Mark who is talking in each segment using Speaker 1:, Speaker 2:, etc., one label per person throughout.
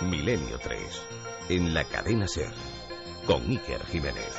Speaker 1: Milenio 3, en la cadena SER, con Iker Jiménez.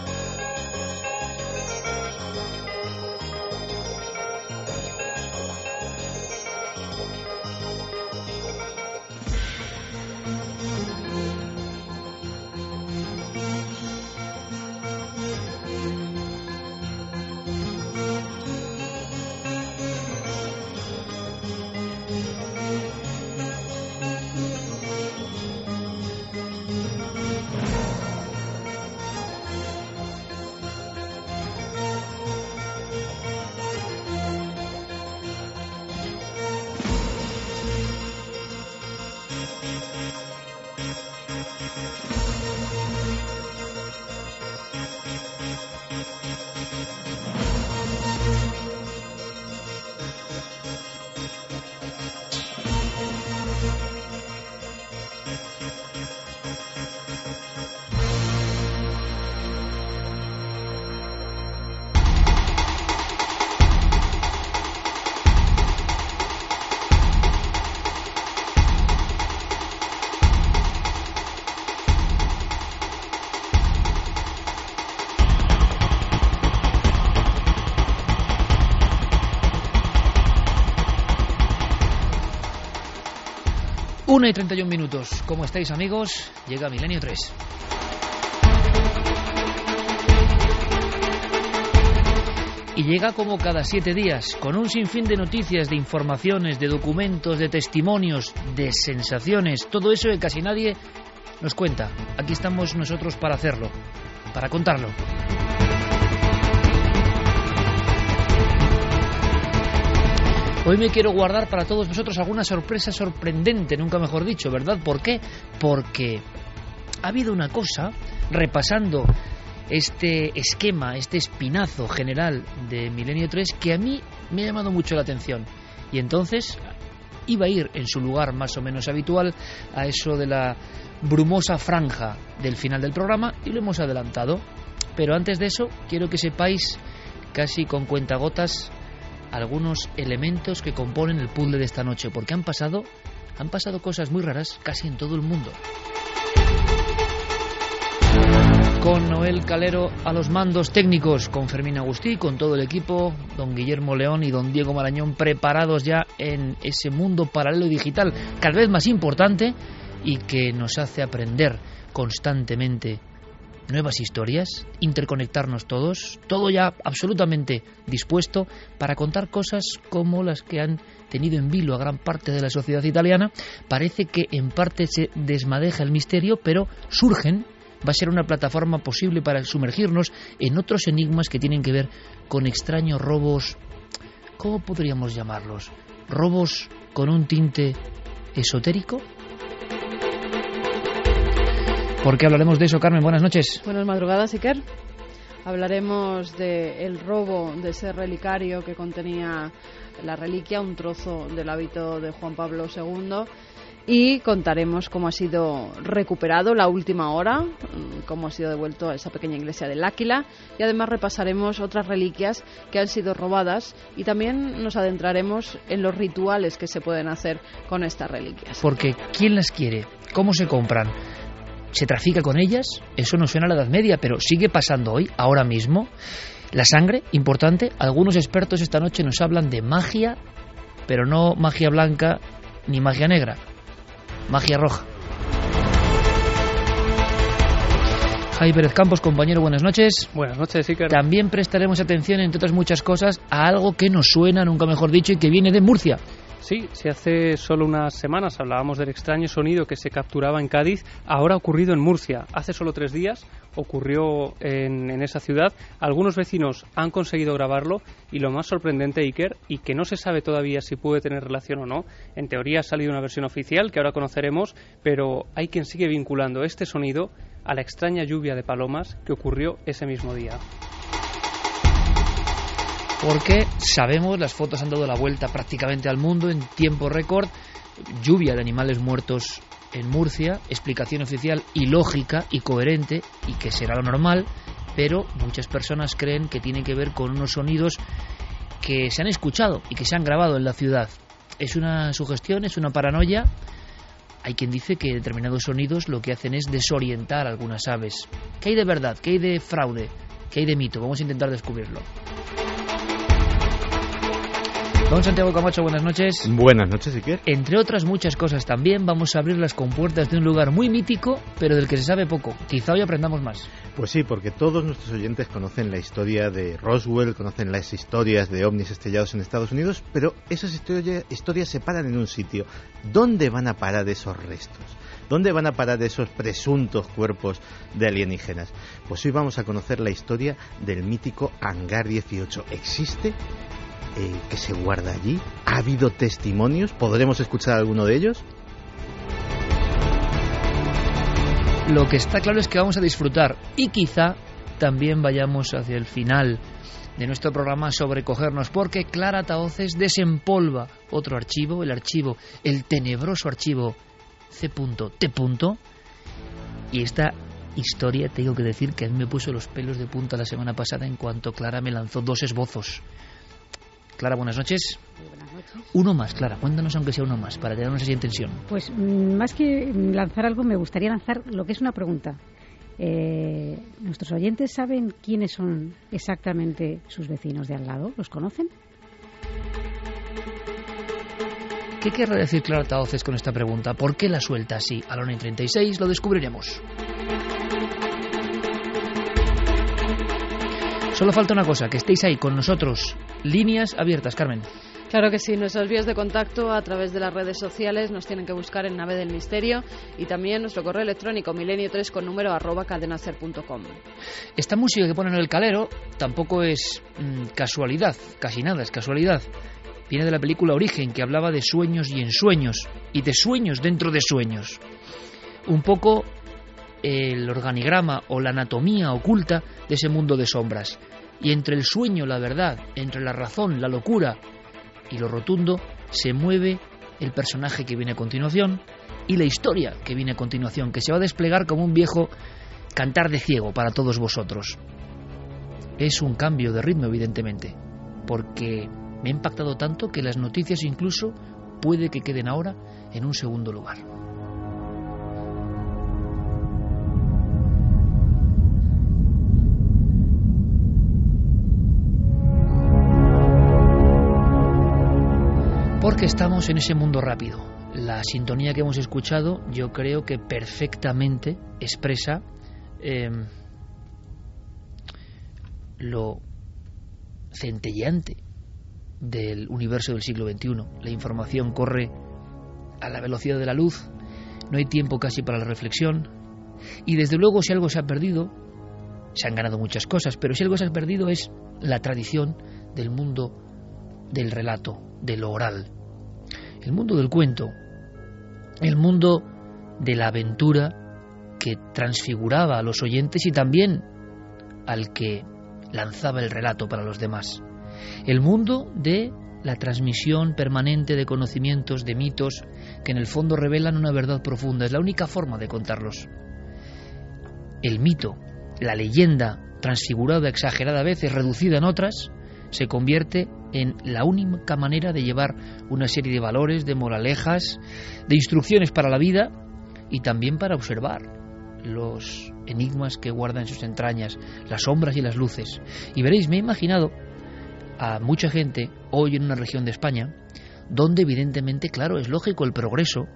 Speaker 2: Una y 31 minutos. ¿Cómo estáis, amigos? Llega Milenio 3. Y llega como cada 7 días, con un sinfín de noticias, de informaciones, de documentos, de testimonios, de sensaciones, todo eso que casi nadie nos cuenta. Aquí estamos nosotros para hacerlo, para contarlo. Hoy me quiero guardar para todos vosotros alguna sorpresa sorprendente, nunca mejor dicho, ¿verdad? ¿Por qué? Porque ha habido una cosa, repasando este esquema, este espinazo general de Milenio 3, que a mí me ha llamado mucho la atención. Y entonces iba a ir en su lugar más o menos habitual a eso de la brumosa franja del final del programa, y lo hemos adelantado. Pero antes de eso, quiero que sepáis, casi con cuentagotas, algunos elementos que componen el puzzle de esta noche, porque han pasado cosas muy raras casi en todo el mundo. Con Noel Calero a los mandos técnicos, con Fermín Agustí, con todo el equipo, don Guillermo León y don Diego Marañón preparados ya en ese mundo paralelo y digital cada vez más importante y que nos hace aprender constantemente nuevas historias, interconectarnos todos, todo ya absolutamente dispuesto para contar cosas como las que han tenido en vilo a gran parte de la sociedad italiana. Parece que en parte se desmadeja el misterio, pero surgen. Va a ser una plataforma posible para sumergirnos en otros enigmas que tienen que ver con extraños robos. ¿Cómo podríamos llamarlos? ¿Robos con un tinte esotérico? ¿Por qué hablaremos de eso, Carmen? Buenas noches.
Speaker 3: Buenas madrugadas, Iker. Hablaremos del robo de ese relicario que contenía la reliquia, un trozo del hábito de Juan Pablo II, y contaremos cómo ha sido recuperado la última hora, cómo ha sido devuelto a esa pequeña iglesia del Áquila, y además repasaremos otras reliquias que han sido robadas y también nos adentraremos en los rituales que se pueden hacer con estas reliquias.
Speaker 2: Porque ¿quién las quiere? ¿Cómo se compran? ¿Se trafica con ellas? Eso no suena a la Edad Media, pero sigue pasando hoy, ahora mismo. La sangre, importante. Algunos expertos esta noche nos hablan de magia, pero no magia blanca ni magia negra, magia roja. Jaime Pérez Campos, compañero, buenas noches.
Speaker 4: Buenas noches, Iker.
Speaker 2: También prestaremos atención, entre otras muchas cosas, a algo que nos suena, nunca mejor dicho, y que viene de Murcia.
Speaker 4: Sí, si hace solo unas semanas hablábamos del extraño sonido que se capturaba en Cádiz, ahora ha ocurrido en Murcia. Hace solo 3 días ocurrió en esa ciudad. Algunos vecinos han conseguido grabarlo y lo más sorprendente, Iker, y que no se sabe todavía si puede tener relación o no, en teoría ha salido una versión oficial que ahora conoceremos, pero hay quien sigue vinculando este sonido a la extraña lluvia de palomas que ocurrió ese mismo día.
Speaker 2: Porque sabemos, las fotos han dado la vuelta prácticamente al mundo en tiempo récord, lluvia de animales muertos en Murcia, explicación oficial y lógica y coherente, y que será lo normal, pero muchas personas creen que tiene que ver con unos sonidos que se han escuchado y que se han grabado en la ciudad. Es una sugestión, es una paranoia. hay quien dice que determinados sonidos lo que hacen es desorientar a algunas aves. ¿Qué hay de verdad? ¿Qué hay de fraude? ¿Qué hay de mito? Vamos a intentar descubrirlo. Don Santiago Camacho, buenas noches.
Speaker 5: Buenas noches, Iker.
Speaker 2: Entre otras muchas cosas también vamos a abrir las compuertas de un lugar muy mítico, pero del que se sabe poco. Quizá hoy aprendamos más.
Speaker 5: Pues sí, porque todos nuestros oyentes conocen la historia de Roswell, conocen las historias de ovnis estrellados en Estados Unidos, pero esas historias se paran en un sitio. ¿Dónde van a parar esos restos? ¿Dónde van a parar esos presuntos cuerpos de alienígenas? Pues hoy vamos a conocer la historia del mítico Hangar 18. ¿Existe? ¿Qué se guarda allí? ¿Ha habido testimonios? ¿Podremos escuchar alguno de ellos?
Speaker 2: Lo que está claro es que vamos a disfrutar y quizá también vayamos hacia el final de nuestro programa a sobrecogernos, porque Clara Tahoces desempolva otro archivo, el tenebroso archivo C.T. Y esta historia, tengo que decir que a mí me puso los pelos de punta la semana pasada en cuanto Clara me lanzó 2 esbozos. Clara, buenas noches.
Speaker 6: Muy buenas noches.
Speaker 2: Uno más, Clara, cuéntanos aunque sea uno más, para quedarnos así en tensión.
Speaker 6: Pues más que lanzar algo, me gustaría lanzar lo que es una pregunta. ¿Nuestros oyentes saben quiénes son exactamente sus vecinos de al lado? ¿Los conocen?
Speaker 2: ¿Qué querrá decir Clara Tahoces con esta pregunta? ¿Por qué la suelta así? A la 1:36 lo descubriremos. Solo falta una cosa, que estéis ahí con nosotros. Líneas abiertas, Carmen.
Speaker 3: Claro que sí, nuestras vías de contacto a través de las redes sociales nos tienen que buscar en Nave del Misterio y también nuestro correo electrónico milenio3 con número @cadenaser.com.
Speaker 2: Esta música que ponen en el calero tampoco es casualidad, casi nada es casualidad. Viene de la película Origen, que hablaba de sueños y ensueños, y de sueños dentro de sueños. Un poco el organigrama o la anatomía oculta de ese mundo de sombras. Y entre el sueño, la verdad, entre la razón, la locura y lo rotundo, se mueve el personaje que viene a continuación y la historia que viene a continuación, que se va a desplegar como un viejo cantar de ciego para todos vosotros. Es un cambio de ritmo, evidentemente, porque me ha impactado tanto que las noticias incluso puede que queden ahora en un segundo lugar. Porque estamos en ese mundo rápido. La sintonía que hemos escuchado yo creo que perfectamente expresa lo centelleante del universo del siglo XXI. La información corre a la velocidad de la luz, no hay tiempo casi para la reflexión y desde luego si algo se ha perdido, se han ganado muchas cosas, pero si algo se ha perdido es la tradición del mundo del relato, de lo oral. El mundo del cuento, el mundo de la aventura que transfiguraba a los oyentes y también al que lanzaba el relato para los demás. El mundo de la transmisión permanente de conocimientos, de mitos, que en el fondo revelan una verdad profunda. Es la única forma de contarlos. El mito, la leyenda, transfigurada, exagerada a veces, reducida en otras, se convierte en la única manera de llevar una serie de valores, de moralejas, de instrucciones para la vida y también para observar los enigmas que guarda en sus entrañas, las sombras y las luces. Y veréis, me he imaginado a mucha gente hoy en una región de España donde evidentemente, claro, es lógico el progreso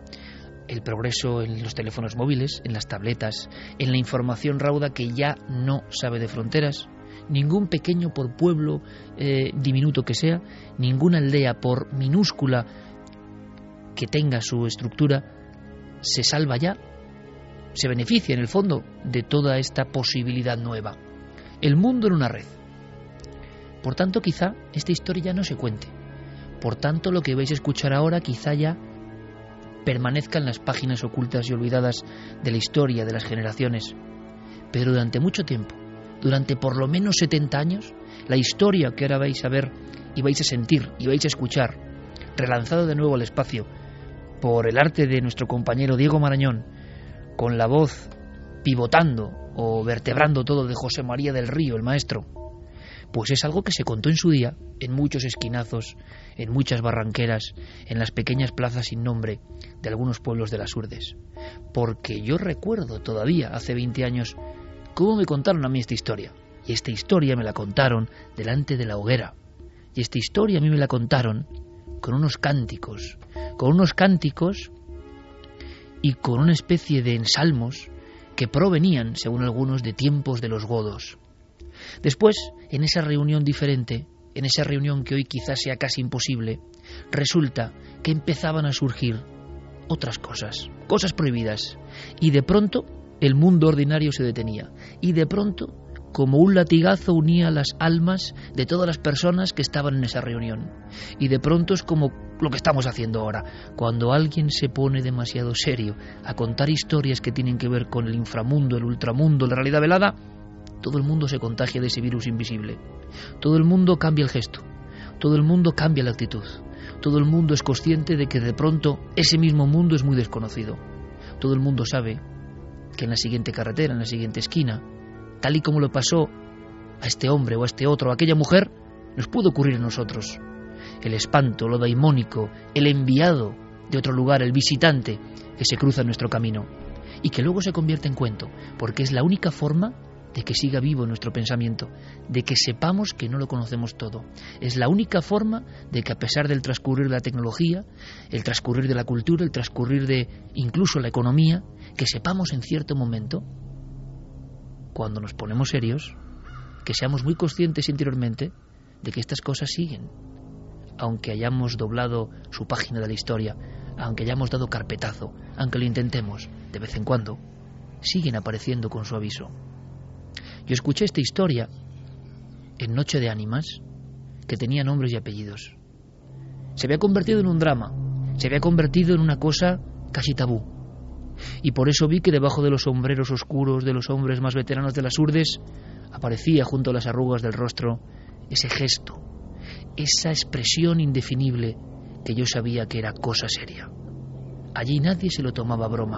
Speaker 2: en los teléfonos móviles, en las tabletas, en la información rauda que ya no sabe de fronteras. Ningún pequeño, por pueblo diminuto que sea, ninguna aldea, por minúscula que tenga su estructura, se salva ya, se beneficia en el fondo de toda esta posibilidad nueva. El mundo en una red. Por tanto, quizá esta historia ya no se cuente. Por tanto, lo que vais a escuchar ahora quizá ya permanezca en las páginas ocultas y olvidadas de la historia de las generaciones. Pero durante mucho tiempo, durante por lo menos 70 años, la historia que ahora vais a ver y vais a sentir y vais a escuchar, relanzado de nuevo al espacio por el arte de nuestro compañero Diego Marañón, con la voz pivotando o vertebrando todo de José María del Río, el maestro, Pues es algo que se contó en su día, en muchos esquinazos, en muchas barranqueras, en las pequeñas plazas sin nombre de algunos pueblos de las Urdes. Porque yo recuerdo todavía, hace 20 años, cómo me contaron a mí esta historia. Y esta historia me la contaron delante de la hoguera. Y esta historia a mí me la contaron con unos cánticos y con una especie de ensalmos que provenían, según algunos, de tiempos de los godos. Después, en esa reunión diferente, en esa reunión que hoy quizás sea casi imposible, resulta que empezaban a surgir otras cosas prohibidas, y de pronto el mundo ordinario se detenía, y de pronto, como un latigazo, unía las almas de todas las personas que estaban en esa reunión. Y de pronto es como lo que estamos haciendo ahora. Cuando alguien se pone demasiado serio a contar historias que tienen que ver con el inframundo, el ultramundo, la realidad velada, todo el mundo se contagia de ese virus invisible. Todo el mundo cambia el gesto. Todo el mundo cambia la actitud. Todo el mundo es consciente de que de pronto ese mismo mundo es muy desconocido. Todo el mundo sabe que en la siguiente carretera, en la siguiente esquina, tal y como le pasó a este hombre o a este otro, a aquella mujer, nos pudo ocurrir a nosotros. El espanto, lo daimónico, el enviado de otro lugar, el visitante que se cruza en nuestro camino y que luego se convierte en cuento, porque es la única forma de que siga vivo nuestro pensamiento, de que sepamos que no lo conocemos todo. Es la única forma de que, a pesar del transcurrir de la tecnología, el transcurrir de la cultura, el transcurrir de incluso la economía, que sepamos en cierto momento, cuando nos ponemos serios, que seamos muy conscientes interiormente de que estas cosas siguen, aunque hayamos doblado su página de la historia, aunque hayamos dado carpetazo, aunque lo intentemos, de vez en cuando, siguen apareciendo con su aviso. Yo escuché esta historia en Noche de Ánimas, que tenía nombres y apellidos. Se había convertido en un drama, se había convertido en una cosa casi tabú. Y por eso vi que debajo de los sombreros oscuros de los hombres más veteranos de las Urdes aparecía junto a las arrugas del rostro ese gesto, esa expresión indefinible que yo sabía que era cosa seria. Allí nadie se lo tomaba a broma.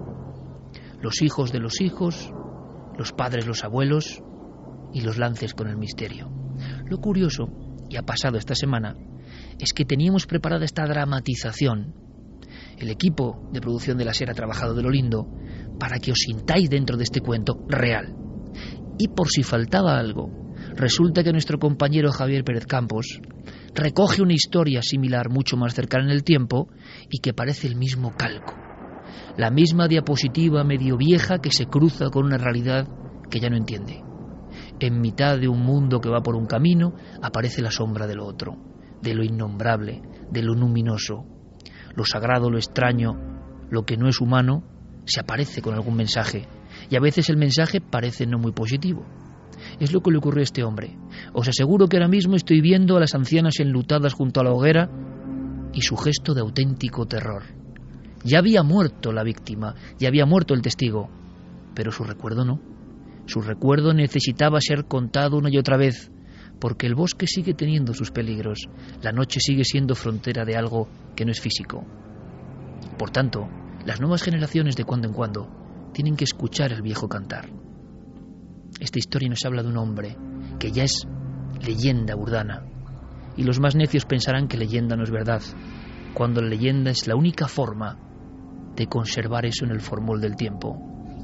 Speaker 2: Los hijos de los hijos, los padres, los abuelos y los lances con el misterio. Lo curioso, y ha pasado esta semana, es que teníamos preparada esta dramatización. El equipo de producción de la SER ha trabajado de lo lindo para que os sintáis dentro de este cuento real. Y por si faltaba algo, resulta que nuestro compañero Javier Pérez Campos recoge una historia similar, mucho más cercana en el tiempo, y que parece el mismo calco. La misma diapositiva medio vieja que se cruza con una realidad que ya no entiende. En mitad de un mundo que va por un camino, aparece la sombra de lo otro, de lo innombrable, de lo luminoso. Lo sagrado, lo extraño, lo que no es humano, se aparece con algún mensaje. Y a veces el mensaje parece no muy positivo. Es lo que le ocurrió a este hombre. Os aseguro que ahora mismo estoy viendo a las ancianas enlutadas junto a la hoguera y su gesto de auténtico terror. Ya había muerto la víctima, ya había muerto el testigo, pero su recuerdo no. Su recuerdo necesitaba ser contado una y otra vez, porque el bosque sigue teniendo sus peligros, la noche sigue siendo frontera de algo que no es físico. Por tanto, las nuevas generaciones de cuando en cuando tienen que escuchar el viejo cantar. Esta historia nos habla de un hombre que ya es leyenda urdana, y los más necios pensarán que leyenda no es verdad, cuando la leyenda es la única forma de conservar eso en el formol del tiempo.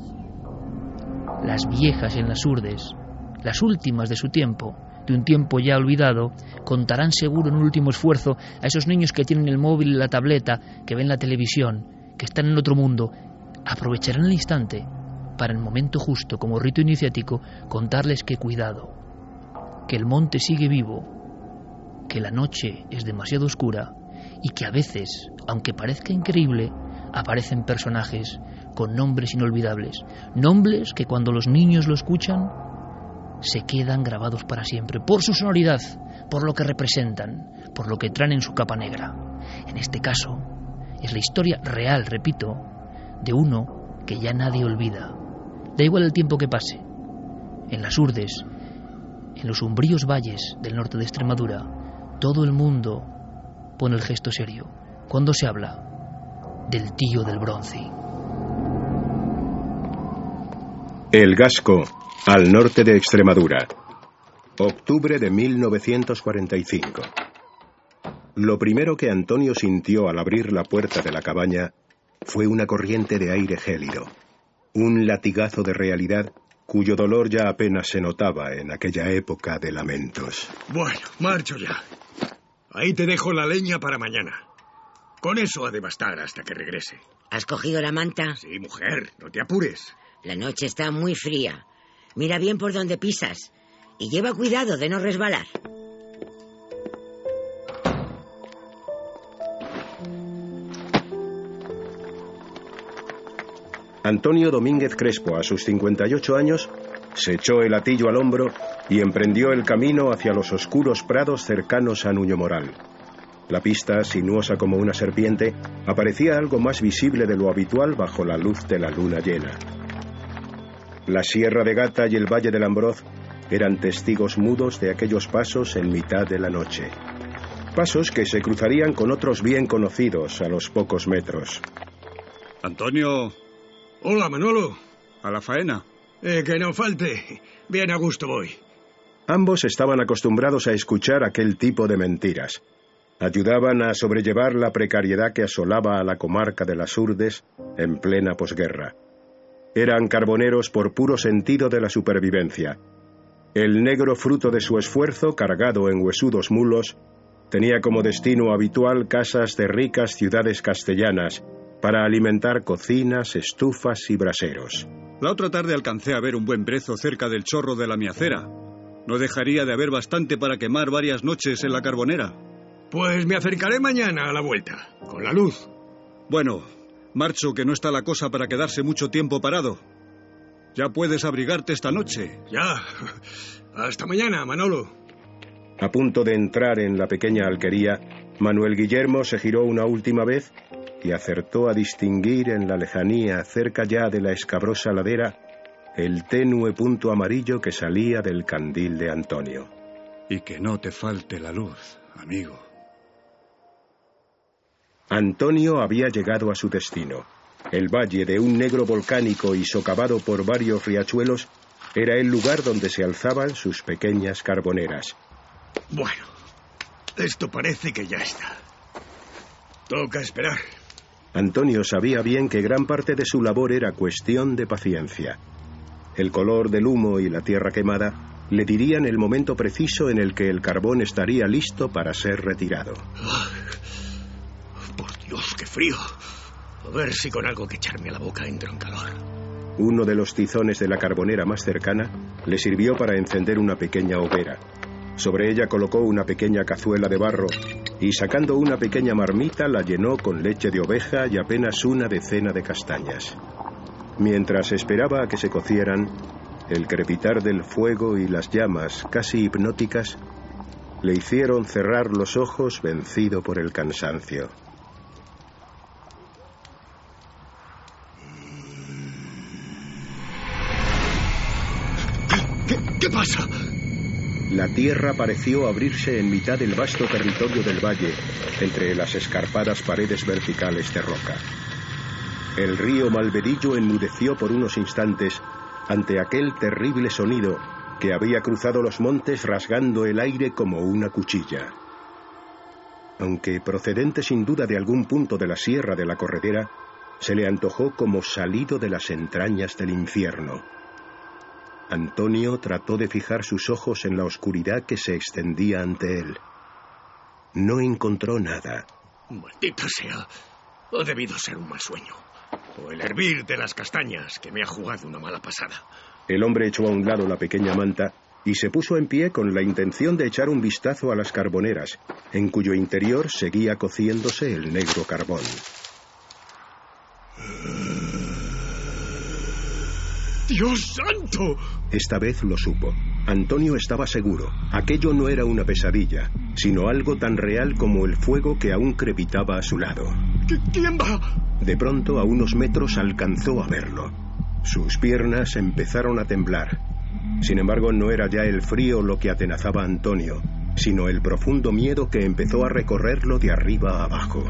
Speaker 2: Las viejas en las Urdes, las últimas de su tiempo, de un tiempo ya olvidado, contarán seguro en un último esfuerzo a esos niños que tienen el móvil y la tableta, que ven la televisión, que están en otro mundo. Aprovecharán el instante para, en el momento justo, como rito iniciático, contarles que cuidado, que el monte sigue vivo, que la noche es demasiado oscura y que a veces, aunque parezca increíble, aparecen personajes con nombres inolvidables, nombres que cuando los niños lo escuchan se quedan grabados para siempre, por su sonoridad, por lo que representan, por lo que traen en su capa negra. En este caso, es la historia real, repito, de uno que ya nadie olvida. Da igual el tiempo que pase. En las Urdes, en los umbríos valles del norte de Extremadura, todo el mundo pone el gesto serio cuando se habla del tío del bronce.
Speaker 7: El Gasco, al norte de Extremadura. Octubre de 1945. Lo primero que Antonio sintió al abrir la puerta de la cabaña fue una corriente de aire gélido, un latigazo de realidad cuyo dolor ya apenas se notaba en aquella época de lamentos.
Speaker 8: Bueno, marcho ya. Ahí te dejo la leña para mañana. Con eso ha de bastar hasta que regrese.
Speaker 9: ¿Has cogido la manta?
Speaker 8: Sí, mujer, no te apures.
Speaker 9: La noche está muy fría. Mira bien por dónde pisas y lleva cuidado de no resbalar.
Speaker 7: Antonio Domínguez Crespo, a sus 58 años, se echó el hatillo al hombro y emprendió el camino hacia los oscuros prados cercanos a Nuño Moral. La pista, sinuosa como una serpiente, aparecía algo más visible de lo habitual bajo la luz de la luna llena. La Sierra de Gata y el Valle del Ambroz eran testigos mudos de aquellos pasos en mitad de la noche. Pasos que se cruzarían con otros bien conocidos a los pocos metros.
Speaker 10: Antonio.
Speaker 8: Hola, Manolo.
Speaker 10: ¿A la faena?
Speaker 8: Que no falte. Bien a gusto voy.
Speaker 7: Ambos estaban acostumbrados a escuchar aquel tipo de mentiras. Ayudaban a sobrellevar la precariedad que asolaba a la comarca de las Urdes en plena posguerra. Eran carboneros por puro sentido de la supervivencia. El negro fruto de su esfuerzo, cargado en huesudos mulos, tenía como destino habitual casas de ricas ciudades castellanas para alimentar cocinas, estufas y braseros.
Speaker 10: La otra tarde alcancé a ver un buen brezo cerca del chorro de la Miacera. No dejaría de haber bastante para quemar varias noches en la carbonera.
Speaker 8: Pues me acercaré mañana a la vuelta, con la luz.
Speaker 10: Bueno, marcho, que no está la cosa para quedarse mucho tiempo parado. Ya puedes abrigarte esta noche.
Speaker 8: Ya. Hasta mañana, Manolo.
Speaker 7: A punto de entrar en la pequeña alquería, Manuel Guillermo se giró una última vez y acertó a distinguir en la lejanía, cerca ya de la escabrosa ladera, el tenue punto amarillo que salía del candil de Antonio.
Speaker 10: Y que no te falte la luz, amigo.
Speaker 7: Antonio había llegado a su destino. El valle de un negro volcánico y socavado por varios riachuelos era el lugar donde se alzaban sus pequeñas carboneras.
Speaker 8: Bueno, esto parece que ya está. Toca esperar.
Speaker 7: Antonio sabía bien que gran parte de su labor era cuestión de paciencia. El color del humo y la tierra quemada le dirían el momento preciso en el que el carbón estaría listo para ser retirado.
Speaker 8: Por Dios, qué frío. A ver si con algo que echarme a la boca entro en calor.
Speaker 7: Uno de los tizones de la carbonera más cercana le sirvió para encender una pequeña hoguera. Sobre ella colocó una pequeña cazuela de barro y, sacando una pequeña marmita, la llenó con leche de oveja y apenas una decena de castañas. Mientras esperaba a que se cocieran, el crepitar del fuego y las llamas, casi hipnóticas, le hicieron cerrar los ojos vencido por el cansancio.
Speaker 8: ¿Qué pasa?
Speaker 7: La tierra pareció abrirse en mitad del vasto territorio del valle, entre las escarpadas paredes verticales de roca. El río Malvedillo enmudeció por unos instantes ante aquel terrible sonido que había cruzado los montes rasgando el aire como una cuchilla. Aunque procedente sin duda de algún punto de la Sierra de la Corredera, se le antojó como salido de las entrañas del infierno. Antonio trató de fijar sus ojos en la oscuridad que se extendía ante él. No encontró nada.
Speaker 8: Maldita sea. Ha debido ser un mal sueño. O el hervir de las castañas que me ha jugado una mala pasada.
Speaker 7: El hombre echó a un lado la pequeña manta y se puso en pie con la intención de echar un vistazo a las carboneras, en cuyo interior seguía cociéndose el negro carbón.
Speaker 8: ¡Dios santo!
Speaker 7: Esta vez lo supo. Antonio estaba seguro. Aquello no era una pesadilla, sino algo tan real como el fuego que aún crepitaba a su lado.
Speaker 8: ¿Quién va?
Speaker 7: De pronto, a unos metros, alcanzó a verlo. Sus piernas empezaron a temblar. Sin embargo, no era ya el frío lo que atenazaba a Antonio, sino el profundo miedo que empezó a recorrerlo de arriba a abajo.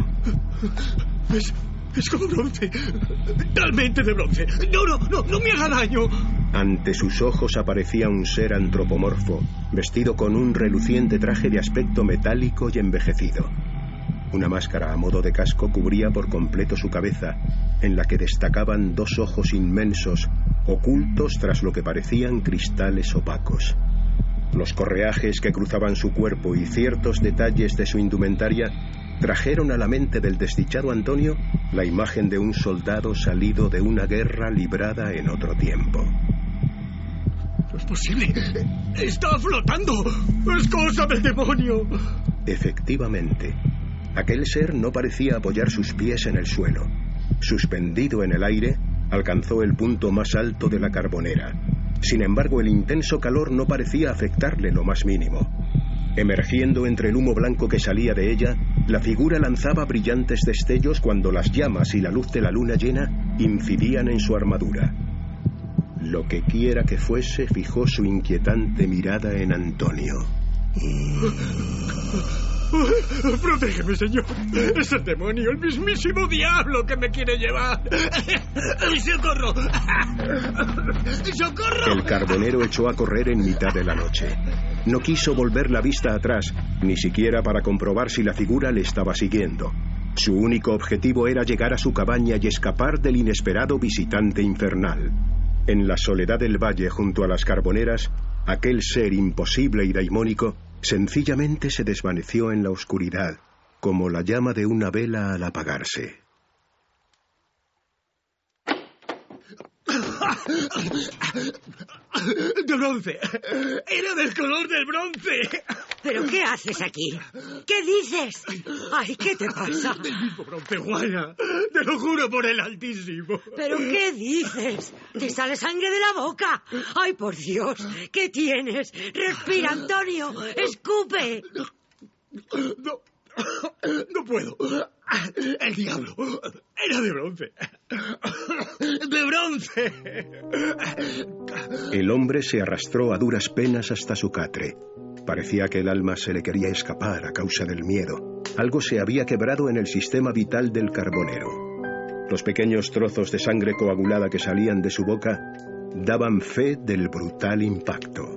Speaker 8: Es como bronce. Realmente de bronce. No me haga daño.
Speaker 7: Ante sus ojos aparecía un ser antropomorfo, vestido con un reluciente traje de aspecto metálico y envejecido. Una máscara a modo de casco cubría por completo su cabeza, en la que destacaban 2 ojos inmensos, ocultos tras lo que parecían cristales opacos. Los correajes que cruzaban su cuerpo y ciertos detalles de su indumentaria trajeron a la mente del desdichado Antonio la imagen de un soldado salido de una guerra librada en otro tiempo.
Speaker 8: ¡No es posible! ¡Está flotando! ¡Es cosa del demonio!
Speaker 7: Efectivamente, aquel ser no parecía apoyar sus pies en el suelo. Suspendido en el aire, alcanzó el punto más alto de la carbonera. Sin embargo, el intenso calor no parecía afectarle lo más mínimo. Emergiendo entre el humo blanco que salía de ella, la figura lanzaba brillantes destellos cuando las llamas y la luz de la luna llena incidían en su armadura. Lo que quiera que fuese fijó su inquietante mirada en Antonio.
Speaker 8: ¡Protégeme, señor! ¡Es el demonio, el mismísimo diablo que me quiere llevar! ¡Socorro! ¡Socorro!
Speaker 7: El carbonero echó a correr en mitad de la noche. No quiso volver la vista atrás, ni siquiera para comprobar si la figura le estaba siguiendo. Su único objetivo era llegar a su cabaña y escapar del inesperado visitante infernal. En la soledad del valle junto a las carboneras, aquel ser imposible y daimónico sencillamente se desvaneció en la oscuridad, como la llama de una vela al apagarse.
Speaker 8: ¡De bronce! ¡Era del color del bronce!
Speaker 9: ¿Pero qué haces aquí? ¿Qué dices? ¡Ay, qué te pasa!
Speaker 8: ¡Del mismo bronce, Juana! ¡Te lo juro por el Altísimo!
Speaker 9: ¿Pero qué dices? ¡Te sale sangre de la boca! ¡Ay, por Dios! ¿Qué tienes? ¡Respira, Antonio! ¡Escupe!
Speaker 8: No puedo. El diablo era de bronce. ¡De bronce!
Speaker 7: El hombre se arrastró a duras penas hasta su catre. Parecía que el alma se le quería escapar a causa del miedo. Algo se había quebrado en el sistema vital del carbonero. Los pequeños trozos de sangre coagulada que salían de su boca daban fe del brutal impacto.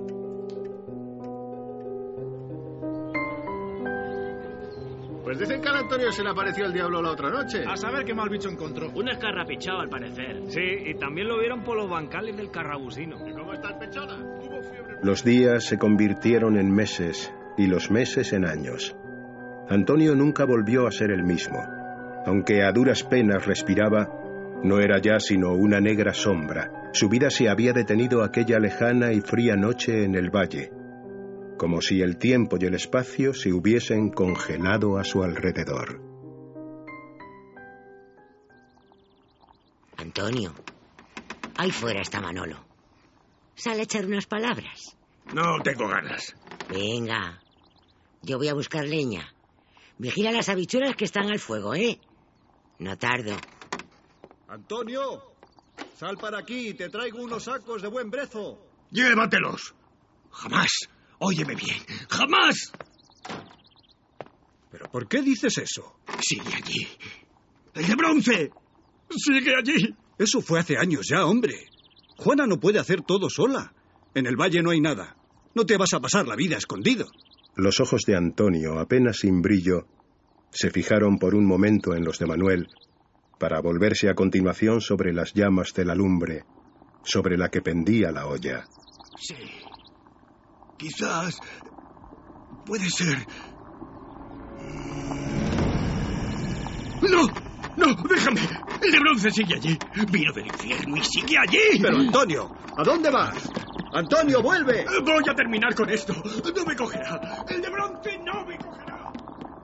Speaker 11: Pues dicen que al Antonio se le apareció el diablo la otra noche.
Speaker 12: A saber qué mal bicho encontró.
Speaker 13: Un escarrapichado, al parecer.
Speaker 12: Sí, y también lo vieron por los bancales del Carrabusino.
Speaker 11: ¿Y cómo está el pechona? ¿Tuvo fiebre?
Speaker 7: Los días se convirtieron en meses y los meses en años. Antonio nunca volvió a ser el mismo. Aunque a duras penas respiraba, no era ya sino una negra sombra. Su vida se había detenido aquella lejana y fría noche en el valle, como si el tiempo y el espacio se hubiesen congelado a su alrededor.
Speaker 9: Antonio, ahí fuera está Manolo. Sale a echar unas palabras.
Speaker 8: No tengo ganas.
Speaker 9: Venga, yo voy a buscar leña. Vigila las habichuelas que están al fuego, ¿eh? No tardo.
Speaker 11: Antonio, sal para aquí, te traigo unos sacos de buen brezo.
Speaker 8: ¡Llévatelos! ¡Jamás! Óyeme bien, ¡jamás!
Speaker 10: ¿Pero por qué dices eso?
Speaker 8: Sigue allí. ¡El de bronce! ¡Sigue allí!
Speaker 10: Eso fue hace años ya, hombre. Juana no puede hacer todo sola. En el valle no hay nada. No te vas a pasar la vida escondido.
Speaker 7: Los ojos de Antonio, apenas sin brillo, se fijaron por un momento en los de Manuel, para volverse a continuación sobre las llamas de la lumbre, sobre la que pendía la olla.
Speaker 8: Sí. Quizás... puede ser... ¡No! ¡No! ¡Déjame! ¡El de bronce sigue allí! ¡Vino del infierno y sigue allí!
Speaker 11: Pero, Antonio, ¿a dónde vas? ¡Antonio, vuelve!
Speaker 8: Voy a terminar con esto. ¡No me cogerá! ¡El de bronce no me cogerá!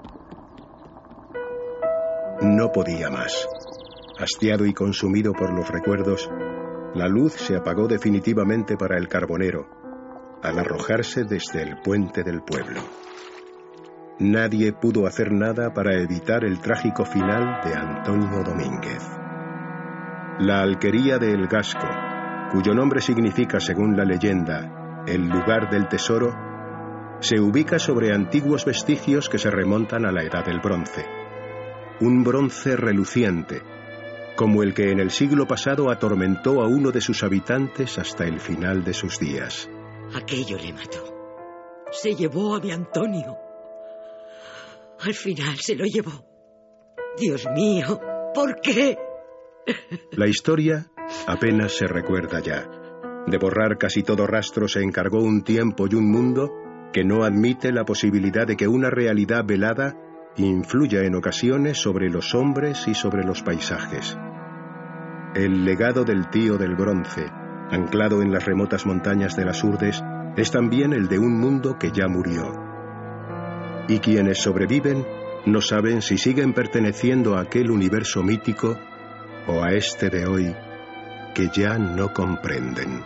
Speaker 7: No podía más. Hastiado y consumido por los recuerdos, la luz se apagó definitivamente para el carbonero, al arrojarse desde el puente del pueblo. Nadie pudo hacer nada para evitar el trágico final de Antonio Domínguez. La alquería de El Gasco, cuyo nombre significa, según la leyenda, el lugar del tesoro, se ubica sobre antiguos vestigios que se remontan a la Edad del Bronce. Un bronce reluciente, como el que en el siglo pasado atormentó a uno de sus habitantes hasta el final de sus días.
Speaker 9: Aquello le mató. Se llevó a mi Antonio. Al final se lo llevó. Dios mío, ¿por qué?
Speaker 7: La historia apenas se recuerda ya. De borrar casi todo rastro se encargó un tiempo y un mundo que no admite la posibilidad de que una realidad velada influya en ocasiones sobre los hombres y sobre los paisajes. El legado del tío del bronce, anclado en las remotas montañas de las Urdes, es también el de un mundo que ya murió. Y quienes sobreviven no saben si siguen perteneciendo a aquel universo mítico o a este de hoy que ya no comprenden.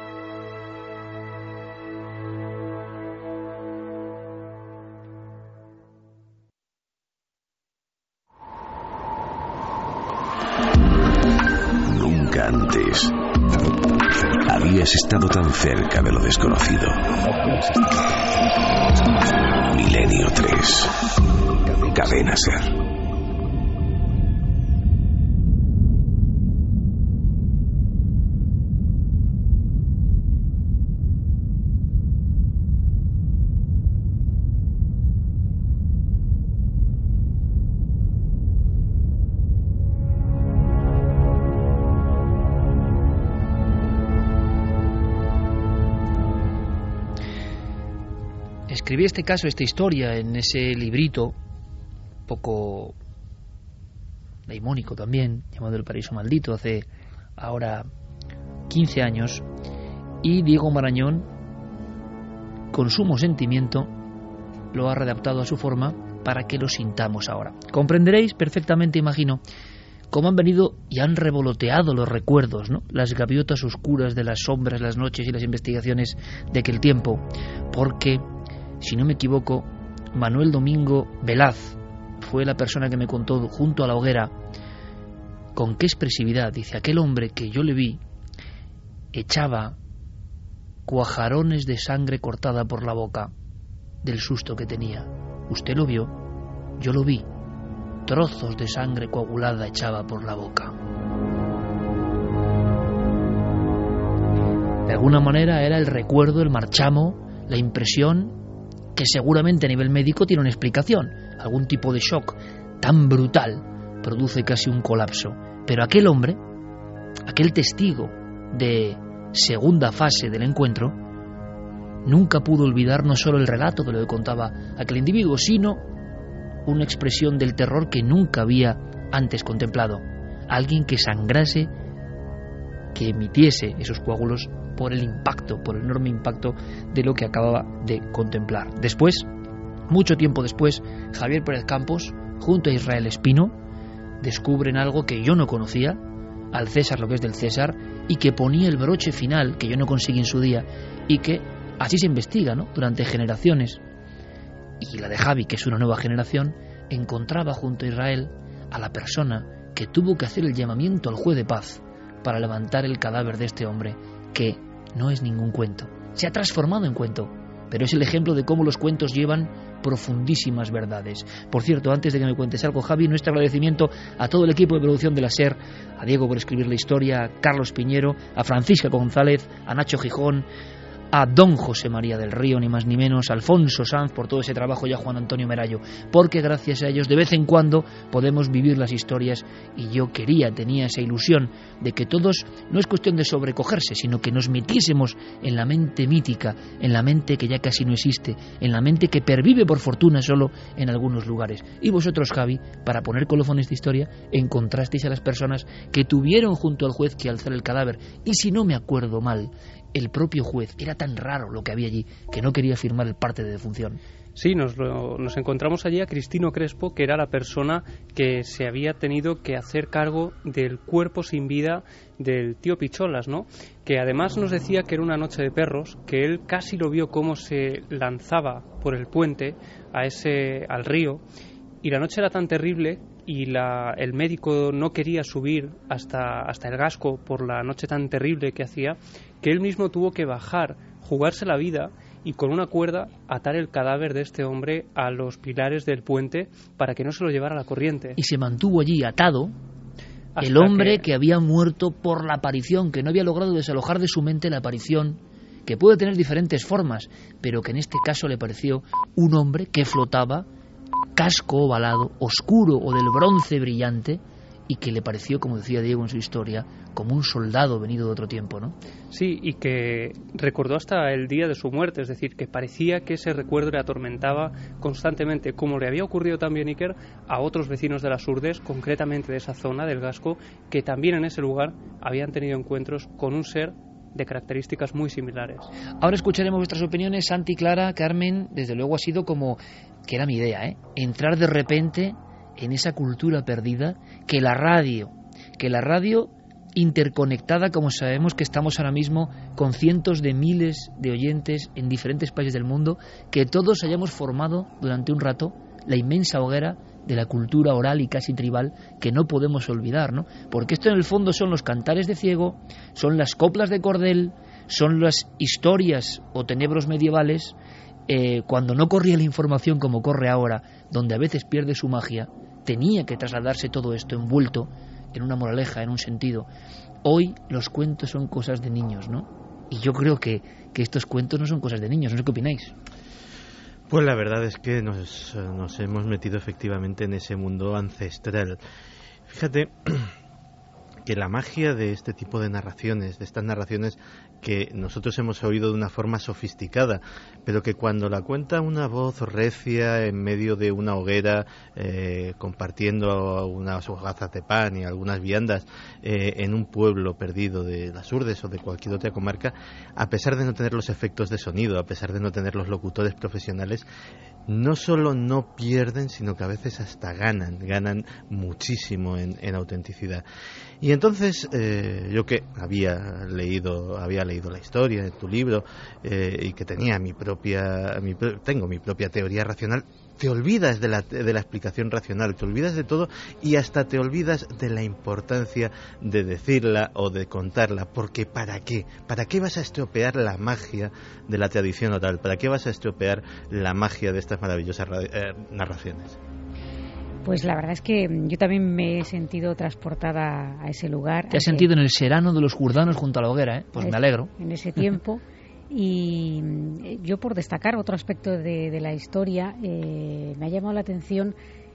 Speaker 1: Nunca antes habías estado tan cerca de lo desconocido. Milenio 3. Cadena Ser.
Speaker 2: Escribí este caso, esta historia, en ese librito, poco daimónico también, llamado El Paraíso Maldito, hace ahora 15 años, y Diego Marañón, con sumo sentimiento, lo ha redactado a su forma para que lo sintamos ahora. Comprenderéis perfectamente, imagino, cómo han venido y han revoloteado los recuerdos, ¿no? Las gaviotas oscuras de las sombras, las noches y las investigaciones de aquel tiempo, porque, si no me equivoco, Manuel Domingo Velaz fue la persona que me contó junto a la hoguera con qué expresividad, dice, aquel hombre que yo le vi echaba cuajarones de sangre cortada por la boca del susto que tenía. Usted lo vio, yo lo vi, trozos de sangre coagulada echaba por la boca. De alguna manera era el recuerdo, el marchamo, la impresión, que seguramente a nivel médico tiene una explicación. Algún tipo de shock tan brutal produce casi un colapso. Pero aquel hombre, aquel testigo de segunda fase del encuentro, nunca pudo olvidar no solo el relato de lo que contaba aquel individuo, sino una expresión del terror que nunca había antes contemplado. Alguien que sangrase, que emitiese esos coágulos por el impacto, por el enorme impacto de lo que acababa de contemplar. Después, mucho tiempo después, Javier Pérez Campos, junto a Israel Espino, descubren algo que yo no conocía, al César lo que es del César, y que ponía el broche final, que yo no conseguí en su día, y que así se investiga, ¿no?, durante generaciones. Y la de Javi, que es una nueva generación, encontraba junto a Israel a la persona que tuvo que hacer el llamamiento al juez de paz para levantar el cadáver de este hombre, que no es ningún cuento, se ha transformado en cuento, pero es el ejemplo de cómo los cuentos llevan profundísimas verdades. Por cierto, antes de que me cuentes algo, Javi, nuestro agradecimiento a todo el equipo de producción de la SER, a Diego por escribir la historia, a Carlos Piñero, a Francisca González, a Nacho Gijón, a don José María del Río, ni más ni menos, a Alfonso Sanz por todo ese trabajo, y a Juan Antonio Merallo, porque gracias a ellos de vez en cuando podemos vivir las historias, y yo tenía esa ilusión de que todos, no es cuestión de sobrecogerse, sino que nos metiésemos en la mente mítica, en la mente que ya casi no existe, en la mente que pervive por fortuna solo en algunos lugares. Y vosotros, Javi, para poner colofón a esta historia, encontrasteis a las personas que tuvieron junto al juez que alzar el cadáver, y si no me acuerdo mal, el propio juez, era tan raro lo que había allí que no quería firmar el parte de defunción.
Speaker 4: Sí, nos encontramos allí a Cristino Crespo, que era la persona que se había tenido que hacer cargo del cuerpo sin vida del tío Picholas, ¿no? Que además nos decía que era una noche de perros, que él casi lo vio cómo se lanzaba por el puente al río, y la noche era tan terrible y el médico no quería subir hasta el Gasco por la noche tan terrible que hacía, que él mismo tuvo que bajar, jugarse la vida y con una cuerda atar el cadáver de este hombre a los pilares del puente para que no se lo llevara la corriente.
Speaker 2: Y se mantuvo allí atado El hombre que había muerto por la aparición, que no había logrado desalojar de su mente la aparición, que puede tener diferentes formas, pero que en este caso le pareció un hombre que flotaba, casco ovalado, oscuro o del bronce brillante, y que le pareció, como decía Diego en su historia, como un soldado venido de otro tiempo, ¿no?
Speaker 4: Sí, y que recordó hasta el día de su muerte, es decir, que parecía que ese recuerdo le atormentaba constantemente, como le había ocurrido también, Iker, a otros vecinos de las Urdes, concretamente de esa zona del Gasco, que también en ese lugar habían tenido encuentros con un ser de características muy similares.
Speaker 2: Ahora escucharemos vuestras opiniones. Santi, Clara, Carmen, desde luego ha sido como, que era mi idea, entrar de repente en esa cultura perdida, que la radio interconectada, como sabemos que estamos ahora mismo con cientos de miles de oyentes en diferentes países del mundo, que todos hayamos formado durante un rato la inmensa hoguera de la cultura oral y casi tribal que no podemos olvidar, ¿no? Porque esto en el fondo son los cantares de ciego, son las coplas de cordel, son las historias o tenebros medievales, cuando no corría la información como corre ahora, donde a veces pierde su magia, tenía que trasladarse todo esto envuelto en una moraleja, en un sentido. Hoy los cuentos son cosas de niños, ¿no? Y yo creo que estos cuentos no son cosas de niños, no sé qué opináis.
Speaker 5: Pues la verdad es que nos hemos metido efectivamente en ese mundo ancestral. Fíjate que la magia de este tipo de narraciones, de estas narraciones que nosotros hemos oído de una forma sofisticada, pero que cuando la cuenta una voz recia en medio de una hoguera, compartiendo unas hogazas de pan y algunas viandas en un pueblo perdido de las Urdes o de cualquier otra comarca, a pesar de no tener los efectos de sonido, a pesar de no tener los locutores profesionales, no solo no pierden, sino que a veces hasta ganan muchísimo en autenticidad. Y entonces yo que había leído la historia en tu libro y que tenía tengo mi propia teoría racional, te olvidas de la explicación racional, te olvidas de todo y hasta te olvidas de la importancia de decirla o de contarla, porque ¿para qué? ¿Para qué vas a estropear la magia de la tradición oral? ¿Para qué vas a estropear la magia de estas maravillosas narraciones?
Speaker 6: Pues la verdad es que yo también me he sentido transportada a ese lugar.
Speaker 2: Te has sentido en el serano de los jurdanos junto a la hoguera, ¿eh? Pues me alegro.
Speaker 6: En ese tiempo. Y yo, por destacar otro aspecto de la historia, me ha llamado la atención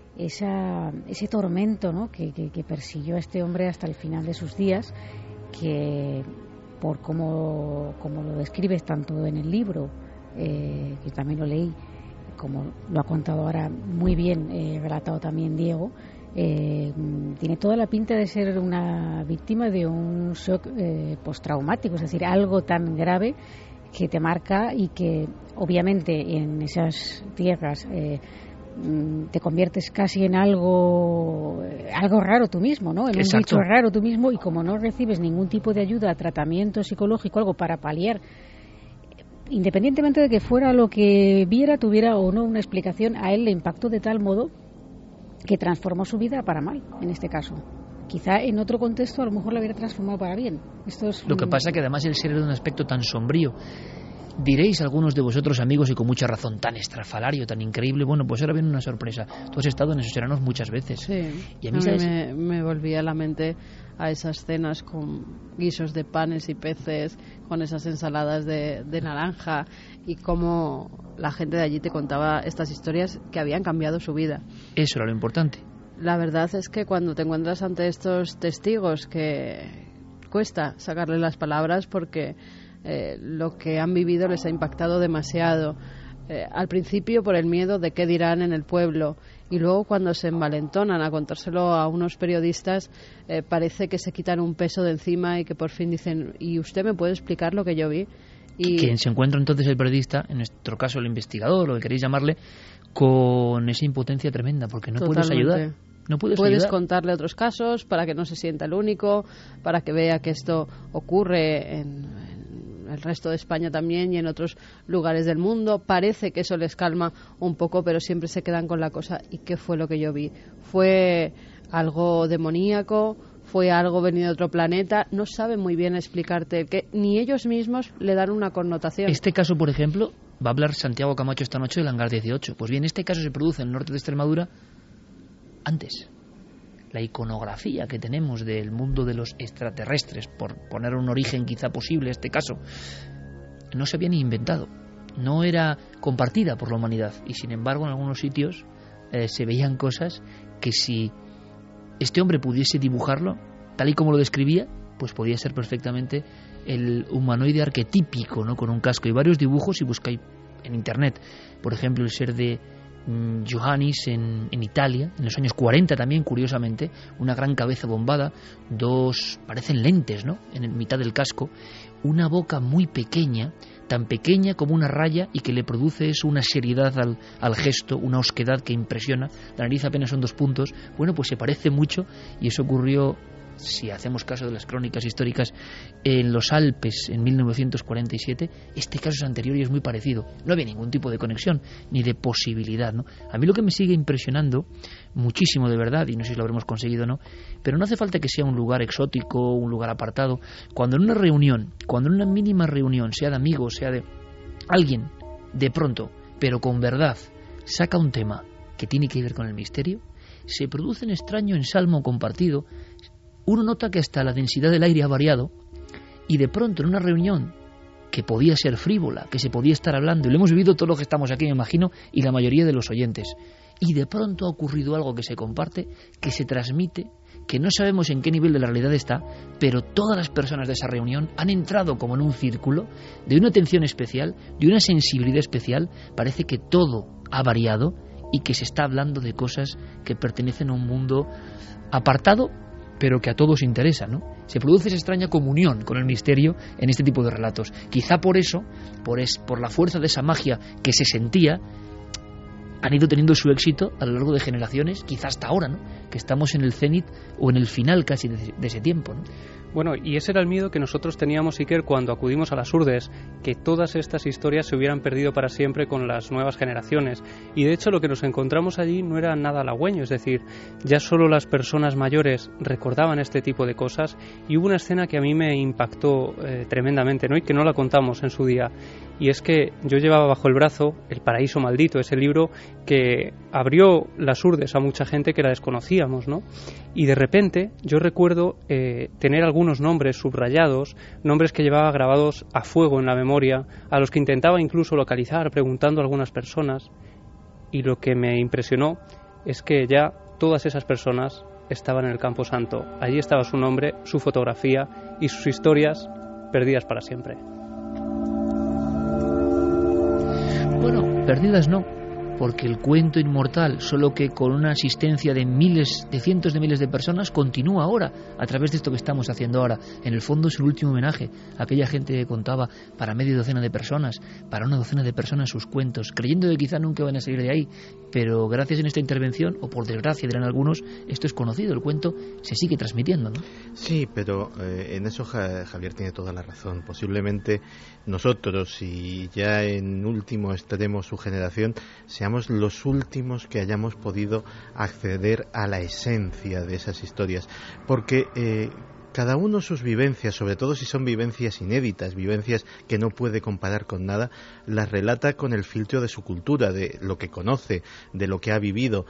Speaker 6: ese tormento, ¿no?, que persiguió a este hombre hasta el final de sus días, que por como lo describes tanto en el libro, que también lo leí, como lo ha contado ahora muy bien, relatado también Diego, tiene toda la pinta de ser una víctima de un shock postraumático, es decir, algo tan grave que te marca y que obviamente en esas tierras te conviertes casi en algo raro tú mismo, ¿no? En
Speaker 2: Exacto.
Speaker 6: Un bicho raro tú mismo, y como no recibes ningún tipo de ayuda, tratamiento psicológico, algo para paliar, independientemente de que fuera lo que viera, tuviera o no una explicación, a él le impactó de tal modo que transformó su vida para mal, en este caso. Quizá en otro contexto a lo mejor la hubiera transformado para bien. Esto es
Speaker 2: lo que pasa es que además el ser era de un aspecto tan sombrío. Diréis algunos de vosotros, amigos, y con mucha razón, tan estrafalario, tan increíble. Bueno, pues ahora viene una sorpresa. Tú has estado en esos seranos muchas veces.
Speaker 3: Sí,
Speaker 2: y a mí, ¿sabes?
Speaker 3: me volvía a la mente a esas cenas con guisos de panes y peces, con esas ensaladas de naranja, y cómo la gente de allí te contaba estas historias que habían cambiado su vida.
Speaker 2: Eso era lo importante.
Speaker 3: La verdad es que cuando te encuentras ante estos testigos, que cuesta sacarles las palabras porque lo que han vivido les ha impactado demasiado. Al principio por el miedo de qué dirán en el pueblo, y luego cuando se envalentonan a contárselo a unos periodistas, parece que se quitan un peso de encima y que por fin dicen: ¿y usted me puede explicar lo que yo vi? Y
Speaker 2: quien se encuentra entonces el periodista, en nuestro caso el investigador, o que queréis llamarle, con esa impotencia tremenda, porque no puedes ayudar. No puedes ayudar.
Speaker 3: Contarle otros casos para que no se sienta el único, para que vea que esto ocurre en el resto de España también y en otros lugares del mundo. Parece que eso les calma un poco, pero siempre se quedan con la cosa: ¿y qué fue lo que yo vi? ¿Fue algo demoníaco? ¿Fue algo venido de otro planeta? No saben muy bien explicarte, que ni ellos mismos le dan una connotación.
Speaker 2: Este caso, por ejemplo, va a hablar Santiago Camacho esta noche del Hangar 18. Pues bien, este caso se produce en el norte de Extremadura antes. la iconografía que tenemos del mundo de los extraterrestres, por poner un origen quizá posible en este caso, no se había ni inventado, no era compartida por la humanidad, y sin embargo en algunos sitios se veían cosas que si este hombre pudiese dibujarlo tal y como lo describía, pues podía ser perfectamente el humanoide arquetípico, ¿no? Con un casco y varios dibujos, si buscáis en internet, por ejemplo, el ser de Johannis en Italia, en los años 40 también, curiosamente, una gran cabeza bombada, dos, parecen lentes, ¿no?, en mitad del casco, una boca muy pequeña, tan pequeña como una raya, y que le produce eso, una seriedad al gesto, una osquedad que impresiona. La nariz apenas son 2 puntos. Bueno, pues se parece mucho, y eso ocurrió, si hacemos caso de las crónicas históricas, en los Alpes en 1947. Este caso es anterior y es muy parecido. No había ningún tipo de conexión ni de posibilidad, ¿no? A mí lo que me sigue impresionando muchísimo, de verdad, y no sé si lo habremos conseguido o no, pero no hace falta que sea un lugar exótico, un lugar apartado. Cuando en una reunión, cuando en una mínima reunión, sea de amigos, sea de alguien, de pronto, pero con verdad, saca un tema que tiene que ver con el misterio, se produce un extraño ensalmo compartido. Uno nota que hasta la densidad del aire ha variado, y de pronto en una reunión que podía ser frívola, que se podía estar hablando, y lo hemos vivido todos los que estamos aquí, me imagino, y la mayoría de los oyentes, y de pronto ha ocurrido algo que se comparte, que se transmite, que no sabemos en qué nivel de la realidad está, pero todas las personas de esa reunión han entrado como en un círculo de una atención especial, de una sensibilidad especial. Parece que todo ha variado y que se está hablando de cosas que pertenecen a un mundo apartado, pero que a todos interesa, ¿no? Se produce esa extraña comunión con el misterio en este tipo de relatos. Quizá por eso, por la fuerza de esa magia que se sentía, han ido teniendo su éxito a lo largo de generaciones, quizá hasta ahora, ¿no?, que estamos en el cenit o en el final casi de ese tiempo, ¿no?
Speaker 4: Bueno, y ese era el miedo que nosotros teníamos, Iker, cuando acudimos a las Urdes, que todas estas historias se hubieran perdido para siempre con las nuevas generaciones. Y de hecho lo que nos encontramos allí no era nada halagüeño, es decir, ya solo las personas mayores recordaban este tipo de cosas, y hubo una escena que a mí me impactó tremendamente, ¿no?, y que no la contamos en su día. Y es que yo llevaba bajo el brazo El paraíso maldito, ese libro que abrió las Urdes a mucha gente que la desconocíamos, ¿no? Y de repente yo recuerdo tener algunos nombres subrayados, nombres que llevaba grabados a fuego en la memoria, a los que intentaba incluso localizar preguntando a algunas personas, y lo que me impresionó es que ya todas esas personas estaban en el Campo Santo. Allí estaba su nombre, su fotografía y sus historias perdidas para siempre.
Speaker 2: Bueno, perdidas no, porque el cuento inmortal, solo que con una asistencia de miles, de cientos de miles de personas, continúa ahora, a través de esto que estamos haciendo ahora. En el fondo es el último homenaje a aquella gente que contaba para media docena de personas, para una docena de personas sus cuentos, creyendo que quizá nunca van a salir de ahí, pero gracias en esta intervención, o por desgracia dirán algunos, esto es conocido, el cuento se sigue transmitiendo, ¿no?
Speaker 5: Sí, pero en eso Javier tiene toda la razón. Posiblemente nosotros, y ya en último extremo su generación, seamos los últimos que hayamos podido acceder a la esencia de esas historias, porque cada uno sus vivencias, sobre todo si son vivencias inéditas, vivencias que no puede comparar con nada, las relata con el filtro de su cultura, de lo que conoce, de lo que ha vivido.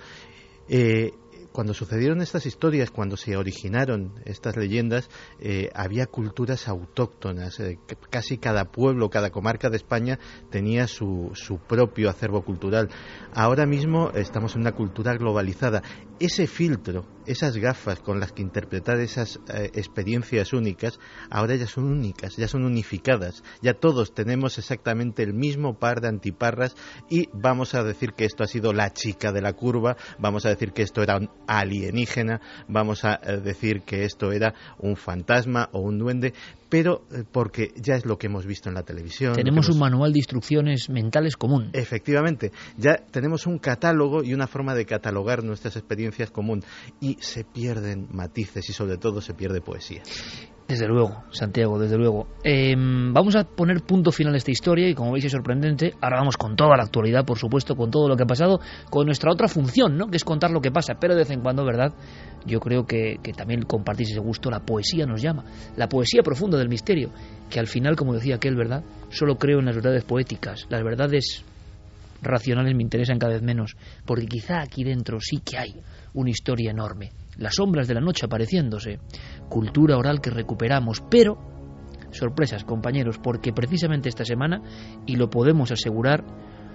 Speaker 5: Cuando sucedieron estas historias, cuando se originaron estas leyendas, había culturas autóctonas. Casi cada pueblo, cada comarca de España tenía su propio acervo cultural. Ahora mismo estamos en una cultura globalizada. Ese filtro, esas gafas con las que interpretar esas experiencias únicas, ahora ya son únicas, ya son unificadas. Ya todos tenemos exactamente el mismo par de antiparras, y vamos a decir que esto ha sido la chica de la curva, vamos a decir que esto era un alienígena, vamos a decir que esto era un fantasma o un duende, pero porque ya es lo que hemos visto en la televisión.
Speaker 2: Tenemos un manual de instrucciones mentales común.
Speaker 5: Efectivamente, ya tenemos un catálogo y una forma de catalogar nuestras experiencias común, y se pierden matices y sobre todo se pierde poesía.
Speaker 2: Desde luego, Santiago, desde luego. Vamos a poner punto final a esta historia, y como veis es sorprendente. Ahora vamos con toda la actualidad, por supuesto, con todo lo que ha pasado, con nuestra otra función, ¿no?, que es contar lo que pasa, pero de vez en cuando, ¿verdad?, yo creo que también compartís ese gusto. La poesía nos llama, la poesía profunda del misterio, que al final, como decía aquel, ¿verdad?, solo creo en las verdades poéticas. Las verdades racionales me interesan cada vez menos, porque quizá aquí dentro sí que hay una historia enorme, las sombras de la noche apareciéndose, cultura oral que recuperamos, pero sorpresas, compañeros, porque precisamente esta semana, y lo podemos asegurar,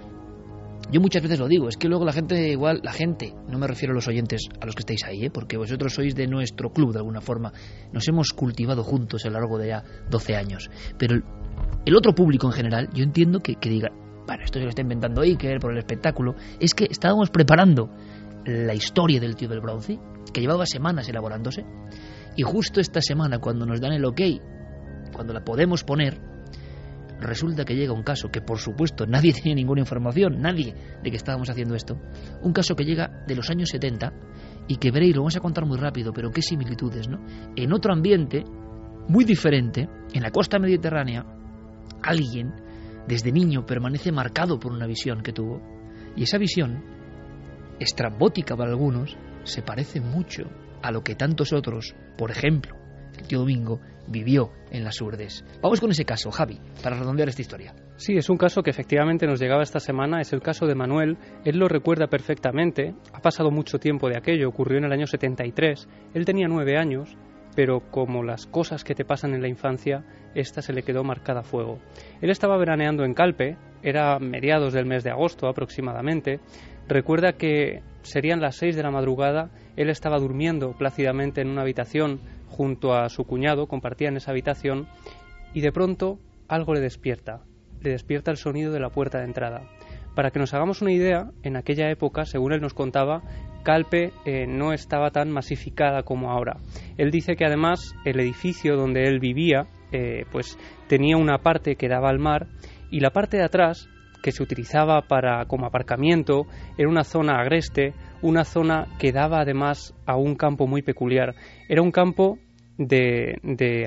Speaker 2: yo muchas veces lo digo, es que luego la gente, no me refiero a los oyentes a los que estáis ahí, porque vosotros sois de nuestro club de alguna forma, nos hemos cultivado juntos a lo largo de ya 12 años, pero el otro público en general, yo entiendo que diga, bueno, esto se lo está inventando Iker por el espectáculo, es que estábamos preparando la historia del tío del bronce, que llevaba semanas elaborándose, y justo esta semana, cuando nos dan el ok, cuando la podemos poner, resulta que llega un caso que por supuesto nadie tenía ninguna información, nadie, de que estábamos haciendo esto, un caso que llega de los años 70 y que veréis, lo vamos a contar muy rápido, pero qué similitudes, ¿no? En otro ambiente muy diferente, en la costa mediterránea, alguien desde niño permanece marcado por una visión que tuvo, y esa visión, estrambótica para algunos, se parece mucho a lo que tantos otros, por ejemplo el tío Domingo, vivió en las Urdes. Vamos con ese caso, Javi, para redondear esta historia.
Speaker 4: Sí, es un caso que efectivamente nos llegaba esta semana, es el caso de Manuel. Él lo recuerda perfectamente, ha pasado mucho tiempo de aquello, ocurrió en el año 73, él tenía 9 años, pero como las cosas que te pasan en la infancia, esta se le quedó marcada a fuego. Él estaba veraneando en Calpe, era mediados del mes de agosto aproximadamente, recuerda que serían las 6 de la madrugada, él estaba durmiendo plácidamente en una habitación junto a su cuñado, compartían esa habitación, y de pronto algo le despierta el sonido de la puerta de entrada. Para que nos hagamos una idea, en aquella época, según él nos contaba, Calpe no estaba tan masificada como ahora. Él dice que además el edificio donde él vivía pues tenía una parte que daba al mar, y la parte de atrás, que se utilizaba como aparcamiento, era una zona agreste, una zona que daba además a un campo muy peculiar. Era un campo de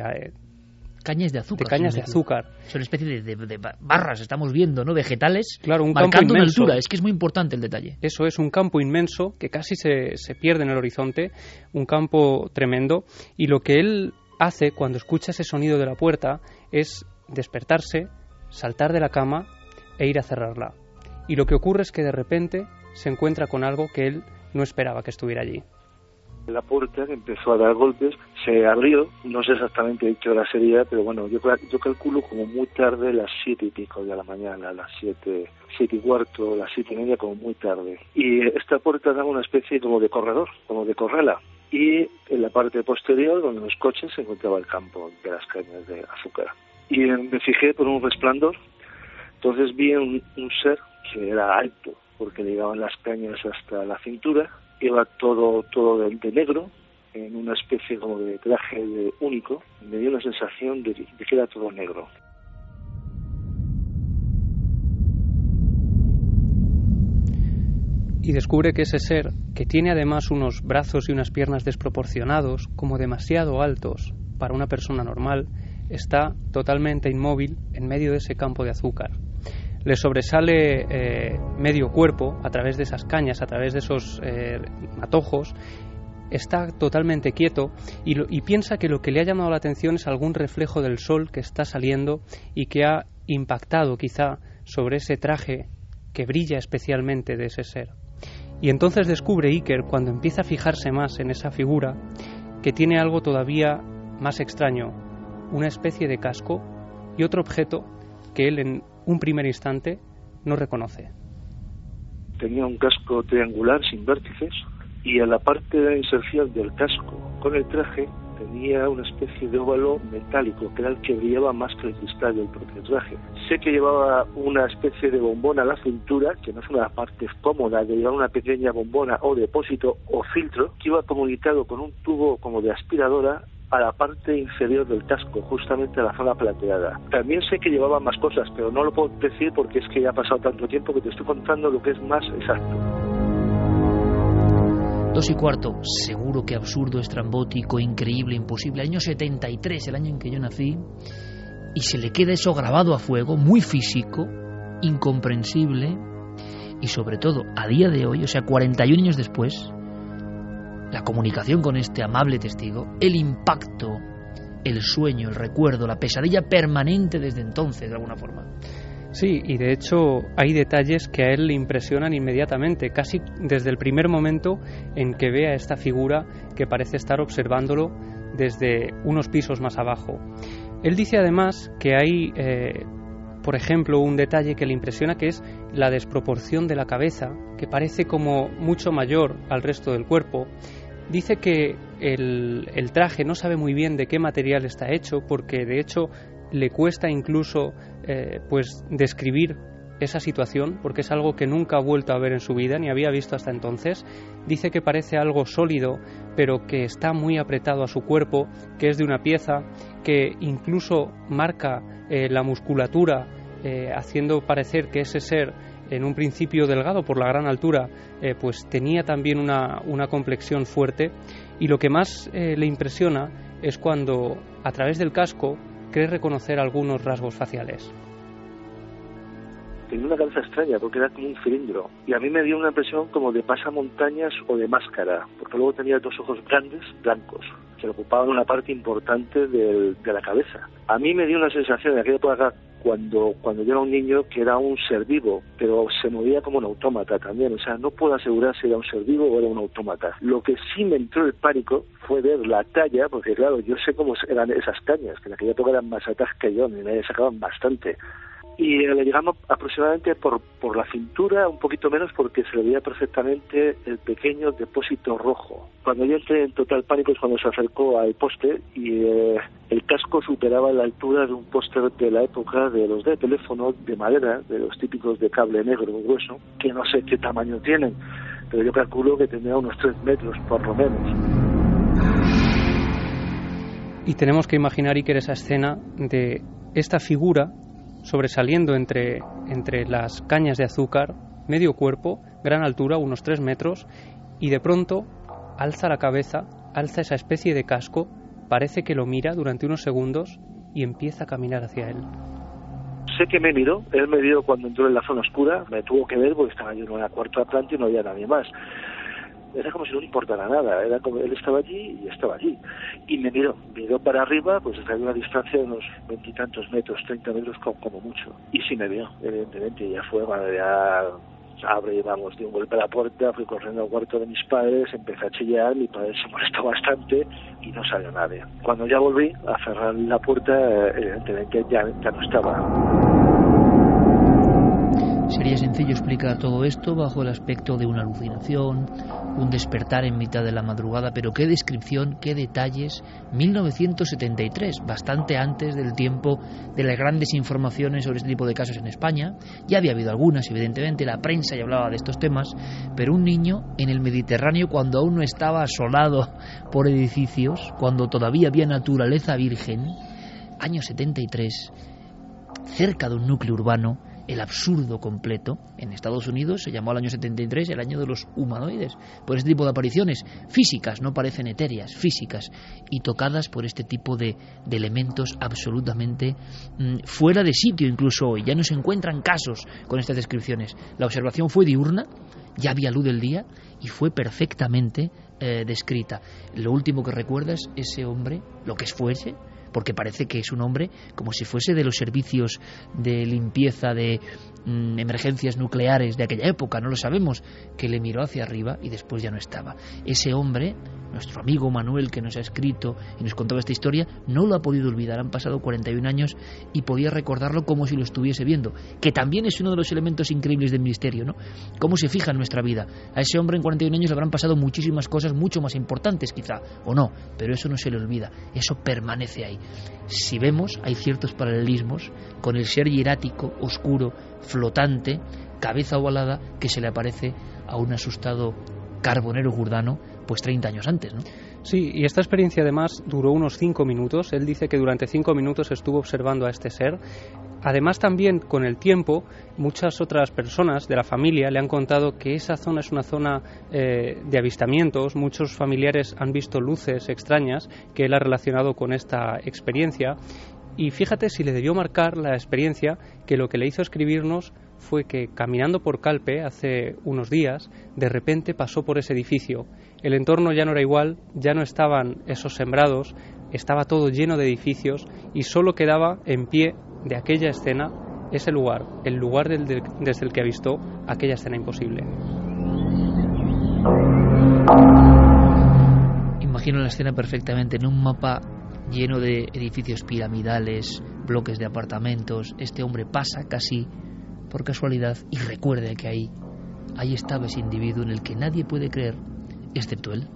Speaker 2: cañas de azúcar.
Speaker 4: De cañas de azúcar.
Speaker 2: Son una especie de barras, estamos viendo, ¿no? Vegetales,
Speaker 4: claro, un
Speaker 2: marcando
Speaker 4: campo inmenso.
Speaker 2: Una altura. Es que es muy importante el detalle.
Speaker 4: Eso es, un campo inmenso que casi se pierde en el horizonte, un campo tremendo, y lo que él hace cuando escucha ese sonido de la puerta es despertarse, saltar de la cama e ir a cerrarla. Y lo que ocurre es que de repente se encuentra con algo que él no esperaba que estuviera allí.
Speaker 14: La puerta empezó a dar golpes, se abrió, no sé exactamente qué hora sería, pero bueno, yo calculo como muy tarde, las 7 y pico de la mañana, las 7 y cuarto, las 7 y media, como muy tarde. Y esta puerta daba una especie como de corredor, como de corrala. Y en la parte posterior, donde los coches, se encontraba el campo de las cañas de azúcar. Y me fijé por un resplandor, entonces vi un ser que era alto, porque le llegaban las cañas hasta la cintura, iba todo de negro, en una especie como de traje único, me dio una sensación de que era todo negro.
Speaker 4: Y descubre que ese ser, que tiene además unos brazos y unas piernas desproporcionados, como demasiado altos para una persona normal, está totalmente inmóvil en medio de ese campo de azúcar. Le sobresale medio cuerpo a través de esas cañas, a través de esos matojos, está totalmente quieto y piensa que lo que le ha llamado la atención es algún reflejo del sol que está saliendo y que ha impactado quizá sobre ese traje que brilla especialmente de ese ser. Y entonces descubre Iker, cuando empieza a fijarse más en esa figura, que tiene algo todavía más extraño, una especie de casco y otro objeto que él en un primer instante no reconoce.
Speaker 14: Tenía un casco triangular sin vértices y en la parte de la inserción del casco con el traje tenía una especie de óvalo metálico que era el que brillaba más que el cristal del propio traje. Sé que llevaba una especie de bombona a la cintura, que no es una parte cómoda, que llevaba una pequeña bombona o depósito o filtro que iba comunicado con un tubo como de aspiradora a la parte inferior del casco, justamente a la zona plateada. También sé que llevaba más cosas, pero no lo puedo decir porque es que ya ha pasado tanto tiempo que te estoy contando lo que es más exacto.
Speaker 2: 2 y cuarto, seguro que absurdo, estrambótico, increíble, imposible. Año 73, el año en que yo nací, y se le queda eso grabado a fuego, muy físico, incomprensible, y sobre todo, a día de hoy, o sea, 41 años después, la comunicación con este amable testigo, el impacto, el sueño, el recuerdo, la pesadilla permanente desde entonces, de alguna forma.
Speaker 4: Sí, y de hecho hay detalles que a él le impresionan inmediatamente, casi desde el primer momento en que ve a esta figura que parece estar observándolo desde unos pisos más abajo. Él dice además que hay, por ejemplo, un detalle que le impresiona, que es la desproporción de la cabeza, que parece como mucho mayor al resto del cuerpo. Dice que el traje no sabe muy bien de qué material está hecho, porque de hecho le cuesta incluso pues describir esa situación, porque es algo que nunca ha vuelto a ver en su vida ni había visto hasta entonces. Dice que parece algo sólido, pero que está muy apretado a su cuerpo, que es de una pieza, que incluso marca la musculatura, haciendo parecer que ese ser, en un principio delgado por la gran altura, pues tenía también una complexión fuerte. Y lo que más le impresiona es cuando, a través del casco, cree reconocer algunos rasgos faciales.
Speaker 14: Tenía una cabeza extraña porque era como un cilindro, y a mí me dio una impresión como de pasamontañas o de máscara, porque luego tenía dos ojos grandes, blancos, que ocupaban una parte importante de la cabeza. A mí me dio una sensación de aquella época, cuando yo era un niño, que era un ser vivo, pero se movía como un autómata también. O sea, no puedo asegurar si era un ser vivo o era un autómata. Lo que sí me entró el pánico fue ver la talla, porque claro, yo sé cómo eran esas cañas, que en aquella época eran más altas que yo, y me sacaban bastante. Y le llegamos aproximadamente por la cintura, un poquito menos, porque se le veía perfectamente el pequeño depósito rojo. Cuando yo entré en total pánico es cuando se acercó al poste y el casco superaba la altura de un póster de la época de los de teléfono de madera, de los típicos de cable negro grueso, que no sé qué tamaño tienen, pero yo calculo que tendría unos 3 metros por lo menos.
Speaker 4: Y tenemos que imaginar, Iker, esa escena de esta figura sobresaliendo entre las cañas de azúcar, medio cuerpo, gran altura, unos 3 metros, y de pronto alza la cabeza, alza esa especie de casco, parece que lo mira durante unos segundos y empieza a caminar hacia él.
Speaker 14: Sé que me miró, él me vio cuando entró en la zona oscura, me tuvo que ver porque estaba yo en la cuarta planta y no había nadie más. Era como si no le importara nada, era como él estaba allí y estaba allí. Y me miró para arriba, pues desde una distancia de unos 20 y tantos metros, 30 metros como mucho. Y sí me vio, evidentemente, ya fue cuando ya abre, vamos, di un golpe a la puerta, fui corriendo al cuarto de mis padres, empecé a chillar, mi padre se molestó bastante y no salió nadie. Cuando ya volví a cerrar la puerta, evidentemente ya no estaba.
Speaker 2: Sería sencillo explicar todo esto bajo el aspecto de una alucinación, un despertar en mitad de la madrugada, pero qué descripción, qué detalles. 1973, bastante antes del tiempo de las grandes informaciones sobre este tipo de casos en España. Ya había habido algunas, evidentemente, la prensa ya hablaba de estos temas, pero un niño en el Mediterráneo, cuando aún no estaba asolado por edificios, cuando todavía había naturaleza virgen, año 73, cerca de un núcleo urbano, el absurdo completo. En Estados Unidos se llamó al año 73 el año de los humanoides, por este tipo de apariciones físicas, no parecen etéreas, físicas, y tocadas por este tipo de elementos absolutamente fuera de sitio. Incluso hoy ya no se encuentran casos con estas descripciones. La observación fue diurna, ya había luz del día y fue perfectamente descrita. Lo último que recuerdas, ese hombre, lo que fuese, porque parece que es un hombre como si fuese de los servicios de limpieza de emergencias nucleares de aquella época, no lo sabemos, que le miró hacia arriba y después ya no estaba. Ese hombre, nuestro amigo Manuel, que nos ha escrito y nos contaba esta historia, no lo ha podido olvidar. Han pasado 41 años y podía recordarlo como si lo estuviese viendo, que también es uno de los elementos increíbles del misterio, ¿no? Cómo se fija en nuestra vida. A ese hombre en 41 años le habrán pasado muchísimas cosas mucho más importantes quizá, o no, pero eso no se le olvida, eso permanece ahí. Si vemos, hay ciertos paralelismos con el ser hierático, oscuro, flotante, cabeza ovalada, que se le aparece a un asustado carbonero gurdano pues 30 años antes, ¿no?
Speaker 4: Sí, y esta experiencia además duró unos 5 minutos. Él dice que durante 5 minutos estuvo observando a este ser. Además, también con el tiempo, muchas otras personas de la familia le han contado que esa zona es una zona de avistamientos. Muchos familiares han visto luces extrañas que él ha relacionado con esta experiencia. Y fíjate si le debió marcar la experiencia, que lo que le hizo escribirnos fue que caminando por Calpe hace unos días, de repente pasó por ese edificio. El entorno ya no era igual, ya no estaban esos sembrados, estaba todo lleno de edificios y solo quedaba en pie de aquella escena ese lugar, el lugar desde el que avistó aquella escena imposible.
Speaker 2: Imagino la escena perfectamente en un mapa lleno de edificios piramidales, bloques de apartamentos. Este hombre pasa casi por casualidad y recuerda que ahí estaba ese individuo en el que nadie puede creer, excepto él.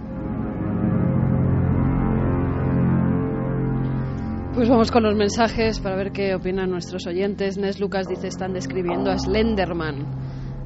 Speaker 3: Pues vamos con los mensajes para ver qué opinan nuestros oyentes. Nes Lucas dice: están describiendo a Slenderman.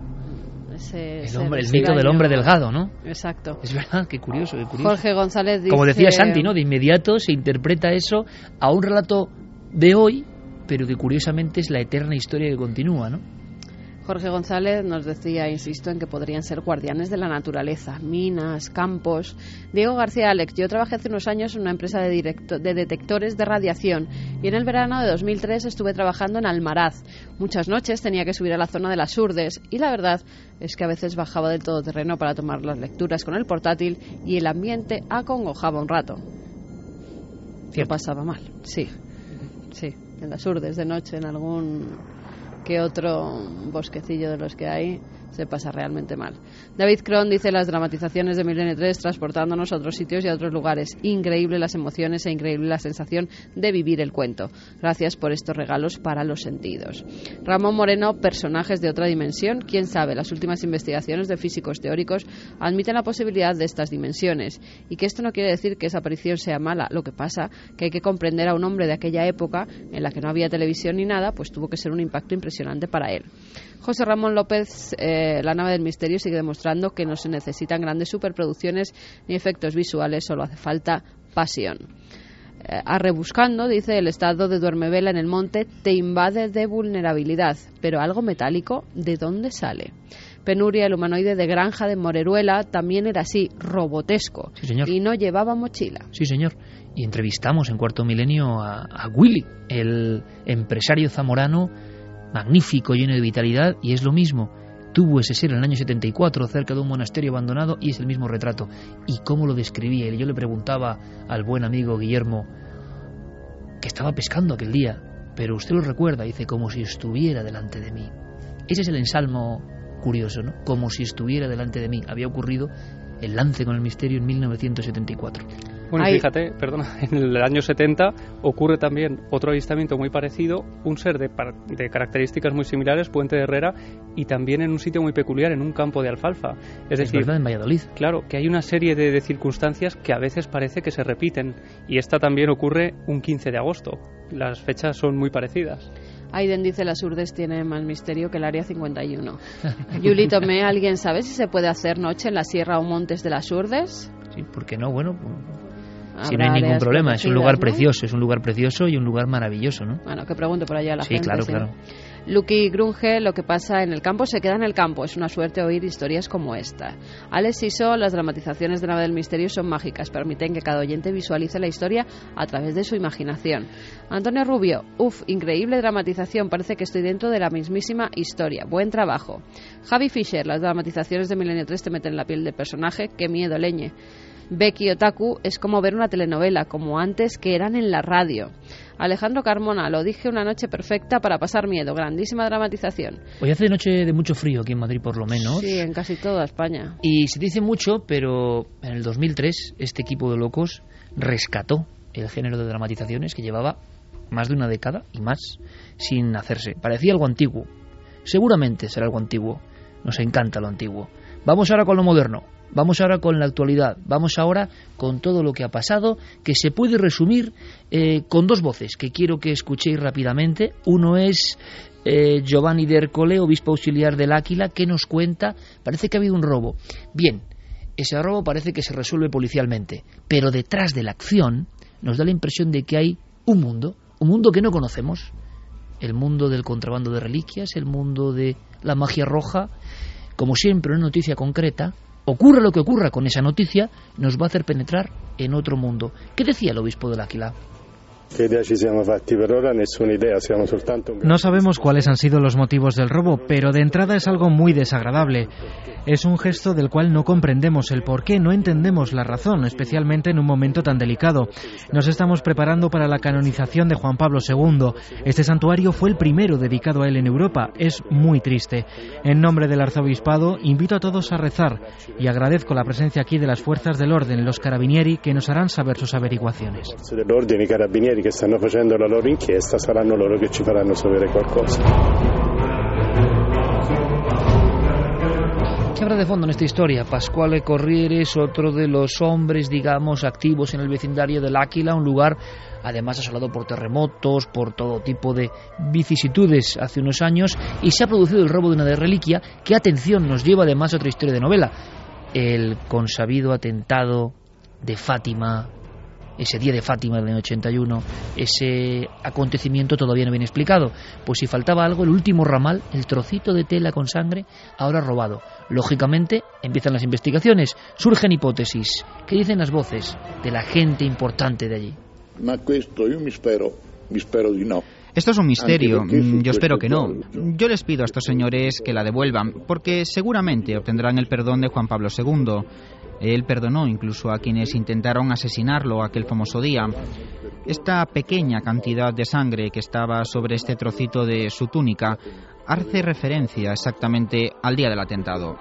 Speaker 2: El mito del hombre delgado, ¿no?
Speaker 3: Exacto.
Speaker 2: Es verdad, qué curioso, qué curioso.
Speaker 3: Jorge González dice...
Speaker 2: Como decía Santi, ¿no? De inmediato se interpreta eso a un relato de hoy, pero que curiosamente es la eterna historia que continúa, ¿no?
Speaker 3: Jorge González nos decía, insisto, en que podrían ser guardianes de la naturaleza, minas, campos. Diego García Alex: yo trabajé hace unos años en una empresa de detectores de radiación y en el verano de 2003 estuve trabajando en Almaraz. Muchas noches tenía que subir a la zona de las Urdes y la verdad es que a veces bajaba del todoterreno para tomar las lecturas con el portátil y el ambiente acongojaba un rato. Yo pasaba mal, sí, en las Urdes de noche, en algún que otro bosquecillo de los que hay, se pasa realmente mal. David Cron dice: las dramatizaciones de Milenio 3 transportándonos a otros sitios y a otros lugares. Increíble las emociones e increíble la sensación de vivir el cuento. Gracias por estos regalos para los sentidos. Ramón Moreno: personajes de otra dimensión. Quién sabe, las últimas investigaciones de físicos teóricos admiten la posibilidad de estas dimensiones. Y que esto no quiere decir que esa aparición sea mala. Lo que pasa que hay que comprender a un hombre de aquella época en la que no había televisión ni nada, pues tuvo que ser un impacto impresionante para él. José Ramón López: la nave del misterio sigue demostrando que no se necesitan grandes superproducciones ni efectos visuales, solo hace falta pasión. Arrebuscando, dice: el estado de duermevela en el monte te invade de vulnerabilidad, pero algo metálico, ¿de dónde sale? Penuria: el humanoide de Granja de Moreruela también era así, robotesco,
Speaker 2: sí, señor.
Speaker 3: Y no llevaba mochila.
Speaker 2: Sí, señor. Y entrevistamos en Cuarto Milenio a Willy, el empresario zamorano, magnífico, lleno de vitalidad, y es lo mismo. Tuvo ese ser en el año 74 cerca de un monasterio abandonado y es el mismo retrato. ¿Y cómo lo describía? Y yo le preguntaba al buen amigo Guillermo, que estaba pescando aquel día, pero usted lo recuerda, dice: como si estuviera delante de mí. Ese es el ensalmo curioso, ¿no? Como si estuviera delante de mí. Había ocurrido el lance con el misterio en 1974.
Speaker 4: Bueno, fíjate, perdona, en el año 70 ocurre también otro avistamiento muy parecido, un ser de características muy similares, Puente de Herrera, y también en un sitio muy peculiar, en un campo de alfalfa. Es decir,
Speaker 2: verdad, en Valladolid.
Speaker 4: Claro, que hay una serie de circunstancias que a veces parece que se repiten, y esta también ocurre un 15 de agosto. Las fechas son muy parecidas.
Speaker 3: Aiden dice: las Urdes tienen más misterio que el Área 51. Yuli Tomé: ¿alguien sabe si se puede hacer noche en la sierra o montes de las Urdes?
Speaker 2: Sí, ¿por qué no? Bueno, si no hay ningún problema, es un lugar precioso, es un lugar precioso y un lugar maravilloso, ¿no?
Speaker 3: Bueno, que pregunte por allá a la gente.
Speaker 2: Sí, claro.
Speaker 3: Lucky Grunge: lo que pasa en el campo se queda en el campo. Es una suerte oír historias como esta. Alex Iso: las dramatizaciones de Nave del Misterio son mágicas, permiten que cada oyente visualice la historia a través de su imaginación. Antonio Rubio: increíble dramatización, parece que estoy dentro de la mismísima historia. Buen trabajo. Javi Fisher: las dramatizaciones de Milenio 3 te meten en la piel del personaje, qué miedo, leñe. Becky Otaku: es como ver una telenovela, como antes que eran en la radio. Alejandro Carmona: lo dije, una noche perfecta para pasar miedo, grandísima dramatización.
Speaker 2: Hoy hace noche de mucho frío aquí en Madrid, por lo menos.
Speaker 3: Sí, en casi toda España.
Speaker 2: Y se dice mucho, pero en el 2003 este equipo de locos rescató el género de dramatizaciones que llevaba más de una década y más sin hacerse. Parecía algo antiguo. Seguramente será algo antiguo. Nos encanta lo antiguo. Vamos ahora con lo moderno. Vamos ahora con la actualidad, vamos ahora con todo lo que ha pasado, que se puede resumir con dos voces que quiero que escuchéis rápidamente. Uno es Giovanni de Ercole, obispo auxiliar del Áquila, que nos cuenta, parece que ha habido un robo. Bien, ese robo parece que se resuelve policialmente, pero detrás de la acción nos da la impresión de que hay un mundo que no conocemos, el mundo del contrabando de reliquias, el mundo de la magia roja. Como siempre, una noticia concreta, ocurra lo que ocurra con esa noticia, nos va a hacer penetrar en otro mundo. ¿Qué decía el obispo del Áquila?
Speaker 15: No sabemos cuáles han sido los motivos del robo, pero de entrada es algo muy desagradable. Es un gesto del cual no comprendemos el porqué, no entendemos la razón, especialmente en un momento tan delicado. Nos estamos preparando para la canonización de Juan Pablo II. Este santuario fue el primero dedicado a él en Europa. Es muy triste. En nombre del arzobispado, invito a todos a rezar y agradezco la presencia aquí de las fuerzas del orden, los carabinieri, que nos harán saber sus averiguaciones.
Speaker 16: I carabinieri che stanno facendo la loro inchiesta saranno loro che ci faranno sapere qualcosa.
Speaker 2: ¿Qué habrá de fondo en esta historia? Pasquale Corriere es otro de los hombres, digamos, activos en el vecindario del Áquila, un lugar además asolado por terremotos, por todo tipo de vicisitudes hace unos años, y se ha producido el robo de una reliquia que, atención, nos lleva además a otra historia de novela, el consabido atentado de Fátima, ese día de Fátima del año 81, ese acontecimiento todavía no bien explicado. Pues si faltaba algo, el último ramal, el trocito de tela con sangre, ahora robado. Lógicamente, empiezan las investigaciones, surgen hipótesis. ¿Qué dicen las voces de la gente importante de allí?
Speaker 17: Esto es un misterio, yo espero que no. Yo les pido a estos señores que la devuelvan, porque seguramente obtendrán el perdón de Juan Pablo II. Él perdonó incluso a quienes intentaron asesinarlo aquel famoso día. Esta pequeña cantidad de sangre que estaba sobre este trocito de su túnica hace referencia exactamente al día del atentado.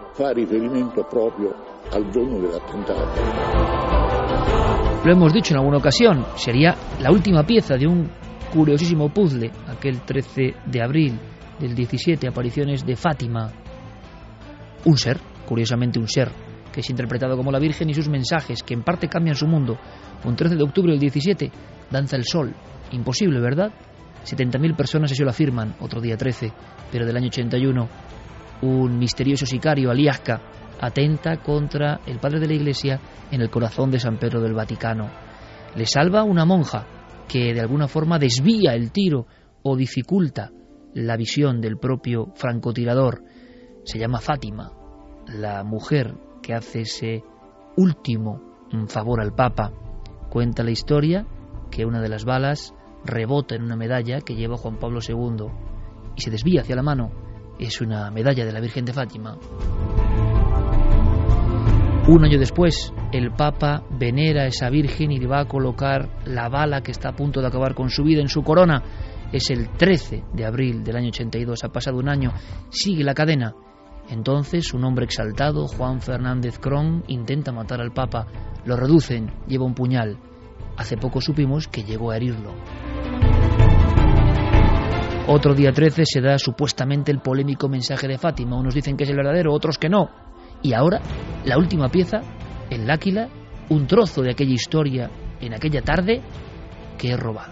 Speaker 2: Lo hemos dicho en alguna ocasión, sería la última pieza de un curiosísimo puzzle, aquel 13 de abril del 17, apariciones de Fátima. Un ser, curiosamente un ser, que es interpretado como la Virgen y sus mensajes, que en parte cambian su mundo. Un 13 de octubre del 17, danza el sol. Imposible, ¿verdad? 70.000 personas así lo afirman, otro día 13, pero del año 81, un misterioso sicario, Aliasca, atenta contra el padre de la Iglesia en el corazón de San Pedro del Vaticano. Le salva una monja que de alguna forma desvía el tiro o dificulta la visión del propio francotirador. Se llama Fátima, la mujer que hace ese último favor al Papa. Cuenta la historia que una de las balas rebota en una medalla que lleva Juan Pablo II y se desvía hacia la mano. Es una medalla de la Virgen de Fátima. Un año después, el Papa venera a esa Virgen y le va a colocar la bala que está a punto de acabar con su vida en su corona. Es el 13 de abril del año 82, ha pasado un año, sigue la cadena. Entonces, un hombre exaltado, Juan Fernández Cron, intenta matar al Papa. Lo reducen, lleva un puñal. Hace poco supimos que llegó a herirlo. Otro día 13 se da supuestamente el polémico mensaje de Fátima. Unos dicen que es el verdadero, otros que no. Y ahora, la última pieza, el Áquila, un trozo de aquella historia en aquella tarde que he robado.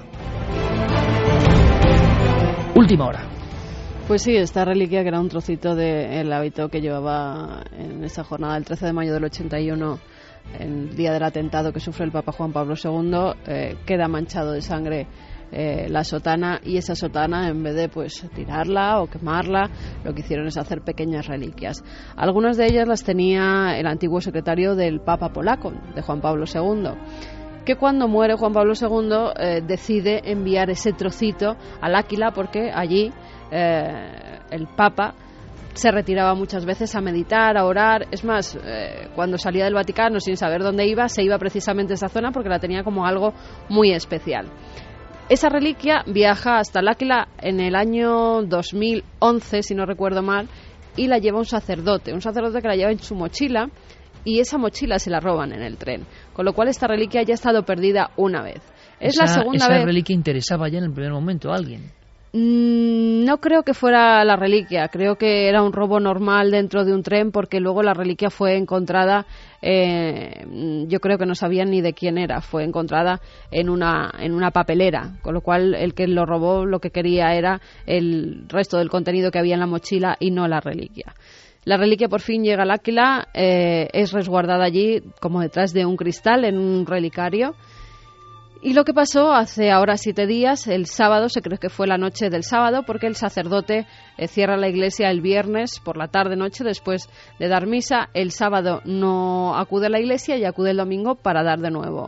Speaker 2: Última hora.
Speaker 3: Pues sí, esta reliquia, que era un trocito del hábito que llevaba en esa jornada del 13 de mayo del 81, el día del atentado que sufre el Papa Juan Pablo II, queda manchado de sangre la sotana, y esa sotana, en vez de tirarla o quemarla, lo que hicieron es hacer pequeñas reliquias. Algunas de ellas las tenía el antiguo secretario del Papa polaco, de Juan Pablo II, que cuando muere Juan Pablo II decide enviar ese trocito al Áquila, porque allí el Papa se retiraba muchas veces a meditar, a orar. Es más, cuando salía del Vaticano sin saber dónde iba, se iba precisamente a esa zona porque la tenía como algo muy especial. Esa reliquia viaja hasta el Áquila en el año 2011, si no recuerdo mal, y la lleva un sacerdote que la lleva en su mochila, y esa mochila se la roban en el tren, con lo cual esta reliquia ya ha estado perdida una vez. La segunda vez.
Speaker 2: ¿Esa reliquia interesaba ya en el primer momento a alguien?
Speaker 3: No creo que fuera la reliquia, creo que era un robo normal dentro de un tren, porque luego la reliquia fue encontrada, yo creo que no sabían ni de quién era, fue encontrada en una papelera, con lo cual el que lo robó lo que quería era el resto del contenido que había en la mochila y no la reliquia. La reliquia por fin llega al Áquila, es resguardada allí como detrás de un cristal en un relicario. Y lo que pasó hace ahora 7 días, el sábado, se cree que fue la noche del sábado, porque el sacerdote cierra la iglesia el viernes por la tarde-noche después de dar misa. El sábado no acude a la iglesia y acude el domingo para dar de nuevo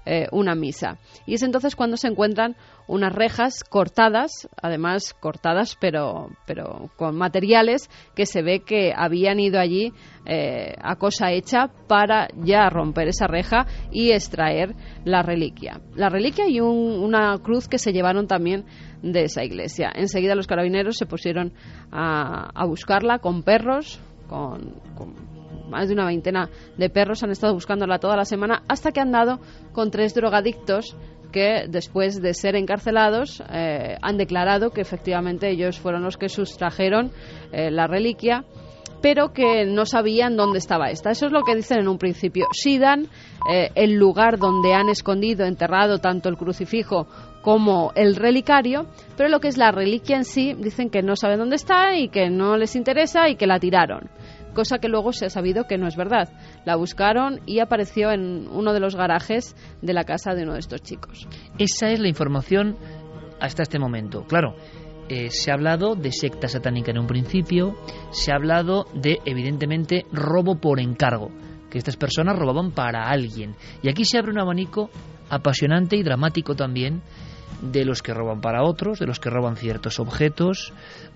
Speaker 3: una misa. Y es entonces cuando se encuentran unas rejas cortadas, además cortadas pero con materiales que se ve que habían ido allí a cosa hecha para ya romper esa reja y extraer la reliquia. La reliquia y una cruz que se llevaron también de esa iglesia. Enseguida los carabineros se pusieron a buscarla con perros, con más de una veintena de perros han estado buscándola toda la semana, hasta que han dado con 3 drogadictos que después de ser encarcelados han declarado que efectivamente ellos fueron los que sustrajeron la reliquia, pero que no sabían dónde estaba esta. Eso es lo que dicen en un principio. Sí dan el lugar donde han escondido, enterrado tanto el crucifijo como el relicario, pero lo que es la reliquia en sí dicen que no saben dónde está y que no les interesa y que la tiraron. Cosa que luego se ha sabido que no es verdad. La buscaron y apareció en uno de los garajes de la casa de uno de estos chicos.
Speaker 2: Esa es la información hasta este momento. Claro, se ha hablado de secta satánica en un principio, se ha hablado de, evidentemente, robo por encargo, que estas personas robaban para alguien. Y aquí se abre un abanico apasionante y dramático también de los que roban para otros, de los que roban ciertos objetos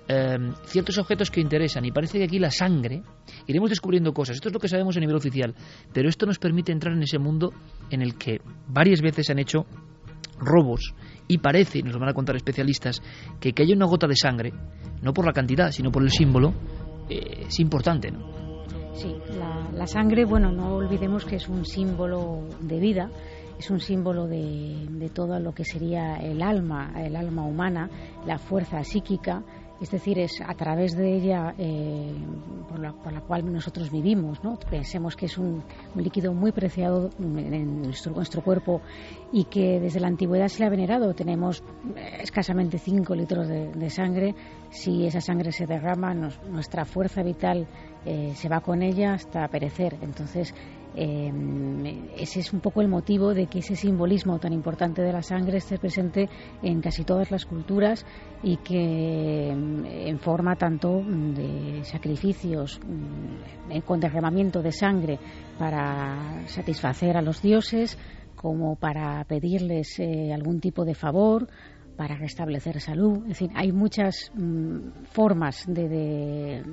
Speaker 2: que interesan, y parece que aquí la sangre, iremos descubriendo cosas, esto es lo que sabemos a nivel oficial, pero esto nos permite entrar en ese mundo en el que varias veces se han hecho robos, y parece, nos lo van a contar especialistas, que haya una gota de sangre, no por la cantidad, sino por el símbolo, es importante, ¿no?
Speaker 6: Sí, la sangre, bueno, no olvidemos que es un símbolo de vida, es un símbolo de todo lo que sería el alma humana, la fuerza psíquica, es decir, es a través de ella por la cual nosotros vivimos, ¿no? Pensemos que es un líquido muy preciado en nuestro cuerpo y que desde la antigüedad se le ha venerado. Tenemos escasamente 5 litros de sangre. Si esa sangre se derrama, nuestra fuerza vital se va con ella hasta perecer. Entonces, ese es un poco el motivo de que ese simbolismo tan importante de la sangre esté presente en casi todas las culturas y que en forma tanto de sacrificios con derramamiento de sangre para satisfacer a los dioses como para pedirles algún tipo de favor, para restablecer salud. En fin, hay muchas formas de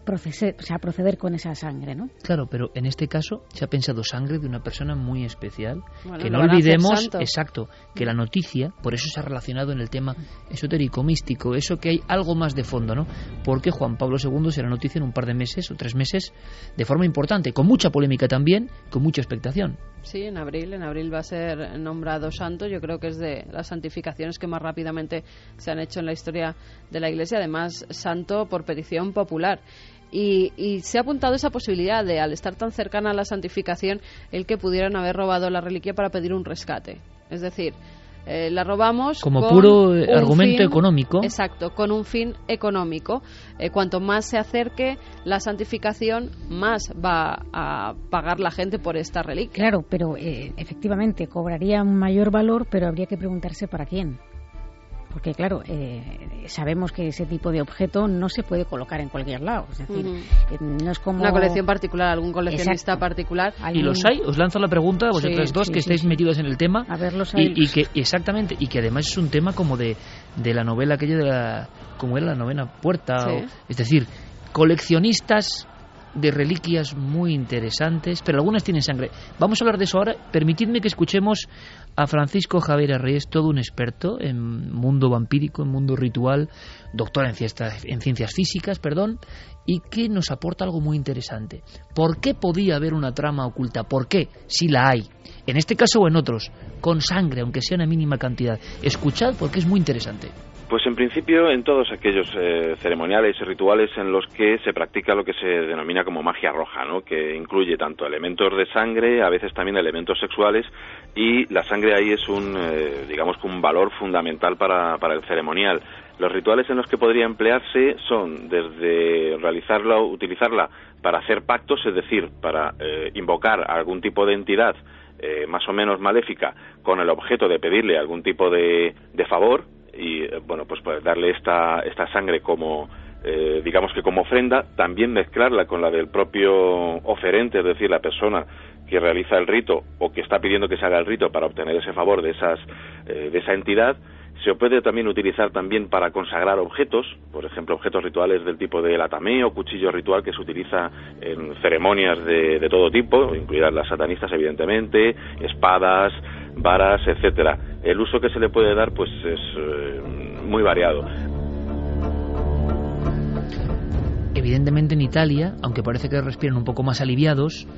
Speaker 6: proceder con esa sangre, ¿no?
Speaker 2: Claro, pero en este caso se ha pensado sangre de una persona muy especial. Bueno, que no olvidemos, exacto, que la noticia, por eso se ha relacionado en el tema esotérico, místico, eso que hay algo más de fondo, ¿no? Porque Juan Pablo II será noticia en un par de meses o 3 meses de forma importante, con mucha polémica también, con mucha expectación.
Speaker 3: Sí, en abril va a ser nombrado santo. Yo creo que es de las santificaciones que más rápidamente se han hecho en la historia de la Iglesia, además santo por petición popular. Y se ha apuntado esa posibilidad de, al estar tan cercana a la santificación, el que pudieran haber robado la reliquia para pedir un rescate. Es decir, la robamos
Speaker 2: como
Speaker 3: con
Speaker 2: puro argumento económico.
Speaker 3: Exacto, con un fin económico. Cuanto más se acerque la santificación, más va a pagar la gente por esta reliquia.
Speaker 6: Claro, pero efectivamente cobraría un mayor valor, pero habría que preguntarse para quién. Porque claro, sabemos que ese tipo de objeto no se puede colocar en cualquier lado. Es decir, no es como
Speaker 3: una colección particular, algún coleccionista
Speaker 6: Exacto.
Speaker 3: particular.
Speaker 2: ¿Y los hay? Os lanzo la pregunta a vosotras dos que estáis metidas en el tema.
Speaker 6: A ver, los hay.
Speaker 2: Y que exactamente, y que además es un tema como de la novela aquella de la, como era la novena puerta.
Speaker 3: Sí.
Speaker 2: Es decir, coleccionistas de reliquias muy interesantes, pero algunas tienen sangre. Vamos a hablar de eso ahora. Permitidme que escuchemos a Francisco Javier Arrés, todo un experto en mundo vampírico, en mundo ritual, doctor en ciencias físicas, y que nos aporta algo muy interesante. ¿Por qué podía haber una trama oculta? ¿Por qué? Si la hay. En este caso o en otros, con sangre, aunque sea una mínima cantidad. Escuchad porque es muy interesante.
Speaker 18: Pues en principio en todos aquellos ceremoniales y rituales en los que se practica lo que se denomina como magia roja, ¿no? Que incluye tanto elementos de sangre, a veces también elementos sexuales, y la sangre ahí es un valor fundamental para el ceremonial. Los rituales en los que podría emplearse son desde realizarla o utilizarla para hacer pactos, es decir, para invocar a algún tipo de entidad más o menos maléfica con el objeto de pedirle algún tipo de favor, y pues darle esta sangre como digamos que como ofrenda, también mezclarla con la del propio oferente, es decir, la persona que realiza el rito o que está pidiendo que se haga el rito para obtener ese favor de esa entidad. Se puede también utilizar también para consagrar objetos, por ejemplo, objetos rituales del tipo del atameo, cuchillo ritual que se utiliza en ceremonias de todo tipo, incluidas las satanistas evidentemente, espadas, varas, etcétera. El uso que se le puede dar pues es muy variado.
Speaker 2: Evidentemente en Italia, aunque parece que respiran un poco más aliviados,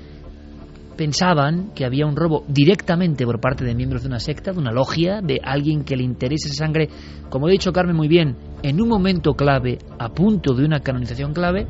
Speaker 2: pensaban que había un robo directamente por parte de miembros de una secta, de una logia, de alguien que le interese esa sangre, como ha dicho Carmen muy bien, en un momento clave, a punto de una canonización clave,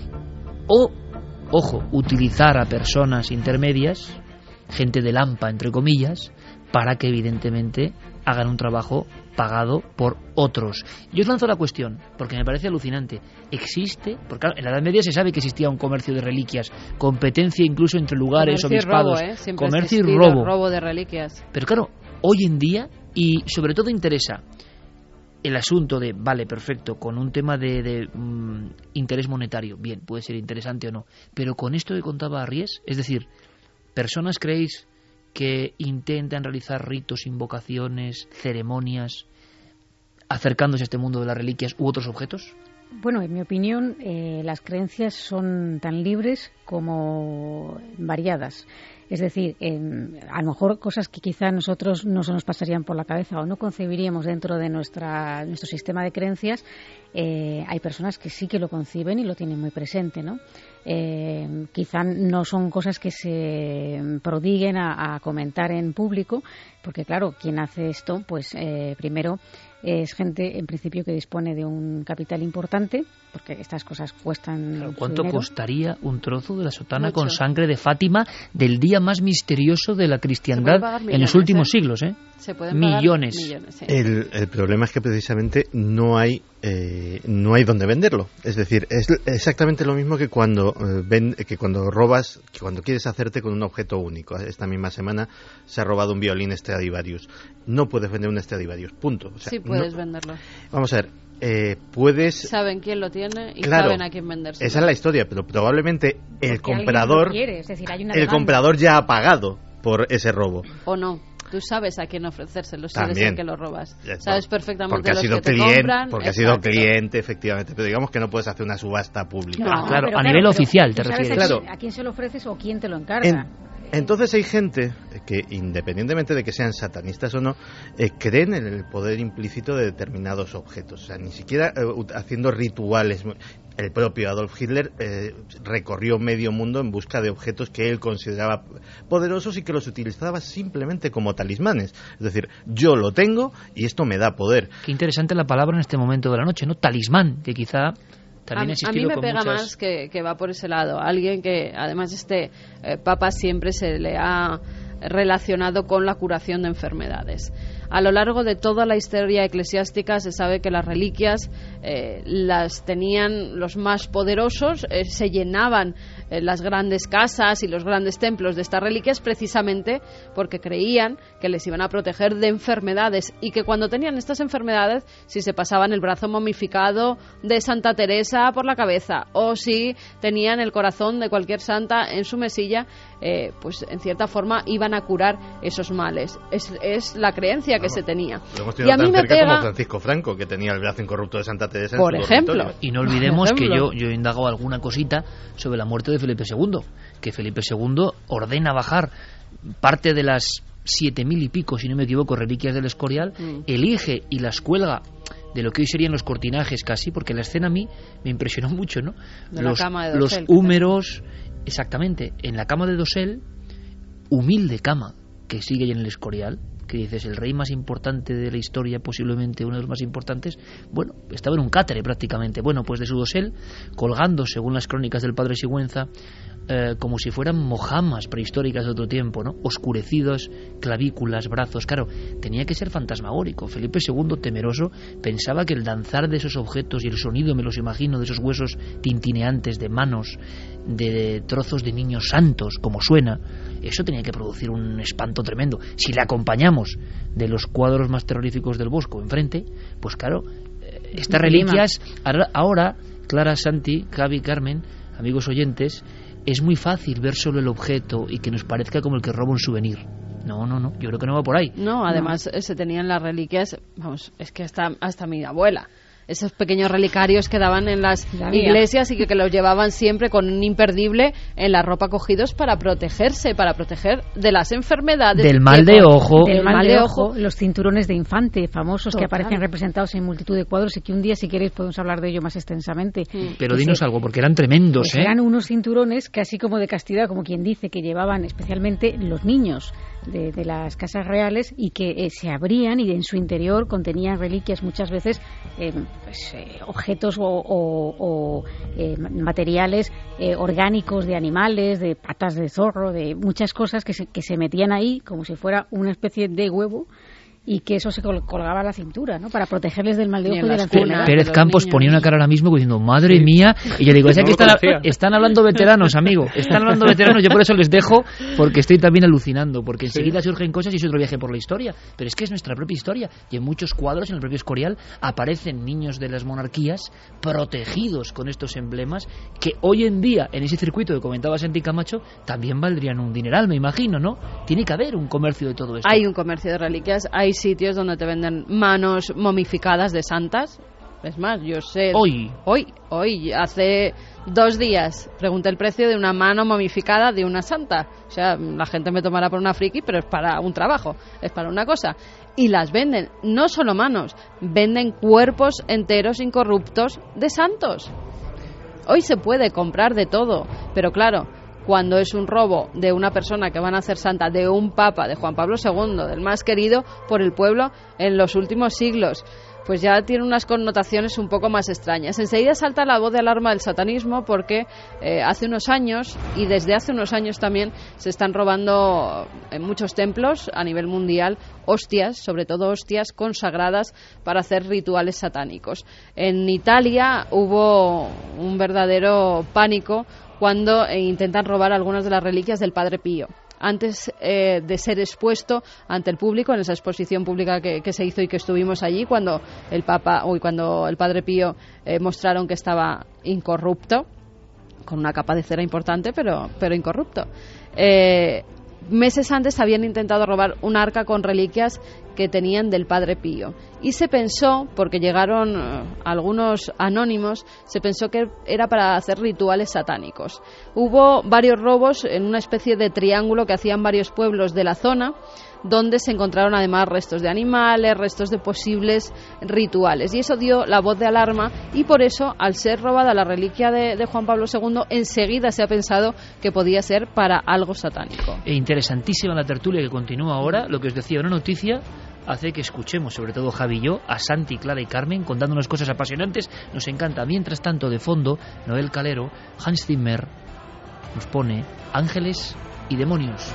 Speaker 2: o, ojo, utilizar a personas intermedias, gente de lampa, entre comillas, para que evidentemente hagan un trabajo pagado por otros. Yo os lanzo la cuestión, porque me parece alucinante. ¿Existe? Porque claro, en la Edad Media se sabe que existía un comercio de reliquias, competencia incluso entre lugares, obispados, comercio y robo
Speaker 3: de reliquias.
Speaker 2: Pero claro, hoy en día, y sobre todo interesa el asunto de, vale, perfecto, con un tema de interés monetario, bien, puede ser interesante o no, pero con esto que contaba Arries, es decir, personas, ¿creéis que intentan realizar ritos, invocaciones, ceremonias, acercándose a este mundo de las reliquias u otros objetos?
Speaker 6: Bueno, en mi opinión, las creencias son tan libres como variadas. Es decir, a lo mejor cosas que quizá a nosotros no se nos pasarían por la cabeza o no concebiríamos dentro de nuestro sistema de creencias, hay personas que sí que lo conciben y lo tienen muy presente, ¿no? Quizá no son cosas que se prodiguen a comentar en público, porque claro, quien hace esto, pues primero es gente en principio que dispone de un capital importante, porque estas cosas cuestan.
Speaker 2: Claro, ¿cuánto
Speaker 6: dinero?
Speaker 2: Costaría un trozo de la sotana
Speaker 3: Mucho.
Speaker 2: con sangre de Fátima del día más misterioso de la cristiandad en los últimos siglos?
Speaker 3: Se pueden pagar
Speaker 2: millones.
Speaker 3: Sí.
Speaker 5: El problema es que precisamente no hay donde venderlo. Es decir, es exactamente lo mismo que cuando robas, que cuando quieres hacerte con un objeto único. Esta misma semana se ha robado un violín Stradivarius. No puedes vender un Stradivarius, punto. O sea,
Speaker 3: sí puedes venderlo.
Speaker 5: Vamos a ver. Puedes...
Speaker 3: Saben quién lo tiene y
Speaker 5: claro,
Speaker 3: saben a quién venderse.
Speaker 5: Esa es la historia, pero probablemente el comprador,
Speaker 6: quiere, es decir, hay una
Speaker 5: el
Speaker 6: demanda.
Speaker 5: comprador ya ha pagado por ese robo.
Speaker 3: O no. Tú sabes a quién ofrecérselo si eres
Speaker 5: También.
Speaker 3: el que lo robas. Sabes perfectamente
Speaker 5: porque
Speaker 3: los
Speaker 5: ha sido
Speaker 3: que te
Speaker 5: cliente,
Speaker 3: compran.
Speaker 5: porque
Speaker 3: Exacto.
Speaker 5: ha sido cliente, efectivamente. Pero digamos que no puedes hacer una subasta pública.
Speaker 6: No,
Speaker 2: claro,
Speaker 6: pero
Speaker 2: a nivel oficial te
Speaker 6: ¿sabes
Speaker 2: refieres.
Speaker 5: Claro.
Speaker 6: a quién se lo ofreces o quién te lo encarga?
Speaker 5: Entonces hay gente que, independientemente de que sean satanistas o no, creen en el poder implícito de determinados objetos. O sea, ni siquiera haciendo rituales. El propio Adolf Hitler recorrió medio mundo en busca de objetos que él consideraba poderosos y que los utilizaba simplemente como talismanes. Es decir, yo lo tengo y esto me da poder.
Speaker 2: Qué interesante la palabra en este momento de la noche, ¿no? Talismán, que quizá también ha
Speaker 3: A
Speaker 2: existido
Speaker 3: mí me
Speaker 2: con
Speaker 3: pega
Speaker 2: muchas...
Speaker 3: más que va por ese lado. Alguien que, además, Papa siempre se le ha relacionado con la curación de enfermedades. A lo largo de toda la historia eclesiástica se sabe que las reliquias las tenían los más poderosos, se llenaban las grandes casas y los grandes templos de estas reliquias precisamente porque creían que les iban a proteger de enfermedades y que cuando tenían estas enfermedades, si se pasaban el brazo momificado de Santa Teresa por la cabeza o si tenían el corazón de cualquier santa en su mesilla, pues en cierta forma iban a curar esos males. Es la creencia que se tenía.
Speaker 5: Lo hemos
Speaker 3: Y
Speaker 5: tenido
Speaker 3: a mí
Speaker 5: tan
Speaker 3: me
Speaker 5: cerca
Speaker 3: pega,
Speaker 5: como Francisco Franco, que tenía el brazo incorrupto de Santa Teresa
Speaker 3: por
Speaker 5: en su
Speaker 3: ejemplo.
Speaker 5: dormitorio.
Speaker 2: Y no olvidemos
Speaker 3: Por
Speaker 2: que
Speaker 3: ejemplo.
Speaker 2: yo he indagado alguna cosita sobre la muerte de Felipe II, que Felipe II ordena bajar parte de las 7.000 y pico, si no me equivoco, reliquias del Escorial, elige y las cuelga de lo que hoy serían los cortinajes casi, porque la escena a mí me impresionó mucho, ¿no?
Speaker 3: De la cama de
Speaker 2: los
Speaker 3: dosel,
Speaker 2: húmeros, exactamente, en la cama de dosel, humilde cama que sigue ahí en el Escorial, que dices, el rey más importante de la historia, posiblemente uno de los más importantes, bueno, estaba en un cátere prácticamente. Bueno, pues de su dosel, colgando, según las crónicas del padre Sigüenza, como si fueran mojamas prehistóricas de otro tiempo, ¿no? Oscurecidos, clavículas, brazos. Claro, tenía que ser fantasmagórico. Felipe II, temeroso, pensaba que el danzar de esos objetos y el sonido, me los imagino, de esos huesos tintineantes de manos, de trozos de niños santos, como suena, eso tenía que producir un espanto tremendo. Si le acompañamos de los cuadros más terroríficos del Bosco enfrente, pues claro, estas reliquias ahora Clara, Santi, Javi, Carmen, amigos oyentes, es muy fácil ver solo el objeto y que nos parezca como el que roba un souvenir. No, yo creo que no va por ahí.
Speaker 3: No, además se tenían las reliquias, vamos, es que hasta mi abuela, esos pequeños relicarios que daban en las iglesias y que los llevaban siempre con un imperdible en la ropa cogidos para protegerse, para proteger de las enfermedades.
Speaker 2: Del mal de ojo.
Speaker 6: Del mal de ojo, los cinturones de infante famosos. Total. Que aparecen representados en multitud de cuadros y que un día, si queréis, podemos hablar de ello más extensamente.
Speaker 2: Pero dinos algo, porque eran tremendos,
Speaker 6: Eran unos cinturones casi como de castidad, como quien dice, que llevaban especialmente los niños de las casas reales y que se abrían y en su interior contenían reliquias muchas veces, objetos o materiales orgánicos de animales, de patas de zorro, de muchas cosas que se metían ahí como si fuera una especie de huevo y que eso se colgaba a la cintura, ¿no? Para protegerles del mal de ojo y de la enfermedad.
Speaker 2: Pérez Campos ponía una cara ahora mismo diciendo, madre mía, y yo digo, es que están hablando veteranos, amigo, están hablando veteranos, yo por eso les dejo, porque estoy también alucinando, porque enseguida surgen cosas y es otro viaje por la historia, pero es que es nuestra propia historia, y en muchos cuadros, en el propio Escorial, aparecen niños de las monarquías protegidos con estos emblemas, que hoy en día, en ese circuito que comentaba Santi Camacho, también valdrían un dineral, me imagino, ¿no? Tiene que haber un comercio de todo esto.
Speaker 3: Hay un comercio de reliquias, hay sitios donde te venden manos momificadas de santas. Es más, yo sé... Hoy, hace 2 días, pregunté el precio de una mano momificada de una santa. O sea, la gente me tomará por una friki, pero es para un trabajo, es para una cosa. Y las venden, no solo manos, venden cuerpos enteros incorruptos de santos. Hoy se puede comprar de todo, pero claro, cuando es un robo de una persona que van a hacer santa, de un papa, de Juan Pablo II, del más querido por el pueblo en los últimos siglos, pues ya tiene unas connotaciones un poco más extrañas. Enseguida salta la voz de alarma del satanismo porque hace unos años, y desde hace unos años también, se están robando en muchos templos a nivel mundial hostias, sobre todo hostias consagradas para hacer rituales satánicos. En Italia hubo un verdadero pánico cuando intentan robar algunas de las reliquias del Padre Pío. Antes de ser expuesto ante el público, en esa exposición pública que se hizo y que estuvimos allí, cuando el Padre Pío mostraron que estaba incorrupto, con una capa de cera importante, pero incorrupto. Meses antes habían intentado robar un arca con reliquias que tenían del Padre Pío. Y se pensó, porque llegaron algunos anónimos, se pensó que era para hacer rituales satánicos. Hubo varios robos en una especie de triángulo que hacían varios pueblos de la zona, donde se encontraron además restos de animales, restos de posibles rituales. Y eso dio la voz de alarma y por eso, al ser robada la reliquia de Juan Pablo II, enseguida se ha pensado que podía ser para algo satánico.
Speaker 2: E interesantísima la tertulia que continúa ahora. Lo que os decía, una noticia hace que escuchemos, sobre todo Javi y yo, a Santi, Clara y Carmen contándonos cosas apasionantes. Nos encanta. Mientras tanto, de fondo, Noel Calero, Hans Zimmer nos pone Ángeles y Demonios.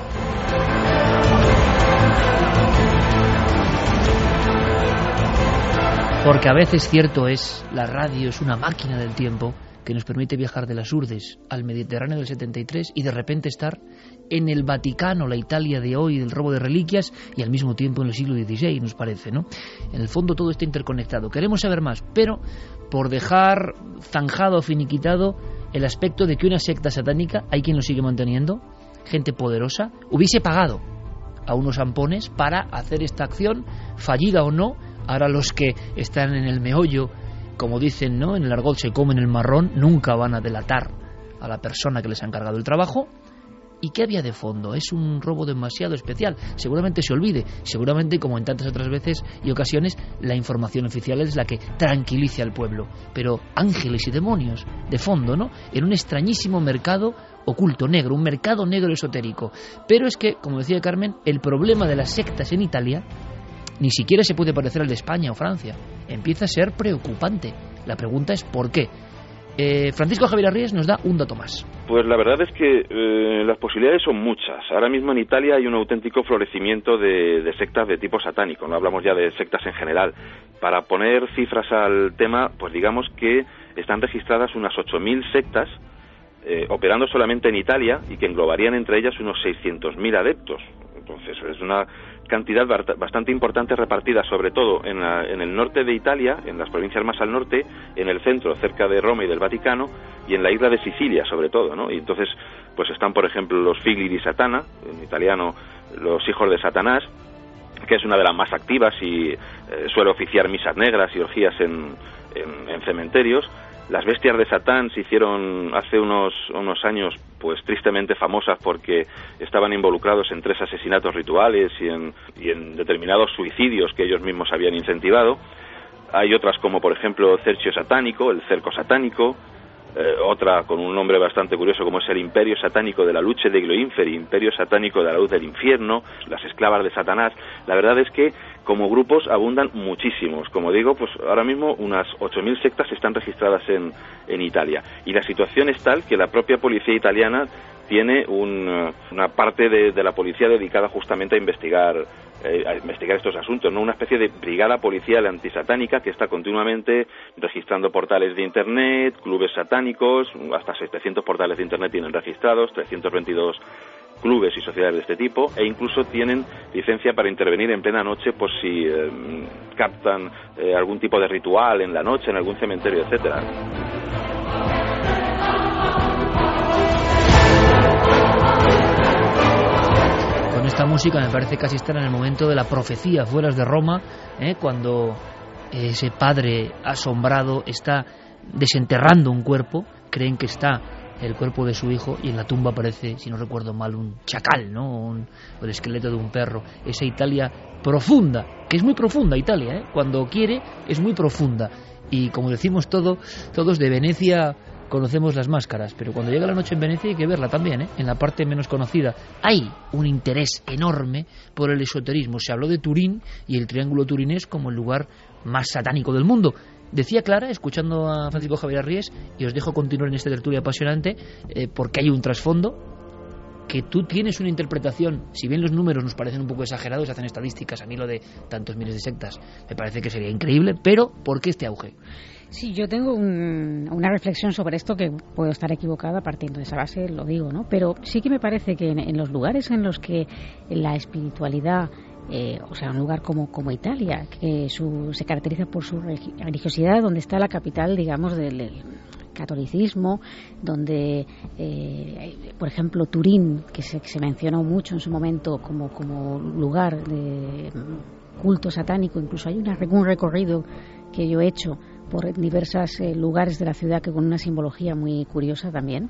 Speaker 2: Porque a veces, cierto es, la radio es una máquina del tiempo que nos permite viajar de las Urdes al Mediterráneo del 73 y de repente estar en el Vaticano, la Italia de hoy, del robo de reliquias, y al mismo tiempo en el siglo XVI, nos parece, ¿no? En el fondo todo está interconectado. Queremos saber más, pero por dejar zanjado o finiquitado el aspecto de que una secta satánica, hay quien lo sigue manteniendo, gente poderosa, hubiese pagado a unos ampones para hacer esta acción, fallida o no. Ahora los que están en el meollo, como dicen, ¿no?, en el argot se comen el marrón, nunca van a delatar a la persona que les ha encargado el trabajo. ¿Y qué había de fondo? Es un robo demasiado especial. Seguramente se olvide. Seguramente, como en tantas otras veces y ocasiones, la información oficial es la que tranquilice al pueblo. Pero ángeles y demonios, de fondo, ¿no?, en un extrañísimo mercado oculto, negro, un mercado negro esotérico. Pero es que, como decía Carmen, el problema de las sectas en Italia ni siquiera se puede parecer al de España o Francia. Empieza a ser preocupante. La pregunta es ¿por qué? Francisco Javier Arríes nos da un dato más.
Speaker 18: Pues la verdad es que las posibilidades son muchas. Ahora mismo en Italia hay un auténtico florecimiento de sectas de tipo satánico. No hablamos ya de sectas en general. Para poner cifras al tema, pues digamos que están registradas unas 8.000 sectas operando solamente en Italia y que englobarían entre ellas unos 600.000 adeptos. Entonces es una cantidad bastante importante repartida sobre todo en el norte de Italia, en las provincias más al norte, en el centro, cerca de Roma y del Vaticano, y en la isla de Sicilia sobre todo, ¿no? Y entonces pues están, por ejemplo, los figli di Satana, en italiano los hijos de Satanás, que es una de las más activas y suele oficiar misas negras y orgías en cementerios. Las bestias de Satán se hicieron hace unos años pues tristemente famosas porque estaban involucrados en 3 asesinatos rituales y en determinados suicidios que ellos mismos habían incentivado. Hay otras como por ejemplo Cerchio Satánico, el cerco satánico, otra con un nombre bastante curioso como es el Imperio Satánico de la Luce degli Inferi, Imperio Satánico de la Luz del Infierno, las esclavas de Satanás. La verdad es que como grupos abundan muchísimos. Como digo, pues ahora mismo unas 8.000 sectas están registradas en Italia. Y la situación es tal que la propia policía italiana tiene una parte de la policía dedicada justamente a investigar estos asuntos, ¿no? Una especie de brigada policial antisatánica que está continuamente registrando portales de internet, clubes satánicos, hasta 700 portales de internet tienen registrados, 322 clubes y sociedades de este tipo, e incluso tienen licencia para intervenir en plena noche por si captan algún tipo de ritual en la noche, en algún cementerio, etcétera.
Speaker 2: Con esta música me parece casi estar en el momento de la profecía afuera de Roma, cuando ese padre asombrado está desenterrando un cuerpo, creen que está el cuerpo de su hijo y en la tumba aparece, si no recuerdo mal, un chacal, ¿no? O el esqueleto de un perro. Esa Italia profunda, que es muy profunda Italia, cuando quiere es muy profunda. Y como decimos todos de Venecia conocemos las máscaras, pero cuando llega la noche en Venecia hay que verla también, en la parte menos conocida. Hay un interés enorme por el esoterismo. Se habló de Turín y el Triángulo Turinés como el lugar más satánico del mundo. Decía Clara, escuchando a Francisco Javier Arries, y os dejo continuar en esta tertulia apasionante, porque hay un trasfondo, que tú tienes una interpretación, si bien los números nos parecen un poco exagerados, hacen estadísticas, a mí lo de tantos miles de sectas me parece que sería increíble, pero ¿por qué este auge?
Speaker 6: Sí, yo tengo una reflexión sobre esto, que puedo estar equivocada partiendo de esa base, lo digo, ¿no? Pero sí que me parece que en los lugares en los que la espiritualidad, o sea, un lugar como Italia, que se caracteriza por su religiosidad, donde está la capital, digamos, del catolicismo, donde, por ejemplo, Turín, que se mencionó mucho en su momento como lugar de culto satánico, incluso hay un recorrido que yo he hecho por diversos lugares de la ciudad que con una simbología muy curiosa también.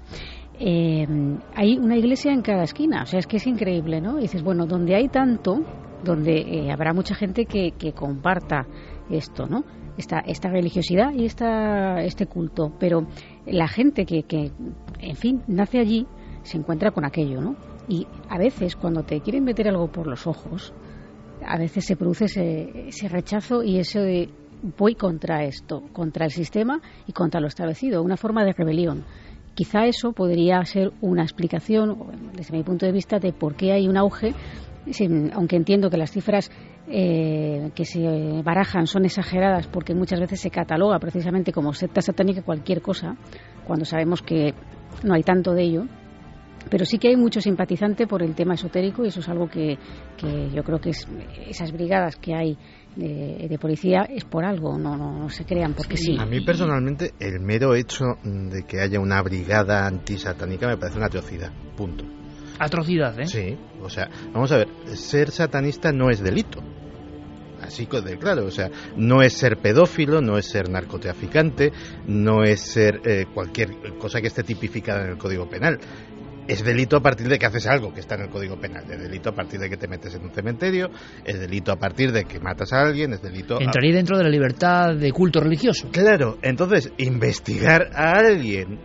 Speaker 6: Hay una iglesia en cada esquina, o sea, es que es increíble, ¿no? Y dices, bueno, donde hay tanto, donde habrá mucha gente que comparta esto, ¿no? Esta religiosidad y este culto, pero la gente que en fin, nace allí, se encuentra con aquello, ¿no? Y a veces cuando te quieren meter algo por los ojos, a veces se produce ese rechazo y eso de voy contra esto, contra el sistema y contra lo establecido, una forma de rebelión. Quizá eso podría ser una explicación, desde mi punto de vista, de por qué hay un auge, aunque entiendo que las cifras que se barajan son exageradas, porque muchas veces se cataloga precisamente como secta satánica cualquier cosa, cuando sabemos que no hay tanto de ello. Pero sí que hay mucho simpatizante por el tema esotérico, y eso es algo que yo creo que esas brigadas que hay de policía es por algo, no se crean porque sí.
Speaker 5: A mí personalmente el mero hecho de que haya una brigada antisatánica me parece una atrocidad, punto.
Speaker 2: Atrocidad, ¿eh?
Speaker 5: Sí, o sea, vamos a ver, ser satanista no es delito. Así que, claro, o sea, no es ser pedófilo, no es ser narcotraficante, no es ser cualquier cosa que esté tipificada en el Código Penal. Es delito a partir de que haces algo que está en el Código Penal. Es delito a partir de que te metes en un cementerio, es delito a partir de que matas a alguien, es delito...
Speaker 2: Entraría dentro de la libertad de culto religioso.
Speaker 5: Claro, entonces, investigar a alguien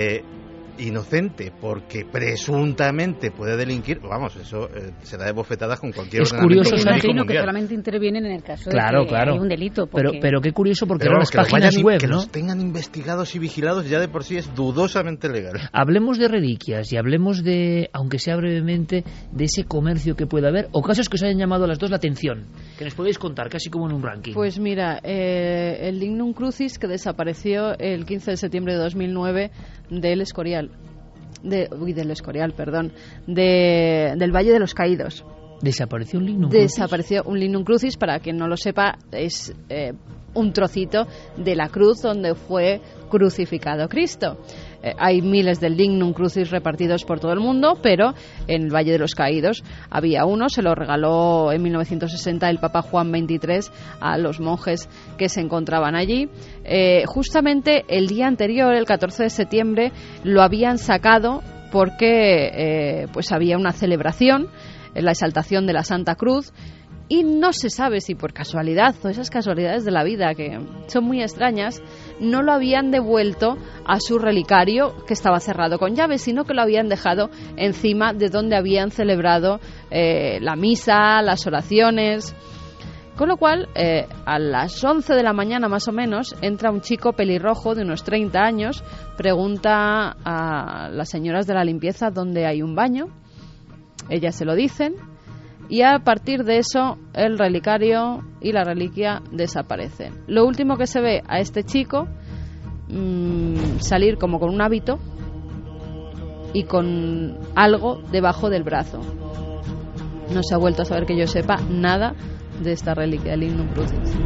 Speaker 5: inocente porque presuntamente puede delinquir, vamos, eso se da de bofetadas con cualquier ordenamiento jurídico mundial.
Speaker 6: Que solamente intervienen en el caso de que hay un delito. Porque...
Speaker 2: Pero qué curioso, porque ahora las páginas web,
Speaker 5: que
Speaker 2: ¿no?
Speaker 5: los tengan investigados y vigilados ya de por sí es dudosamente legal.
Speaker 2: Hablemos de reliquias y hablemos de, aunque sea brevemente, de ese comercio que puede haber, o casos que os hayan llamado a las dos la atención, que nos podéis contar, casi como en un ranking.
Speaker 3: Pues mira, el Lignum Crucis, que desapareció el 15 de septiembre de 2009 del Escorial, del Valle de los Caídos.
Speaker 2: ¿Desapareció un lignum crucis?
Speaker 3: Desapareció un lignum crucis, para quien no lo sepa, es un trocito de la cruz donde fue crucificado Cristo. Hay miles de lignum crucis repartidos por todo el mundo, pero en el Valle de los Caídos había uno, se lo regaló en 1960 el Papa Juan XXIII a los monjes que se encontraban allí. Justamente el día anterior, el 14 de septiembre, lo habían sacado porque pues había una celebración, la exaltación de la Santa Cruz, y no se sabe si por casualidad o esas casualidades de la vida que son muy extrañas, no lo habían devuelto a su relicario, que estaba cerrado con llave, sino que lo habían dejado encima de donde habían celebrado la misa, las oraciones. Con lo cual, a las 11 de la mañana más o menos, entra un chico pelirrojo de unos 30 años, pregunta a las señoras de la limpieza dónde hay un baño. Ellas se lo dicen, y a partir de eso el relicario y la reliquia desaparecen. Lo último que se ve a este chico salir como con un hábito y con algo debajo del brazo. No se ha vuelto a saber, que yo sepa, nada de esta reliquia del lignum crucis.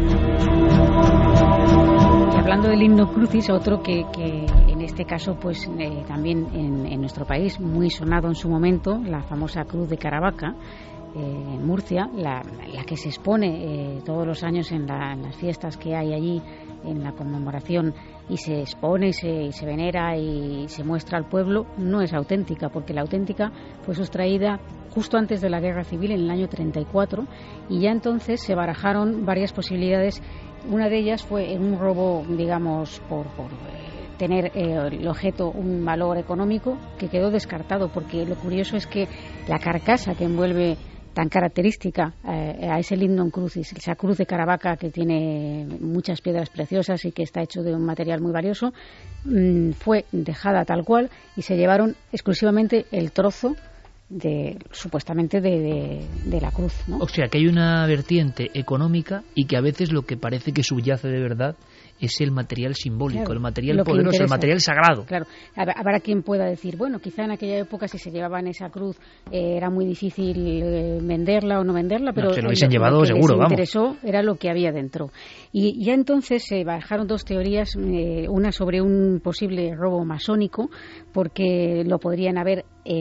Speaker 6: Y hablando del lignum crucis, otro que en este caso pues también en nuestro país muy sonado en su momento, la famosa cruz de Caravaca en Murcia, la que se expone todos los años en las fiestas que hay allí, en la conmemoración, y se expone y se venera y se muestra al pueblo, no es auténtica, porque la auténtica fue sustraída justo antes de la Guerra Civil, en el año 34, y ya entonces se barajaron varias posibilidades. Una de ellas fue en un robo, digamos, por tener el objeto un valor económico, que quedó descartado, porque lo curioso es que la carcasa que envuelve, tan característica a ese lignum crucis, esa cruz de Caravaca que tiene muchas piedras preciosas y que está hecho de un material muy valioso, fue dejada tal cual, y se llevaron exclusivamente el trozo supuestamente de la cruz, ¿no?
Speaker 2: O sea, que hay una vertiente económica, y que a veces lo que parece que subyace de verdad es el material simbólico, claro, el material poderoso, el material sagrado.
Speaker 6: Claro, habrá quien pueda decir, bueno, quizá en aquella época, si se llevaban esa cruz, era muy difícil venderla o no venderla, pero
Speaker 2: se lo hubiesen llevado seguro, vamos.
Speaker 6: Lo que les interesó era lo que había dentro. Y ya entonces se barajaron dos teorías, una sobre un posible robo masónico, porque lo podrían haber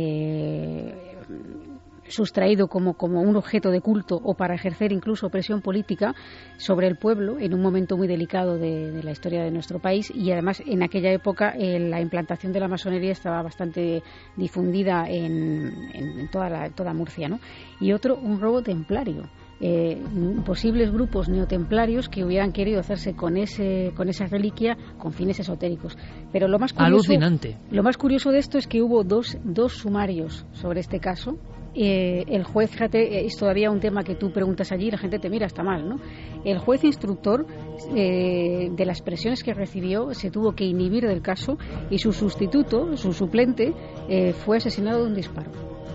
Speaker 6: sustraído como un objeto de culto, o para ejercer incluso presión política sobre el pueblo en un momento muy delicado de la historia de nuestro país. Y además en aquella época la implantación de la masonería estaba bastante difundida en toda Murcia, ¿no? Y otro, un robo templario. Posibles grupos neotemplarios que hubieran querido hacerse con esa reliquia con fines esotéricos. Pero lo más curioso de esto es que hubo dos sumarios sobre este caso. El juez, fíjate, es todavía un tema que tú preguntas allí y la gente te mira, está mal, ¿no? El juez instructor, de las presiones que recibió, se tuvo que inhibir del caso, y su sustituto, su suplente, fue asesinado de un disparo.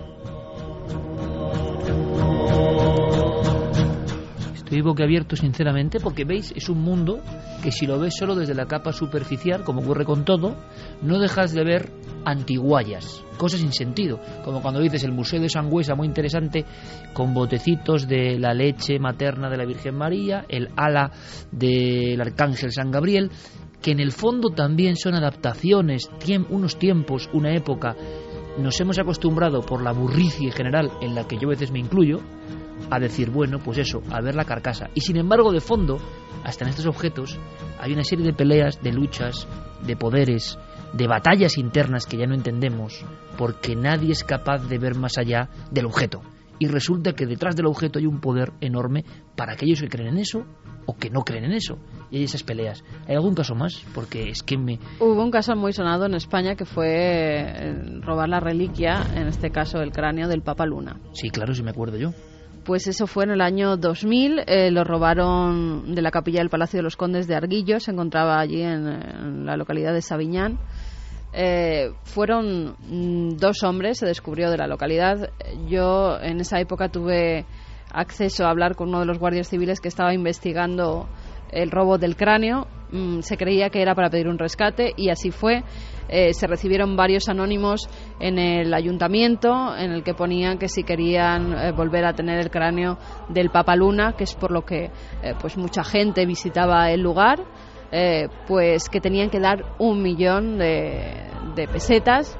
Speaker 2: Estoy boquiabierto, sinceramente, porque veis, es un mundo que, si lo ves solo desde la capa superficial, como ocurre con todo, no dejas de ver antiguallas, cosas sin sentido, como cuando dices el Museo de Sangüesa, muy interesante, con botecitos de la leche materna de la Virgen María, el ala del Arcángel San Gabriel, que en el fondo también son adaptaciones, unos tiempos, una época. Nos hemos acostumbrado, por la burricie general en la que yo a veces me incluyo, a decir, bueno, pues eso, a ver la carcasa. Y sin embargo, de fondo, hasta en estos objetos, hay una serie de peleas, de luchas, de poderes, de batallas internas que ya no entendemos, porque nadie es capaz de ver más allá del objeto. Y resulta que detrás del objeto hay un poder enorme para aquellos que creen en eso o que no creen en eso. Y hay esas peleas. ¿Hay algún caso más? Porque es que
Speaker 3: Hubo un caso muy sonado en España, que fue robar la reliquia, en este caso el cráneo del Papa Luna.
Speaker 2: Sí, claro, sí me acuerdo yo.
Speaker 3: Pues eso fue en el año 2000, lo robaron de la capilla del Palacio de los Condes de Arguillo, se encontraba allí en la localidad de Sabiñán. Fueron 2 hombres, se descubrió, de la localidad. Yo en esa época tuve acceso a hablar con uno de los guardias civiles que estaba investigando el robo del cráneo. Se creía que era para pedir un rescate, y así fue. se recibieron varios anónimos en el ayuntamiento en el que ponían que si querían volver a tener el cráneo del Papa Luna, que es por lo que pues mucha gente visitaba el lugar, pues que tenían que dar 1 millón de pesetas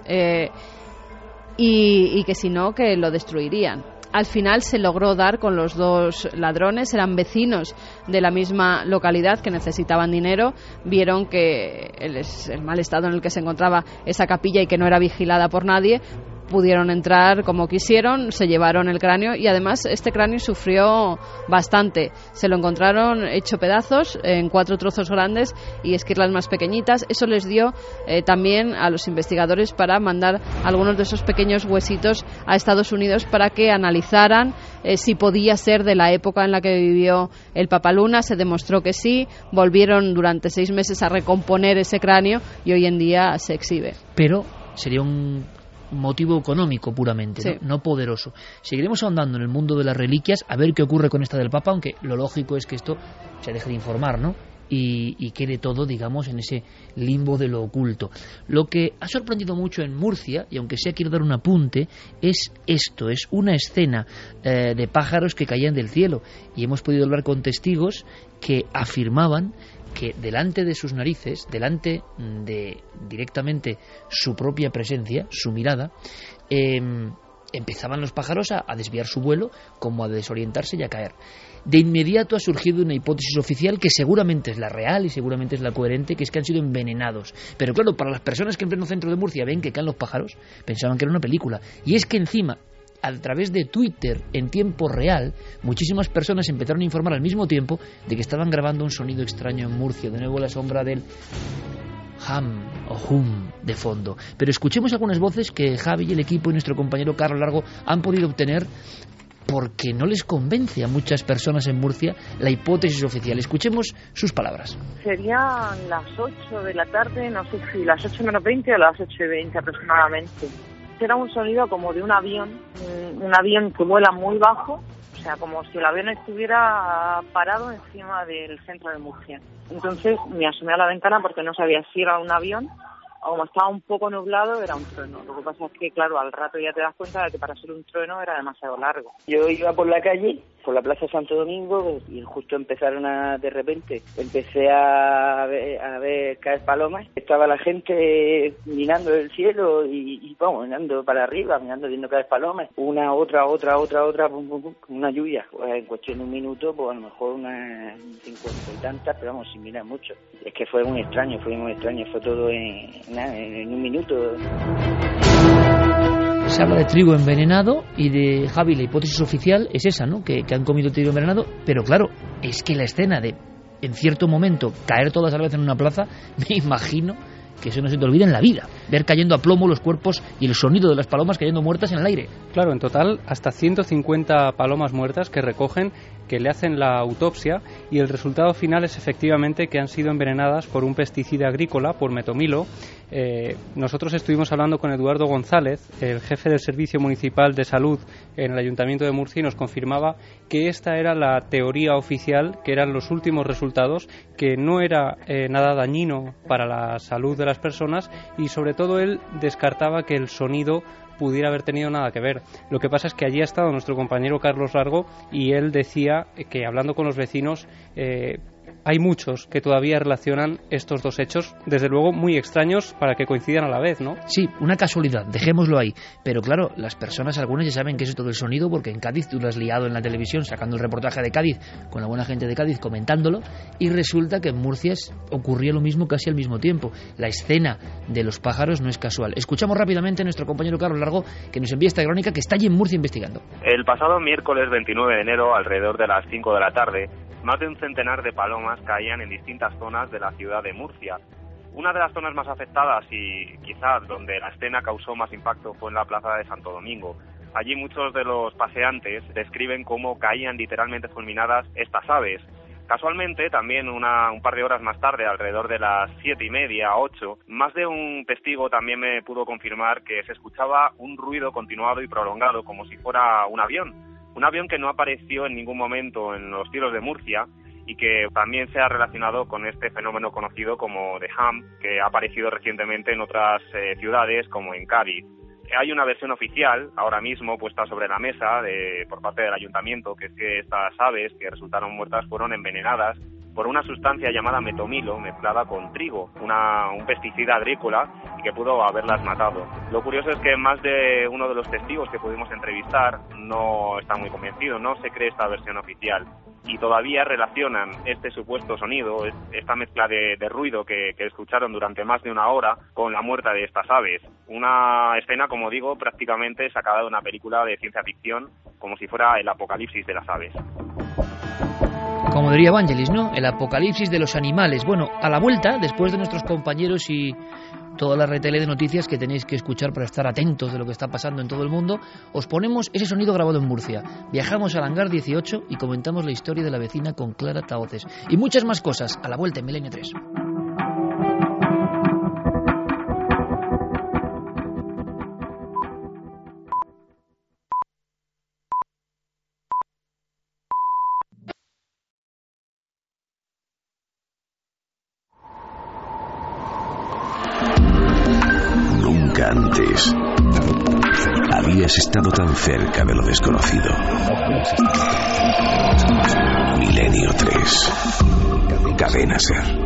Speaker 3: y que si no, que lo destruirían. Al final se logró dar con los 2 ladrones, eran vecinos de la misma localidad que necesitaban dinero, vieron que el mal estado en el que se encontraba esa capilla y que no era vigilada por nadie, pudieron entrar como quisieron, se llevaron el cráneo y además este cráneo sufrió bastante. Se lo encontraron hecho pedazos en 4 trozos grandes y esquirlas más pequeñitas. Eso les dio también a los investigadores para mandar algunos de esos pequeños huesitos a Estados Unidos para que analizaran si podía ser de la época en la que vivió el Papa Luna. Se demostró que sí, volvieron durante 6 meses a recomponer ese cráneo y hoy en día se exhibe.
Speaker 2: Pero sería un motivo económico puramente,
Speaker 3: sí.
Speaker 2: ¿no? No poderoso. Seguiremos ahondando en el mundo de las reliquias a ver qué ocurre con esta del Papa, aunque lo lógico es que esto se deje de informar, ¿no? Y quede todo, digamos, en ese limbo de lo oculto. Lo que ha sorprendido mucho en Murcia, y aunque sea quiero dar un apunte, es esto, es una escena de pájaros que caían del cielo, y hemos podido hablar con testigos que afirmaban que delante de sus narices, delante de directamente su propia presencia, su mirada, empezaban los pájaros a desviar su vuelo, como a desorientarse y a caer. De inmediato ha surgido una hipótesis oficial que seguramente es la real y seguramente es la coherente, que es que han sido envenenados. Pero claro, para las personas que en pleno centro de Murcia ven que caen los pájaros, pensaban que era una película. Y es que encima, a través de Twitter en tiempo real, muchísimas personas empezaron a informar al mismo tiempo de que estaban grabando un sonido extraño en Murcia, de nuevo la sombra del hum o hum de fondo. Pero escuchemos algunas voces que Javi y el equipo y nuestro compañero Carlos Largo han podido obtener, porque no les convence a muchas personas en Murcia la hipótesis oficial. Escuchemos sus palabras.
Speaker 19: Serían las 8 de la tarde, no sé si las 8 menos 20 o las 8 y 20 aproximadamente. Era un sonido como de un avión que vuela muy bajo, o sea, como si el avión estuviera parado encima del centro de Murcia. Entonces me asomé a la ventana porque no sabía si era un avión o como estaba un poco nublado era un trueno. Lo que pasa es que, claro, al rato ya te das cuenta de que para ser un trueno era demasiado largo.
Speaker 20: Yo iba por la calle, por la Plaza Santo Domingo, y justo empezaron de repente, empecé a ver caer palomas. Estaba la gente mirando el cielo y vamos, mirando para arriba, viendo caer palomas. Una, otra, pum, pum, pum, una lluvia. Pues en cuestión de un minuto, pues a lo mejor unas 50 y tantas, pero vamos, sin mirar mucho. Es que fue muy extraño, fue todo en un minuto.
Speaker 2: Se habla de trigo envenenado y de Javi, la hipótesis oficial es esa, ¿no? Que han comido trigo envenenado, pero claro, es que la escena de, en cierto momento, caer todas a la vez en una plaza, me imagino que eso no se te olvida en la vida, ver cayendo a plomo los cuerpos y el sonido de las palomas cayendo muertas en el aire.
Speaker 4: Claro, en total hasta 150 palomas muertas que recogen, que le hacen la autopsia, y el resultado final es efectivamente que han sido envenenadas por un pesticida agrícola, por metomilo. Nosotros estuvimos hablando con Eduardo González, el jefe del Servicio Municipal de Salud en el Ayuntamiento de Murcia, y nos confirmaba que esta era la teoría oficial, que eran los últimos resultados, que no era nada dañino para la salud de las personas, y sobre todo él descartaba que el sonido pudiera haber tenido nada que ver. Lo que pasa es que allí ha estado nuestro compañero Carlos Largo y él decía que, hablando con los vecinos, hay muchos que todavía relacionan estos dos hechos, desde luego muy extraños para que coincidan a la vez, ¿no?
Speaker 2: Sí, una casualidad, dejémoslo ahí. Pero claro, las personas, algunas ya saben que es esto del sonido, porque en Cádiz tú lo has liado en la televisión sacando el reportaje de Cádiz con la buena gente de Cádiz comentándolo, y resulta que en Murcia ocurría lo mismo casi al mismo tiempo. La escena de los pájaros no es casual. Escuchamos rápidamente a nuestro compañero Carlos Largo, que nos envía esta crónica, que está allí en Murcia investigando.
Speaker 21: El pasado miércoles 29 de enero, alrededor de las 5 de la tarde, más de un centenar de palomas caían en distintas zonas de la ciudad de Murcia. Una de las zonas más afectadas y quizás donde la escena causó más impacto fue en la plaza de Santo Domingo. Allí muchos de los paseantes describen cómo caían literalmente fulminadas estas aves. Casualmente, también un par de horas más tarde, alrededor de las 7:30, 8, más de un testigo también me pudo confirmar que se escuchaba un ruido continuado y prolongado, como si fuera un avión. Un avión que no apareció en ningún momento en los cielos de Murcia y que también se ha relacionado con este fenómeno conocido como The Hum, que ha aparecido recientemente en otras ciudades como en Cádiz. Hay una versión oficial ahora mismo puesta sobre la mesa por parte del ayuntamiento, que es que estas aves que resultaron muertas fueron envenenadas por una sustancia llamada metomilo mezclada con trigo, un pesticida agrícola, y que pudo haberlas matado. Lo curioso es que más de uno de los testigos que pudimos entrevistar no está muy convencido, no se cree esta versión oficial, y todavía relacionan este supuesto sonido, esta mezcla de ruido que escucharon durante más de una hora con la muerte de estas aves. Una escena, como digo, prácticamente sacada de una película de ciencia ficción, como si fuera el apocalipsis de las aves.
Speaker 2: Como diría Vangelis, ¿no? El apocalipsis de los animales. Bueno, a la vuelta, después de nuestros compañeros y toda la retele de noticias que tenéis que escuchar para estar atentos de lo que está pasando en todo el mundo, os ponemos ese sonido grabado en Murcia. Viajamos al hangar 18 y comentamos la historia de la vecina con Clara Tahoces. Y muchas más cosas a la vuelta en Milenio 3.
Speaker 1: Antes habías estado tan cerca de lo desconocido. Milenio 3. Cadena Ser.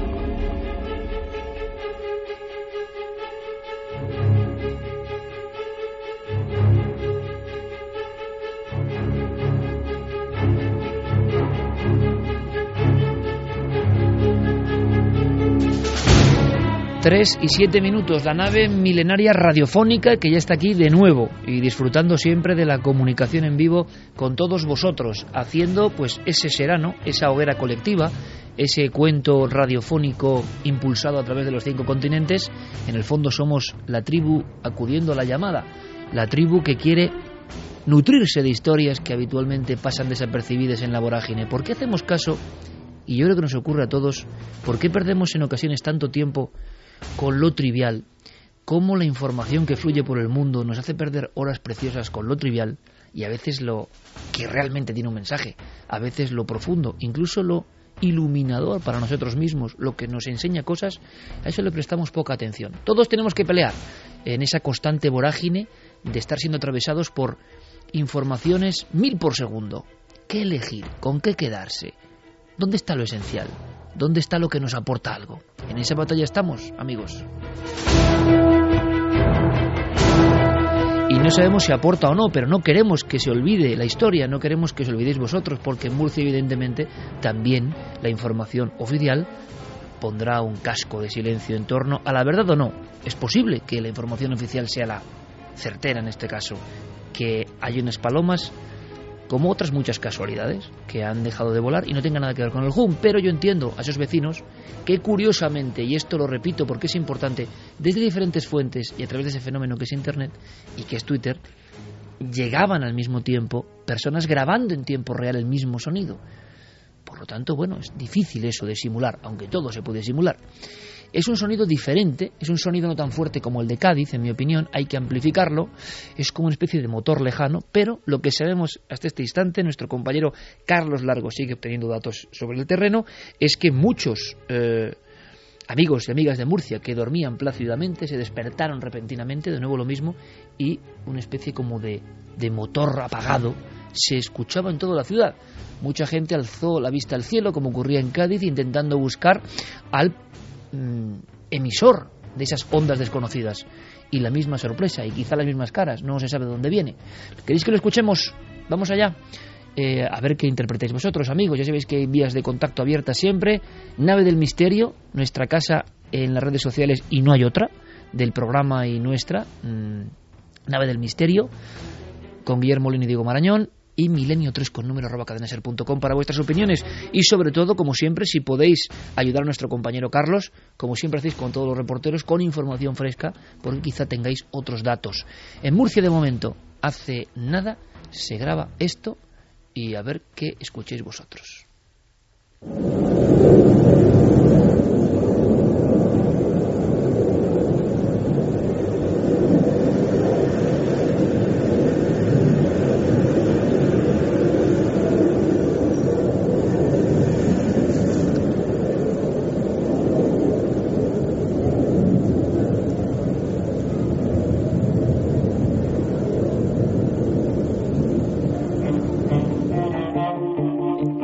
Speaker 2: Tres y 7 minutos, la nave milenaria radiofónica que ya está aquí de nuevo y disfrutando siempre de la comunicación en vivo con todos vosotros, haciendo pues ese serano, esa hoguera colectiva, ese cuento radiofónico impulsado a través de los 5 continentes. En el fondo somos la tribu acudiendo a la llamada, la tribu que quiere nutrirse de historias que habitualmente pasan desapercibidas en la vorágine. ¿Por qué hacemos caso? Y yo creo que nos ocurre a todos. ¿Por qué perdemos en ocasiones tanto tiempo con lo trivial? Cómo la información que fluye por el mundo nos hace perder horas preciosas con lo trivial, y a veces lo que realmente tiene un mensaje, a veces lo profundo, incluso lo iluminador para nosotros mismos, lo que nos enseña cosas, a eso le prestamos poca atención. Todos tenemos que pelear en esa constante vorágine de estar siendo atravesados por informaciones 1000 por segundo. ¿Qué elegir? ¿Con qué quedarse? ¿Dónde está lo esencial? ¿Dónde está lo que nos aporta algo? En esa batalla estamos, amigos. Y no sabemos si aporta o no, pero no queremos que se olvide la historia, no queremos que os olvidéis vosotros, porque en Murcia, evidentemente, también la información oficial pondrá un casco de silencio en torno a la verdad o no. Es posible que la información oficial sea la certera en este caso, que hay unas palomas, como otras muchas casualidades, que han dejado de volar y no tengan nada que ver con el HUM. Pero yo entiendo a esos vecinos que curiosamente, y esto lo repito porque es importante, desde diferentes fuentes y a través de ese fenómeno que es Internet y que es Twitter, llegaban al mismo tiempo personas grabando en tiempo real el mismo sonido. Por lo tanto, bueno, es difícil eso de simular, aunque todo se puede simular. Es un sonido diferente, es un sonido no tan fuerte como el de Cádiz, en mi opinión, hay que amplificarlo, es como una especie de motor lejano, pero lo que sabemos hasta este instante, nuestro compañero Carlos Largo sigue obteniendo datos sobre el terreno, es que muchos amigos y amigas de Murcia que dormían plácidamente se despertaron repentinamente, de nuevo lo mismo, y una especie como de motor apagado se escuchaba en toda la ciudad. Mucha gente alzó la vista al cielo, como ocurría en Cádiz, intentando buscar al emisor de esas ondas desconocidas, y la misma sorpresa y quizá las mismas caras, no se sabe de dónde viene. ¿Queréis que lo escuchemos? Vamos allá, a ver qué interpretáis vosotros, amigos. Ya sabéis que hay vías de contacto abiertas siempre. Nave del Misterio, nuestra casa en las redes sociales, y no hay otra, del programa y nuestra, Nave del Misterio, con Guillermo León y Diego Marañón, y milenio3 con número @cadenaser.com para vuestras opiniones. Y sobre todo, como siempre, si podéis ayudar a nuestro compañero Carlos, como siempre hacéis con todos los reporteros, con información fresca, porque quizá tengáis otros datos. En Murcia, de momento, hace nada se graba esto, y a ver qué escuchéis vosotros.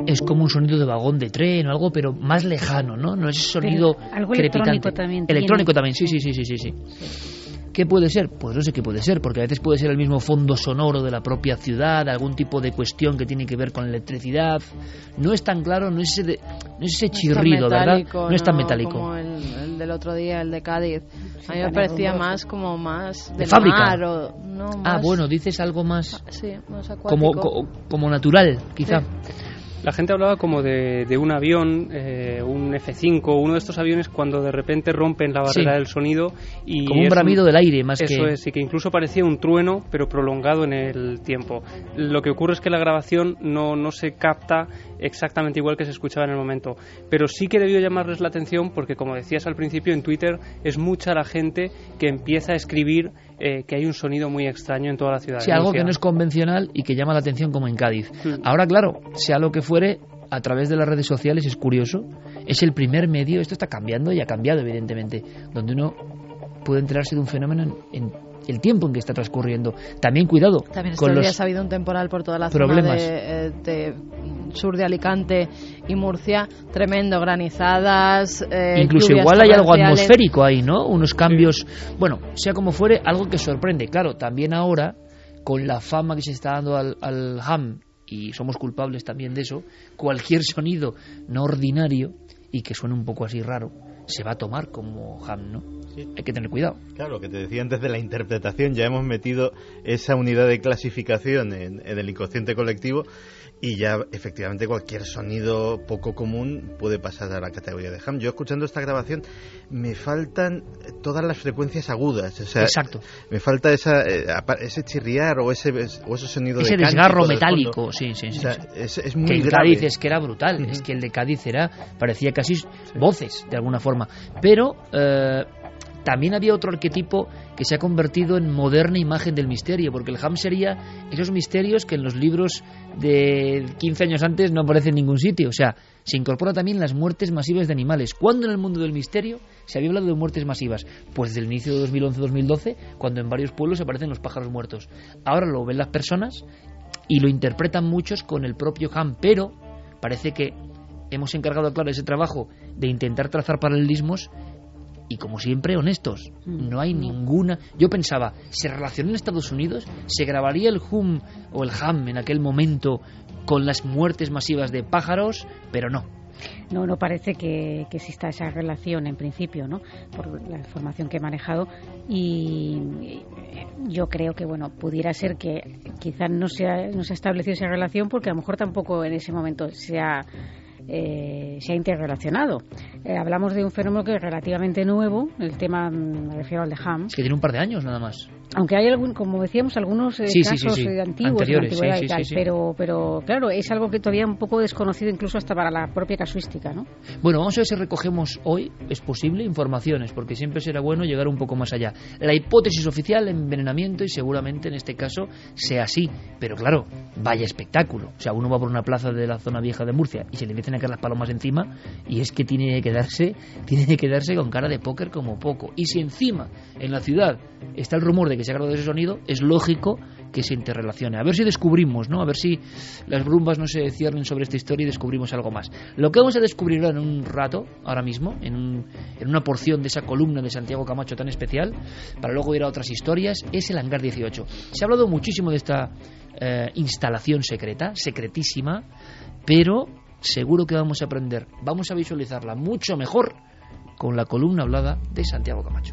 Speaker 2: Es como un sonido de vagón de tren o algo, pero más lejano, ¿no? No es sonido
Speaker 6: algo
Speaker 2: crepitante.
Speaker 6: Electrónico también.
Speaker 2: Electrónico también, sí. ¿Qué puede ser? Pues no sé qué puede ser, porque a veces puede ser el mismo fondo sonoro de la propia ciudad, algún tipo de cuestión que tiene que ver con la electricidad. No es tan claro, no es ese chirrido, ¿verdad? No es tan metálico.
Speaker 3: Como el del otro día, el de Cádiz. A mí me parecía más como más
Speaker 2: de fábrica.
Speaker 3: Mar, no, más...
Speaker 2: bueno, dices algo más...
Speaker 3: Sí, más acuático.
Speaker 2: Como natural, quizá.
Speaker 3: Sí.
Speaker 4: La gente hablaba como de un avión, un F-5, uno de estos aviones cuando de repente rompen la barrera del sonido. Y
Speaker 2: como un bramido del aire, más
Speaker 4: eso que... y que incluso parecía un trueno, pero prolongado en el tiempo. Lo que ocurre es que la grabación no se capta exactamente igual que se escuchaba en el momento. Pero sí que debió llamarles la atención porque, como decías al principio, en Twitter es mucha la gente que empieza a escribir que hay un sonido muy extraño en toda la ciudad.
Speaker 2: Sí, algo que no es convencional y que llama la atención, como en Cádiz. Ahora, claro, sea lo que fuere, a través de las redes sociales es curioso. Es el primer medio, esto está cambiando y ha cambiado, evidentemente, donde uno puede enterarse de un fenómeno en el tiempo en que está transcurriendo. También cuidado
Speaker 3: también
Speaker 2: con
Speaker 3: estos
Speaker 2: los
Speaker 3: días ha habido un temporal por toda la
Speaker 2: problemas.
Speaker 3: Zona de sur de Alicante y Murcia, tremendo, granizadas,
Speaker 2: incluso igual hay algo atmosférico ahí, ¿no? Unos cambios, bueno, sea como fuere, algo que sorprende. Claro, también ahora, con la fama que se está dando al ham, y somos culpables también de eso, cualquier sonido no ordinario y que suene un poco así raro, se va a tomar como ham, ¿no? Sí. Hay que tener cuidado.
Speaker 5: Claro, lo que te decía antes de la interpretación, ya hemos metido esa unidad de clasificación en el inconsciente colectivo y ya efectivamente cualquier sonido poco común puede pasar a la categoría de ham. Yo escuchando esta grabación me faltan todas las frecuencias agudas, o sea,
Speaker 2: exacto.
Speaker 5: Me falta ese chirriar o ese sonido
Speaker 2: ese
Speaker 5: de
Speaker 2: desgarro metálico, sí.
Speaker 5: O sea, es muy
Speaker 2: que el
Speaker 5: grave.
Speaker 2: Cádiz es que era brutal, es que el de Cádiz parecía casi voces de alguna forma, pero también había otro arquetipo que se ha convertido en moderna imagen del misterio, porque el ham sería esos misterios que en los libros de 15 años antes no aparecen en ningún sitio. O sea, se incorpora también las muertes masivas de animales. ¿Cuándo en el mundo del misterio se había hablado de muertes masivas? Pues del inicio de 2011-2012, cuando en varios pueblos aparecen los pájaros muertos. Ahora lo ven las personas y lo interpretan muchos con el propio ham, pero parece que hemos encargado, claro, ese trabajo de intentar trazar paralelismos. Y como siempre, honestos, no hay ninguna... Yo pensaba, ¿se relacionó en Estados Unidos? ¿Se grabaría el hum o el ham en aquel momento con las muertes masivas de pájaros? Pero no.
Speaker 6: No parece que exista esa relación en principio, ¿no? Por la información que he manejado. Y yo creo que, bueno, pudiera ser que quizás no se ha establecido esa relación porque a lo mejor tampoco en ese momento se ha interrelacionado. Hablamos de un fenómeno que es relativamente nuevo, el tema, me refiero al de ham.
Speaker 2: Es que tiene un par de años nada más.
Speaker 6: Aunque hay como decíamos, algunos casos antiguos,
Speaker 2: anteriores,
Speaker 6: de antigüedad y tal, pero claro, es algo que todavía un poco desconocido incluso hasta para la propia casuística, ¿no?
Speaker 2: Bueno, vamos a ver si recogemos hoy, es posible, informaciones, porque siempre será bueno llegar un poco más allá. La hipótesis oficial, envenenamiento, y seguramente en este caso sea así, pero claro, vaya espectáculo. O sea, uno va por una plaza de la zona vieja de Murcia y se le empiezan a caer las palomas encima y es que tiene que quedarse con cara de póker como poco. Y si encima en la ciudad está el rumor de que se ha grabado ese sonido, es lógico que se interrelacione. A ver si descubrimos, ¿no? A ver si las brumas no se cierren sobre esta historia y descubrimos algo más. Lo que vamos a descubrir en un rato, ahora mismo, en una porción de esa columna de Santiago Camacho tan especial, para luego ir a otras historias, es el Hangar 18. Se ha hablado muchísimo de esta instalación secreta, secretísima, pero seguro que vamos a aprender, vamos a visualizarla mucho mejor con la columna hablada de Santiago Camacho.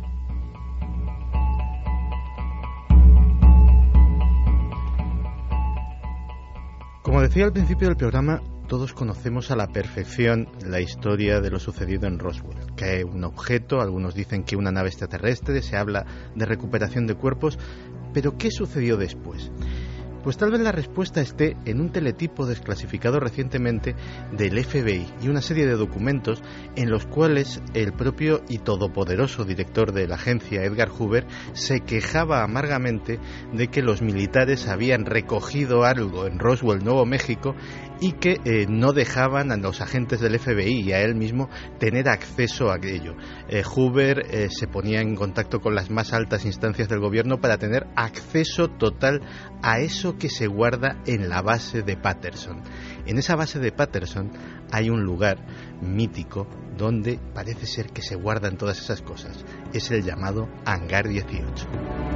Speaker 5: Como decía al principio del programa, todos conocemos a la perfección la historia de lo sucedido en Roswell. Cae un objeto, algunos dicen que una nave extraterrestre, se habla de recuperación de cuerpos, pero ¿qué sucedió después? Pues tal vez la respuesta esté en un teletipo desclasificado recientemente del FBI y una serie de documentos en los cuales el propio y todopoderoso director de la agencia, Edgar Hoover, se quejaba amargamente de que los militares habían recogido algo en Roswell, Nuevo México, y que no dejaban a los agentes del FBI y a él mismo tener acceso a ello. Hoover se ponía en contacto con las más altas instancias del gobierno para tener acceso total a eso que se guarda en la base de Patterson. En esa base de Patterson hay un lugar mítico donde parece ser que se guardan todas esas cosas. Es el llamado Hangar 18.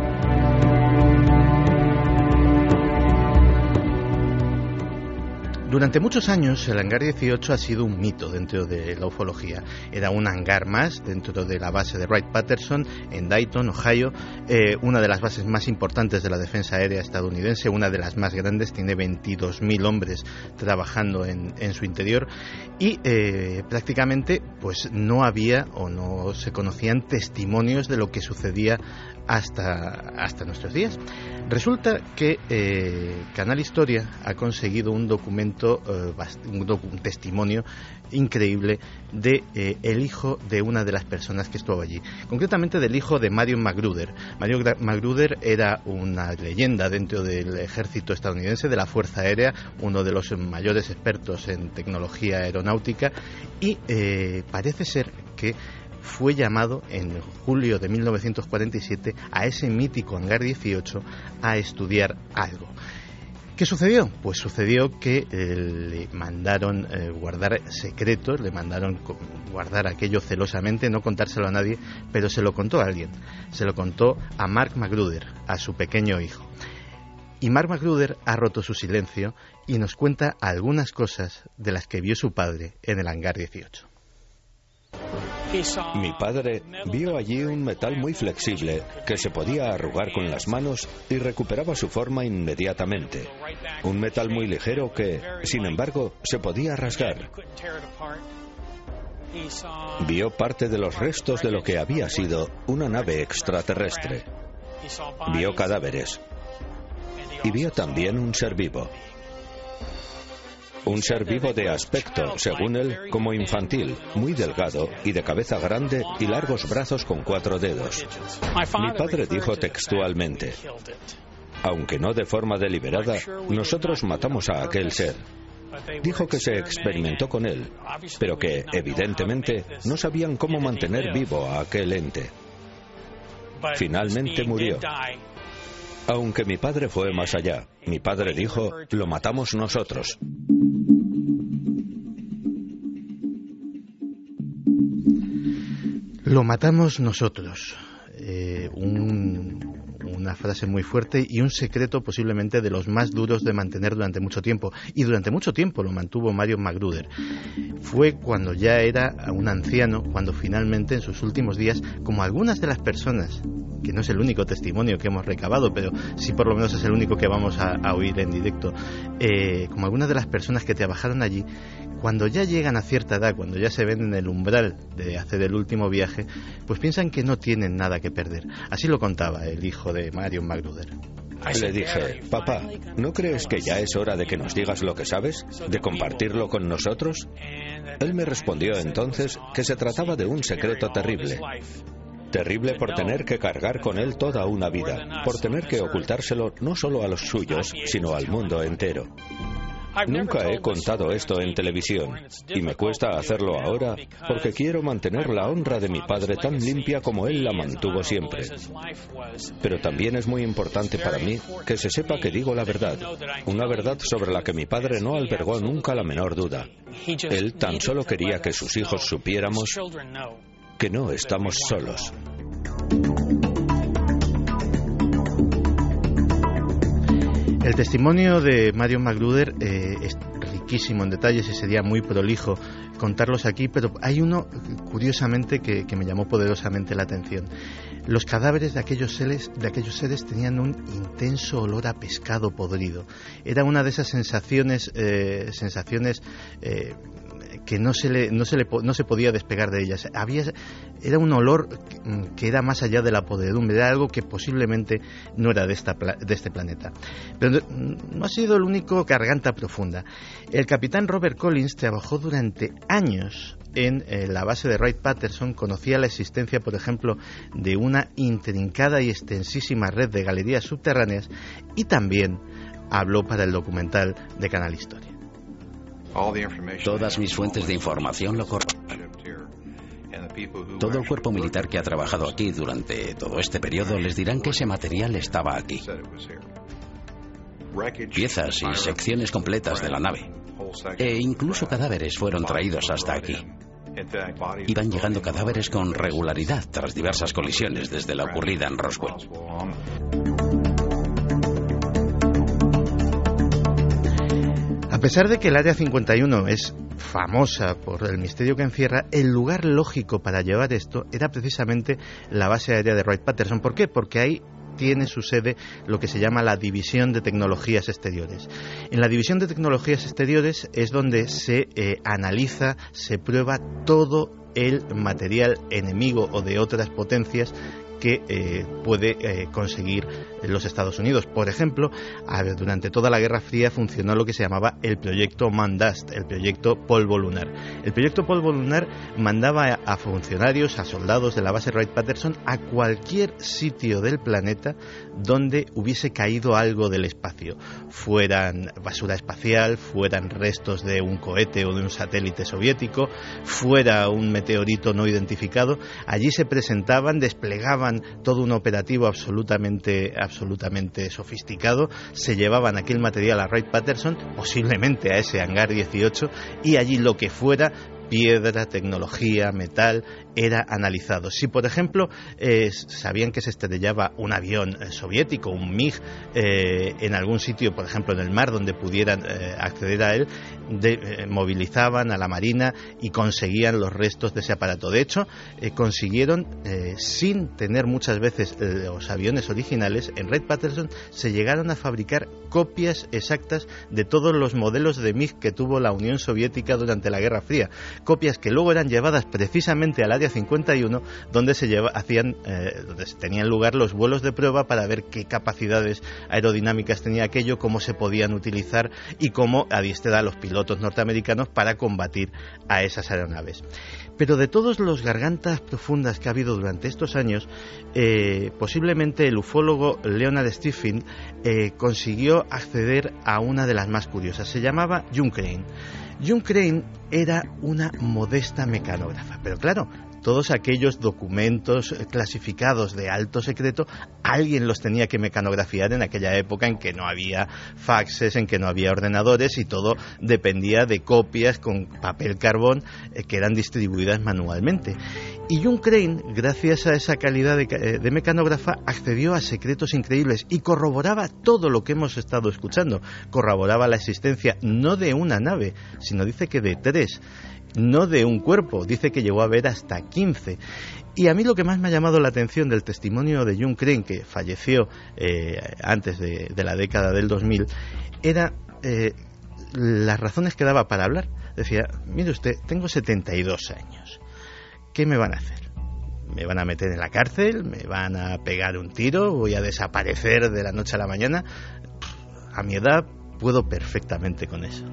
Speaker 5: Durante muchos años el Hangar 18 ha sido un mito dentro de la ufología. Era un hangar más dentro de la base de Wright-Patterson en Dayton, Ohio, una de las bases más importantes de la defensa aérea estadounidense, una de las más grandes, tiene 22.000 hombres trabajando en su interior y prácticamente pues no había o no se conocían testimonios de lo que sucedía hasta nuestros días. Resulta que Canal Historia ha conseguido un documento, un testimonio increíble de el hijo de una de las personas que estuvo allí, concretamente del hijo de Marion Magruder. Marion Magruder era una leyenda dentro del ejército estadounidense, de la Fuerza Aérea, uno de los mayores expertos en tecnología aeronáutica y parece ser que fue llamado en julio de 1947 a ese mítico Hangar 18 a estudiar algo. ¿Qué sucedió? Pues sucedió que le mandaron guardar secretos, le mandaron guardar aquello celosamente, no contárselo a nadie, pero se lo contó a alguien. Se lo contó a Mark Magruder, a su pequeño hijo. Y Mark Magruder ha roto su silencio y nos cuenta algunas cosas de las que vio su padre en el Hangar 18.
Speaker 13: Mi padre vio allí un metal muy flexible que se podía arrugar con las manos y recuperaba su forma inmediatamente. Un metal muy ligero que, sin embargo, se podía rasgar. Vio parte de los restos de lo que había sido una nave extraterrestre. Vio cadáveres. Y vio también un ser vivo. Un ser vivo de aspecto, según él, como infantil, muy delgado y de cabeza grande y largos brazos con 4 dedos. Mi padre dijo textualmente: aunque no de forma deliberada, nosotros matamos a aquel ser. Dijo que se experimentó con él, pero que, evidentemente, no sabían cómo mantener vivo a aquel ente. Finalmente murió. Aunque mi padre fue más allá. Mi padre dijo: lo matamos nosotros.
Speaker 5: Lo matamos nosotros. Una frase muy fuerte y un secreto posiblemente de los más duros de mantener durante mucho tiempo. Y durante mucho tiempo lo mantuvo Marion Magruder. Fue cuando ya era un anciano, cuando finalmente en sus últimos días, como algunas de las personas, que no es el único testimonio que hemos recabado, pero sí por lo menos es el único que vamos a oír en directo, como algunas de las personas que trabajaron allí, cuando ya llegan a cierta edad, cuando ya se ven en el umbral de hacer el último viaje, pues piensan que no tienen nada que perder. Así lo contaba el hijo de Marion Magruder.
Speaker 13: Le dije: papá, ¿no crees que ya es hora de que nos digas lo que sabes? ¿De compartirlo con nosotros? Él me respondió entonces que se trataba de un secreto terrible. Terrible por tener que cargar con él toda una vida, por tener que ocultárselo no solo a los suyos, sino al mundo entero. Nunca he contado esto en televisión y me cuesta hacerlo ahora porque quiero mantener la honra de mi padre tan limpia como él la mantuvo siempre. Pero también es muy importante para mí que se sepa que digo la verdad, una verdad sobre la que mi padre no albergó nunca la menor duda. Él tan solo quería que sus hijos supiéramos que no estamos solos.
Speaker 5: El testimonio de Marion Magruder es riquísimo en detalles y sería muy prolijo contarlos aquí, pero hay uno, curiosamente, que me llamó poderosamente la atención. Los cadáveres de aquellos seres tenían un intenso olor a pescado podrido. Era una de esas sensaciones que no se podía despegar de ellas. Era un olor que era más allá de la podredumbre, era algo que posiblemente no era de este planeta. Pero no ha sido el único garganta profunda. El capitán Robert Collins trabajó durante años en la base de Wright-Patterson, conocía la existencia, por ejemplo, de una intrincada y extensísima red de galerías subterráneas y también habló para el documental de Canal Historia.
Speaker 12: Todas mis fuentes de información lo corroboran. Todo el cuerpo militar que ha trabajado aquí durante todo este periodo les dirán que ese material estaba aquí. Piezas y secciones completas de la nave. E incluso cadáveres fueron traídos hasta aquí. Iban llegando cadáveres con regularidad tras diversas colisiones desde la ocurrida en Roswell.
Speaker 5: A pesar de que el Área 51 es famosa por el misterio que encierra, el lugar lógico para llevar esto era precisamente la base aérea de Wright-Patterson. ¿Por qué? Porque ahí tiene su sede lo que se llama la División de Tecnologías Exteriores. En la División de Tecnologías Exteriores es donde se analiza, se prueba todo el material enemigo o de otras potencias que puede conseguir los Estados Unidos. Por ejemplo, durante toda la Guerra Fría funcionó lo que se llamaba el proyecto Mandust, el proyecto Polvo Lunar. El proyecto Polvo Lunar mandaba a funcionarios, a soldados de la base Wright-Patterson a cualquier sitio del planeta donde hubiese caído algo del espacio, fueran basura espacial, fueran restos de un cohete o de un satélite soviético, fuera un meteorito no identificado. Allí se presentaban, desplegaban todo un operativo absolutamente sofisticado, se llevaban aquel material a Wright-Patterson, posiblemente a ese hangar 18, y allí lo que fuera, piedra, tecnología, metal, era analizado. Si, por ejemplo, sabían que se estrellaba un avión soviético, un MiG, en algún sitio, por ejemplo, en el mar, donde pudieran acceder a él, movilizaban a la Marina y conseguían los restos de ese aparato. De hecho, consiguieron, sin tener muchas veces los aviones originales, en Wright-Patterson se llegaron a fabricar copias exactas de todos los modelos de MiG que tuvo la Unión Soviética durante la Guerra Fría. Copias que luego eran llevadas precisamente al Área 51, donde donde tenían lugar los vuelos de prueba para ver qué capacidades aerodinámicas tenía aquello, cómo se podían utilizar y cómo adiestrar a los pilotos norteamericanos para combatir a esas aeronaves. Pero de todos los gargantas profundas que ha habido durante estos años, posiblemente el ufólogo Leonard Stephen consiguió acceder a una de las más curiosas. Se llamaba June Crane. June Crane era una modesta mecanógrafa, pero claro, todos aquellos documentos clasificados de alto secreto, alguien los tenía que mecanografiar en aquella época en que no había faxes, en que no había ordenadores y todo dependía de copias con papel carbón que eran distribuidas manualmente. Y June Crane, gracias a esa calidad de mecanógrafa, accedió a secretos increíbles y corroboraba todo lo que hemos estado escuchando. Corroboraba la existencia no de una nave, sino dice que de 3. No de un cuerpo, dice que llegó a ver hasta 15. Y a mí lo que más me ha llamado la atención del testimonio de June Crane, que falleció antes de la década del 2000, era las razones que daba para hablar. Decía, mire usted, tengo 72 años. ¿Qué me van a hacer? ¿Me van a meter en la cárcel? ¿Me van a pegar un tiro? ¿Voy a desaparecer de la noche a la mañana? A mi edad puedo perfectamente con eso.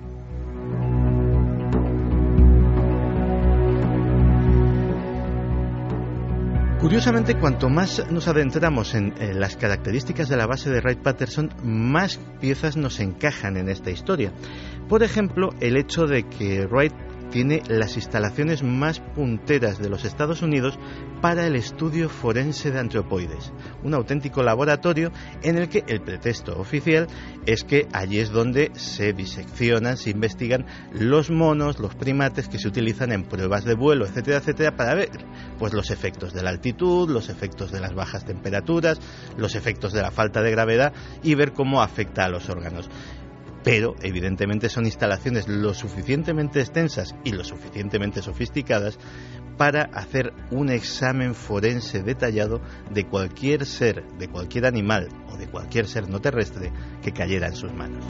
Speaker 5: Curiosamente, cuanto más nos adentramos en las características de la base de Wright-Patterson, más piezas nos encajan en esta historia. Por ejemplo, el hecho de que Wright tiene las instalaciones más punteras de los Estados Unidos para el estudio forense de antropoides, un auténtico laboratorio en el que el pretexto oficial es que allí es donde se diseccionan, se investigan los monos, los primates que se utilizan en pruebas de vuelo, etcétera, etcétera, para ver pues los efectos de la altitud, los efectos de las bajas temperaturas, los efectos de la falta de gravedad y ver cómo afecta a los órganos. Pero, evidentemente, son instalaciones lo suficientemente extensas y lo suficientemente sofisticadas para hacer un examen forense detallado de cualquier ser, de cualquier animal o de cualquier ser no terrestre que cayera en sus manos.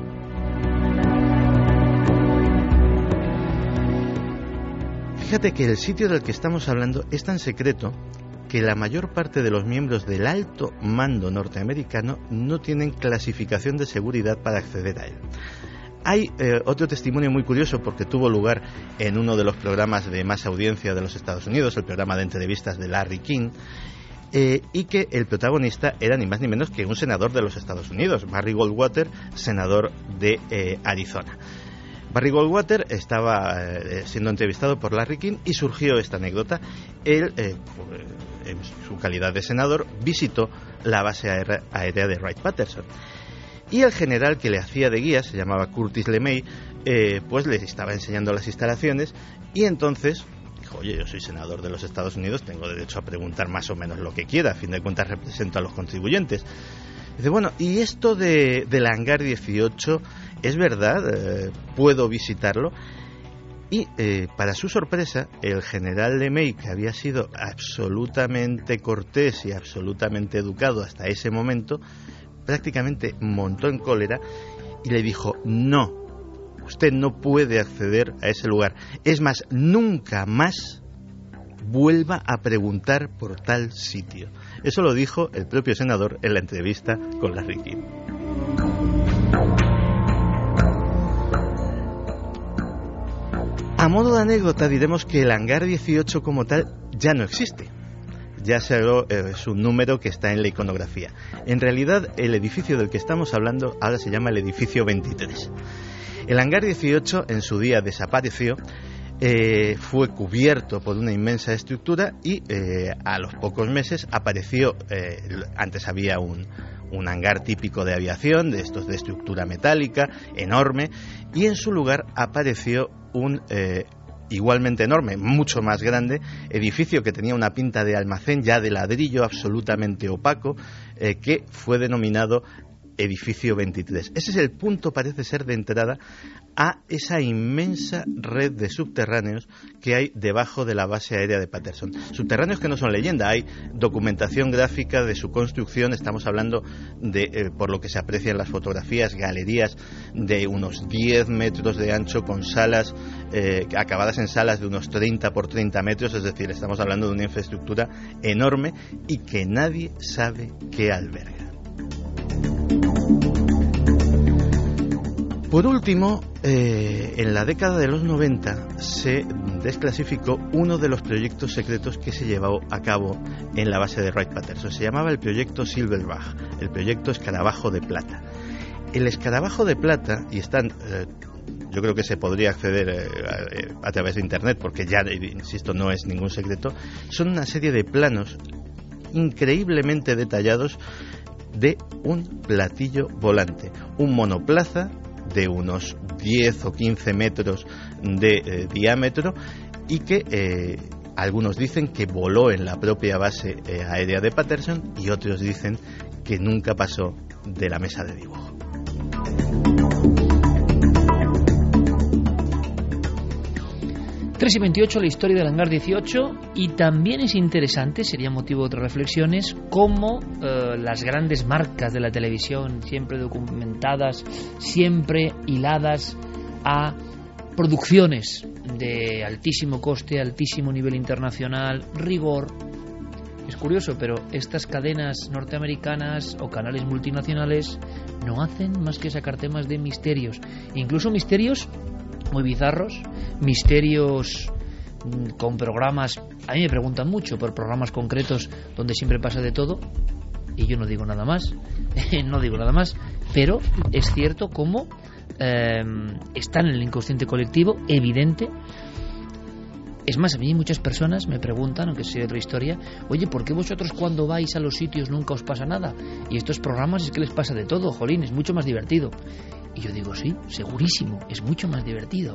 Speaker 5: Fíjate que el sitio del que estamos hablando es tan secreto que la mayor parte de los miembros del alto mando norteamericano no tienen clasificación de seguridad para acceder a él. Hay otro testimonio muy curioso porque tuvo lugar en uno de los programas de más audiencia de los Estados Unidos, el programa de entrevistas de Larry King, y que el protagonista era ni más ni menos que un senador de los Estados Unidos, Barry Goldwater, senador de Arizona. Barry Goldwater estaba siendo entrevistado por Larry King y surgió esta anécdota. Él, en su calidad de senador, visitó la base aérea de Wright-Patterson. Y el general que le hacía de guía, se llamaba Curtis LeMay, pues le estaba enseñando las instalaciones y entonces dijo: oye, yo soy senador de los Estados Unidos, tengo derecho a preguntar más o menos lo que quiera, a fin de cuentas represento a los contribuyentes. Dice: bueno, ¿y esto del hangar 18 es verdad? ¿Puedo visitarlo? Y para su sorpresa, el general LeMay, que había sido absolutamente cortés y absolutamente educado hasta ese momento, prácticamente montó en cólera y le dijo: no, usted no puede acceder a ese lugar. Es más, nunca más vuelva a preguntar por tal sitio. Eso lo dijo el propio senador en la entrevista con Larry King. A modo de anécdota diremos que el hangar 18 como tal ya no existe. Ya es un número que está en la iconografía. En realidad, el edificio del que estamos hablando ahora se llama el edificio 23. El hangar 18 en su día desapareció, fue cubierto por una inmensa estructura y a los pocos meses apareció, antes había un hangar típico de aviación, de estos de estructura metálica, enorme, y en su lugar apareció un igualmente enorme, mucho más grande, edificio que tenía una pinta de almacén ya de ladrillo absolutamente opaco, que fue denominado Edificio 23. Ese es el punto, parece ser, de entrada a esa inmensa red de subterráneos que hay debajo de la base aérea de Patterson. Subterráneos que no son leyenda, hay documentación gráfica de su construcción. Estamos hablando de, por lo que se aprecia en las fotografías, galerías de unos 10 metros de ancho con salas acabadas en salas de unos 30 por 30 metros, es decir, estamos hablando de una infraestructura enorme y que nadie sabe qué alberga. Por último, en la década de los 90 se desclasificó uno de los proyectos secretos que se llevó a cabo en la base de Wright-Patterson. Se llamaba el proyecto Silverback, el proyecto Escarabajo de Plata. El Escarabajo de Plata, y están, yo creo que se podría acceder a través de Internet, porque ya, insisto, no es ningún secreto, son una serie de planos increíblemente detallados de un platillo volante, un monoplaza de unos 10 o 15 metros de diámetro y que algunos dicen que voló en la propia base aérea de Patterson y otros dicen que nunca pasó de la mesa de dibujo.
Speaker 2: Y 28, la historia del hangar 18, y también es interesante, sería motivo de otras reflexiones, cómo las grandes marcas de la televisión, siempre documentadas, siempre hiladas a producciones de altísimo coste, altísimo nivel internacional, rigor. Es curioso, pero estas cadenas norteamericanas o canales multinacionales no hacen más que sacar temas de misterios, incluso misterios muy bizarros, misterios con programas. A mí me preguntan mucho por programas concretos donde siempre pasa de todo y yo no digo nada más pero es cierto como están en el inconsciente colectivo, evidente. Es más, a mí muchas personas me preguntan, aunque sea otra historia: oye, ¿por qué vosotros cuando vais a los sitios nunca os pasa nada? Y estos programas es que les pasa de todo, jolín, es mucho más divertido. Y yo digo, sí, segurísimo, es mucho más divertido.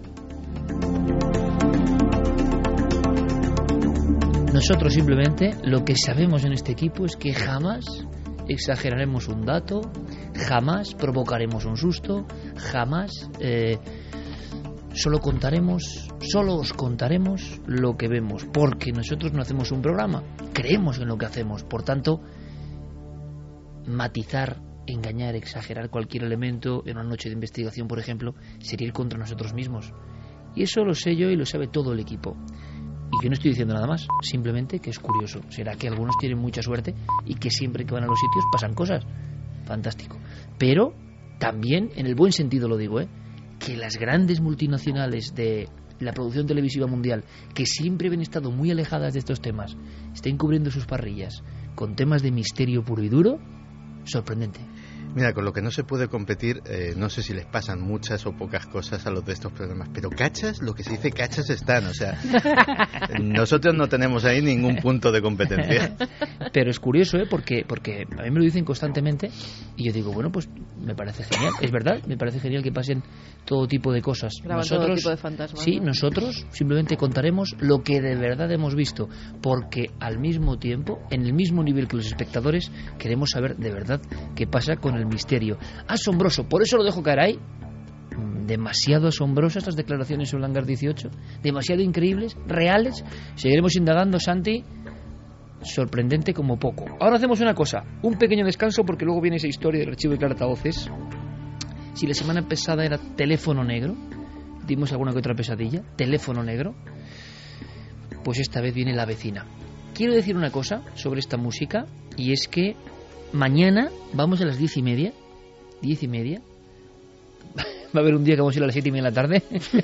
Speaker 2: Nosotros simplemente lo que sabemos en este equipo es que jamás exageraremos un dato, jamás provocaremos un susto, jamás solo os contaremos lo que vemos, porque nosotros no hacemos un programa, creemos en lo que hacemos. Por tanto, matizar, engañar, exagerar cualquier elemento en una noche de investigación, por ejemplo, sería ir contra nosotros mismos. Y eso lo sé yo y lo sabe todo el equipo. Y yo no estoy diciendo nada más, simplemente que es curioso. Será que algunos tienen mucha suerte y que siempre que van a los sitios pasan cosas. Fantástico. Pero también, en el buen sentido lo digo, que las grandes multinacionales de la producción televisiva mundial, que siempre han estado muy alejadas de estos temas, estén cubriendo sus parrillas con temas de misterio puro y duro, sorprendente.
Speaker 5: Mira, con lo que no se puede competir, no sé si les pasan muchas o pocas cosas a los de estos programas, pero cachas, lo que se dice cachas están, o sea, nosotros no tenemos ahí ningún punto de competencia.
Speaker 2: Pero es curioso, porque a mí me lo dicen constantemente y yo digo, bueno, pues me parece genial, es verdad, me parece genial que pasen todo tipo de cosas.
Speaker 3: Nosotros, todo tipo de fantasmas.
Speaker 2: Sí,
Speaker 3: ¿no?
Speaker 2: Nosotros simplemente contaremos lo que de verdad hemos visto, porque al mismo tiempo, en el mismo nivel que los espectadores, queremos saber de verdad qué pasa con el misterio. Asombroso, por eso lo dejo caer ahí. Demasiado asombrosas estas declaraciones sobre el Hangar 18, demasiado increíbles, reales. Seguiremos indagando, Santi. Sorprendente como poco. Ahora hacemos una cosa, un pequeño descanso, porque luego viene esa historia del archivo de Clarataoces. Si la semana pasada era teléfono negro, dimos alguna que otra pesadilla, teléfono negro, pues esta vez viene la vecina. Quiero decir una cosa sobre esta música, y es que mañana vamos a las 10:30. 10:30. Va a haber un día que vamos a ir a las 7:30 de la tarde.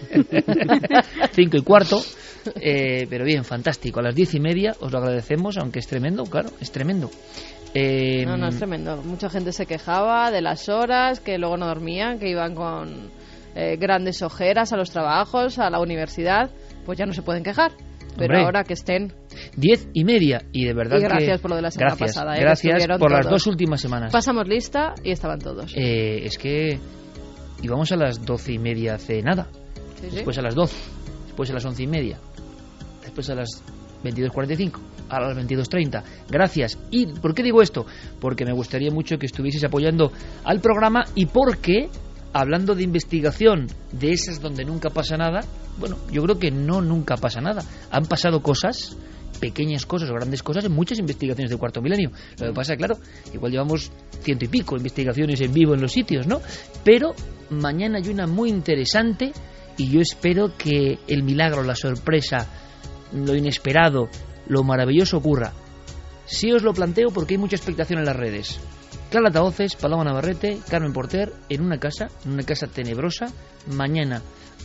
Speaker 2: 5:15. Pero bien, fantástico. A las 10:30 os lo agradecemos, aunque es tremendo, claro, es tremendo.
Speaker 3: No, es tremendo. Mucha gente se quejaba de las horas, que luego no dormían, que iban con grandes ojeras a los trabajos, a la universidad. Pues ya no se pueden quejar. Pero hombre, ahora que estén
Speaker 2: 10:30 y de verdad
Speaker 3: y gracias por lo de la semana pasada.
Speaker 2: Gracias por
Speaker 3: todos.
Speaker 2: Las 2 últimas semanas.
Speaker 3: Pasamos lista y estaban todos.
Speaker 2: Es que íbamos a las 12:30 hace nada. Sí, después a las 12, después a las 11:30, después a las 22:45, a las 22:30. Gracias. ¿Y por qué digo esto? Porque me gustaría mucho que estuvieseis apoyando al programa y porque, hablando de investigación, de esas donde nunca pasa nada, bueno, yo creo que nunca pasa nada. Han pasado cosas, pequeñas cosas o grandes cosas, en muchas investigaciones de Cuarto Milenio. Lo que pasa, claro, igual llevamos 100 y pico investigaciones en vivo en los sitios, ¿no? Pero mañana hay una muy interesante y yo espero que el milagro, la sorpresa, lo inesperado, lo maravilloso ocurra. Sí os lo planteo porque hay mucha expectación en las redes. Clarataoces, Paloma Navarrete, Carmen Porter, en una casa tenebrosa, mañana.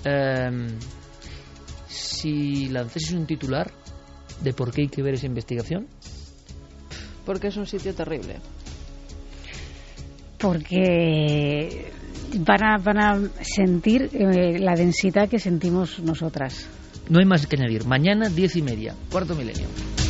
Speaker 2: Si lanzáis un titular de por qué hay que ver esa investigación.
Speaker 3: Porque es un sitio terrible.
Speaker 6: Porque van a sentir la densidad que sentimos nosotras.
Speaker 2: No hay más que añadir. Mañana 10:30, Cuarto Milenio.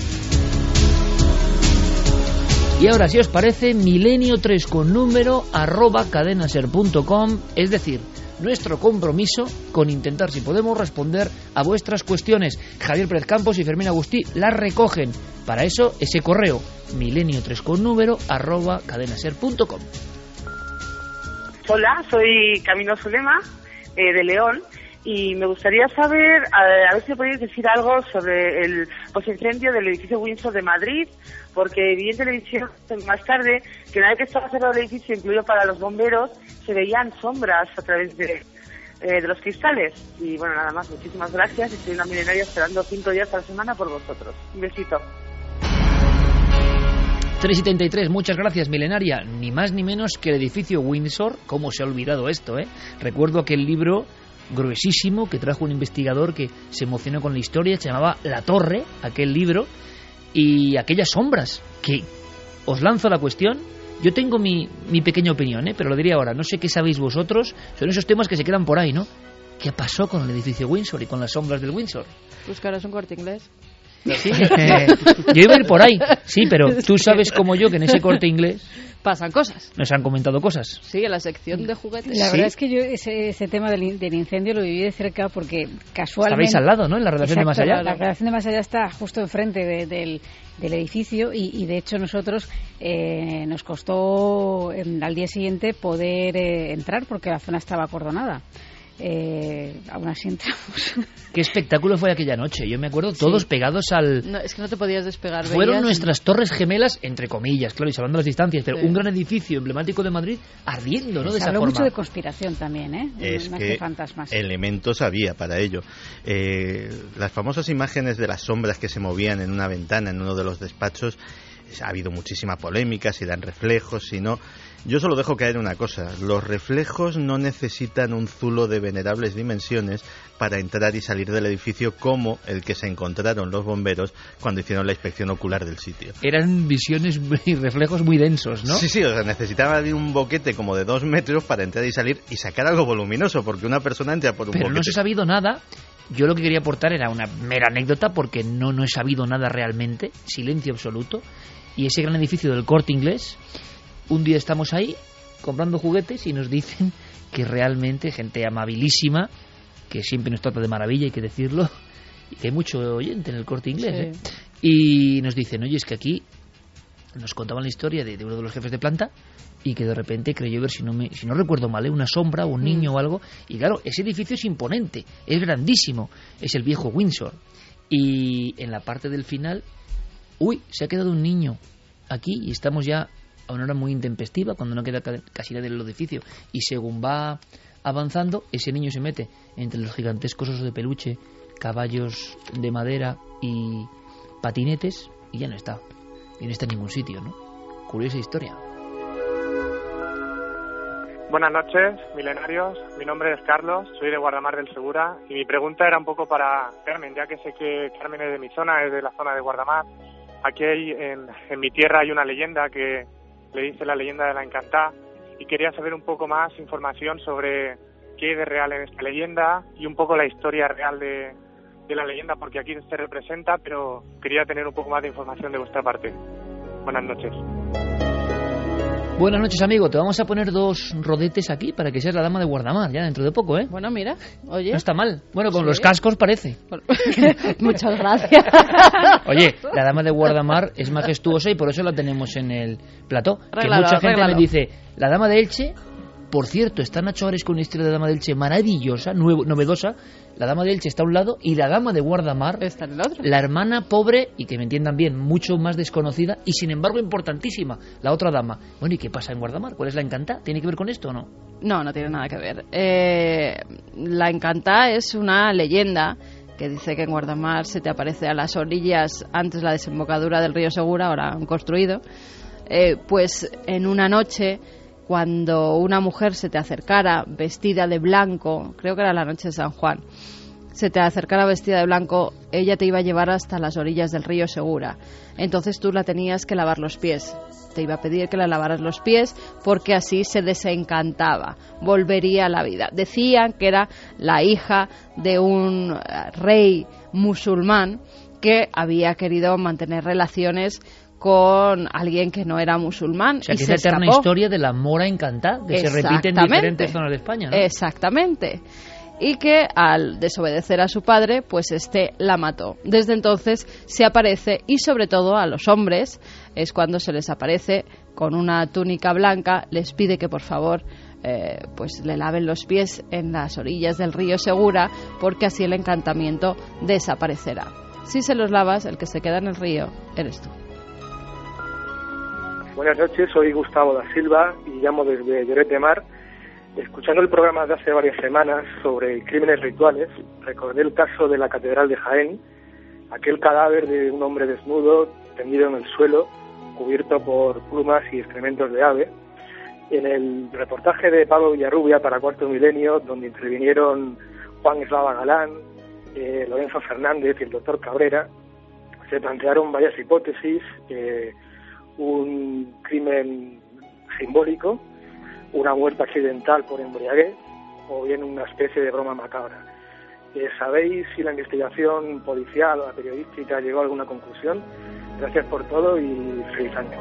Speaker 2: Y ahora, si os parece, milenio3 con número @cadenaser.com, es decir, nuestro compromiso con intentar, si podemos, responder a vuestras cuestiones. Javier Pérez Campos y Fermín Agustí las recogen. Para eso, ese correo, milenio3 con número @cadenaser.com.
Speaker 19: Hola, soy Camilo Zulema, de León, y me gustaría saber, a ver si me podéis decir algo sobre el incendio del edificio Windsor de Madrid, porque vi en televisión más tarde que una vez que estaba cerrado el edificio, incluido para los bomberos, se veían sombras a través de los cristales. Y bueno, nada más, muchísimas gracias, y soy una milenaria esperando 5 días a la semana por vosotros. Un besito.
Speaker 2: 3:73, muchas gracias, milenaria. Ni más ni menos que el edificio Windsor. ¿Cómo se ha olvidado esto, eh? Recuerdo aquel libro gruesísimo que trajo un investigador que se emocionó con la historia, se llamaba La Torre, aquel libro, y aquellas sombras, que os lanzo la cuestión. Yo tengo mi pequeña opinión, pero lo diré ahora. No sé qué sabéis vosotros. Son esos temas que se quedan por ahí, ¿no? ¿Qué pasó con el edificio Windsor y con las sombras del Windsor?
Speaker 3: Pues que ahora es un Corte Inglés.
Speaker 2: Sí, yo iba a ir por ahí, sí, pero tú sabes como yo que en ese Corte Inglés
Speaker 3: pasan cosas.
Speaker 2: Nos han comentado cosas.
Speaker 3: Sí, en la sección de juguetes.
Speaker 6: La verdad es que yo ese tema del incendio lo viví de cerca porque casualmente...
Speaker 2: Estabais al lado, ¿no? En la redacción de Más Allá.
Speaker 6: La redacción de Más Allá está justo enfrente del edificio y de hecho nosotros nos costó al día siguiente poder entrar porque la zona estaba acordonada. Aún así entramos.
Speaker 2: Qué espectáculo fue aquella noche. Yo me acuerdo todos pegados al...
Speaker 3: No, es que no te podías despegar.
Speaker 2: Fueron nuestras torres gemelas, entre comillas, claro, y salvando las distancias, pero un gran edificio emblemático de Madrid ardiendo, ¿no? De esa
Speaker 6: forma. Se habló mucho de conspiración también, ¿eh?
Speaker 5: Es
Speaker 6: más
Speaker 5: que
Speaker 6: fantasmas.
Speaker 5: Elementos había para ello. Las famosas imágenes de las sombras que se movían en una ventana en uno de los despachos, ha habido muchísima polémica, si dan reflejos, si no. Yo solo dejo caer una cosa: los reflejos no necesitan un zulo de venerables dimensiones para entrar y salir del edificio como el que se encontraron los bomberos cuando hicieron la inspección ocular del sitio.
Speaker 2: Eran visiones y reflejos muy densos, ¿no?
Speaker 5: Sí, o sea, necesitaba un boquete como de 2 metros para entrar y salir y sacar algo voluminoso, porque una persona entra por un boquete.
Speaker 2: Pero no se ha sabido nada. Yo lo que quería aportar era una mera anécdota, porque no he sabido nada realmente, silencio absoluto. Y ese gran edificio del Corte Inglés, un día estamos ahí comprando juguetes y nos dicen que realmente gente amabilísima, que siempre nos trata de maravilla, hay que decirlo, y que hay mucho oyente en el Corte Inglés,
Speaker 3: Sí.
Speaker 2: Y nos dicen, oye, es que aquí nos contaban la historia de uno de los jefes de planta, y que de repente creyó ver, si no recuerdo mal, una sombra o un niño o algo. Y claro, ese edificio es imponente, es grandísimo, es el viejo Windsor. Y en la parte del final, se ha quedado un niño aquí y estamos ya a una hora muy intempestiva, cuando no queda casi nadie en el edificio. Y según va avanzando, ese niño se mete entre los gigantescos osos de peluche, caballos de madera y patinetes, y ya no está. Y no está en ningún sitio, ¿no? Curiosa historia.
Speaker 10: Buenas noches, milenarios. Mi nombre es Carlos, soy de Guardamar del Segura, y mi pregunta era un poco para Carmen, ya que sé que Carmen es de mi zona, es de la zona de Guardamar. Aquí en mi tierra hay una leyenda que le dice la leyenda de la Encantá, y quería saber un poco más información sobre qué hay de real en esta leyenda y un poco la historia real de la leyenda, porque aquí se representa, pero quería tener un poco más de información de vuestra parte. Buenas noches.
Speaker 2: Buenas noches, amigo. Te vamos a poner 2 rodetes aquí para que seas la dama de Guardamar, ya dentro de poco, ¿eh?
Speaker 3: Bueno, mira, oye.
Speaker 2: No está mal. Bueno, con
Speaker 3: Sí.
Speaker 2: los cascos parece.
Speaker 3: Muchas gracias.
Speaker 2: Oye, la dama de Guardamar es majestuosa y por eso la tenemos en el plató. Que
Speaker 3: Arréglalo,
Speaker 2: mucha gente
Speaker 3: arréglalo.
Speaker 2: me dice, la dama de Elche, por cierto, está Nacho Ares con una historia de dama de Elche maravillosa, novedosa. La dama de Elche está a un lado y la dama de Guardamar
Speaker 3: está en el otro.
Speaker 2: La hermana pobre, y que me entiendan bien, mucho más desconocida y sin embargo importantísima, la otra dama. Bueno, ¿y qué pasa en Guardamar? ¿Cuál es la Encantá? ¿Tiene que ver con esto o no?
Speaker 3: No tiene nada que ver. La Encantá es una leyenda que dice que en Guardamar se te aparece a las orillas, antes la desembocadura del río Segura, ahora han construido, pues en una noche, cuando una mujer se te acercara vestida de blanco, creo que era la noche de San Juan, se te acercara vestida de blanco, ella te iba a llevar hasta las orillas del río Segura. Entonces tú la tenías que lavar los pies. Te iba a pedir que la lavaras los pies porque así se desencantaba, volvería a la vida. Decían que era la hija de un rey musulmán que había querido mantener relaciones con alguien que no era musulmán.
Speaker 2: O sea,
Speaker 3: y
Speaker 2: que es
Speaker 3: se
Speaker 2: la eterna
Speaker 3: escapó.
Speaker 2: historia de la mora encantada, que se repite en diferentes zonas de España, ¿no?
Speaker 3: Exactamente. Y que al desobedecer a su padre, pues la mató. Desde entonces se aparece, y sobre todo a los hombres, es cuando se les aparece con una túnica blanca, les pide que por favor pues le laven los pies en las orillas del río Segura, porque así el encantamiento desaparecerá. Si se los lavas, el que se queda en el río eres tú.
Speaker 22: Buenas noches, soy Gustavo da Silva y llamo desde Lloret de Mar. Escuchando el programa de hace varias semanas sobre crímenes rituales, recordé el caso de la Catedral de Jaén, aquel cadáver de un hombre desnudo, tendido en el suelo, cubierto por plumas y excrementos de ave. En el reportaje de Pablo Villarrubia para Cuarto Milenio, donde intervinieron Juan Eslava Galán, Lorenzo Fernández y el doctor Cabrera, se plantearon varias hipótesis, un crimen simbólico, una muerte accidental por embriaguez o bien una especie de broma macabra. ¿Sabéis si la investigación policial o la periodística llegó a alguna conclusión? Gracias por todo y feliz año.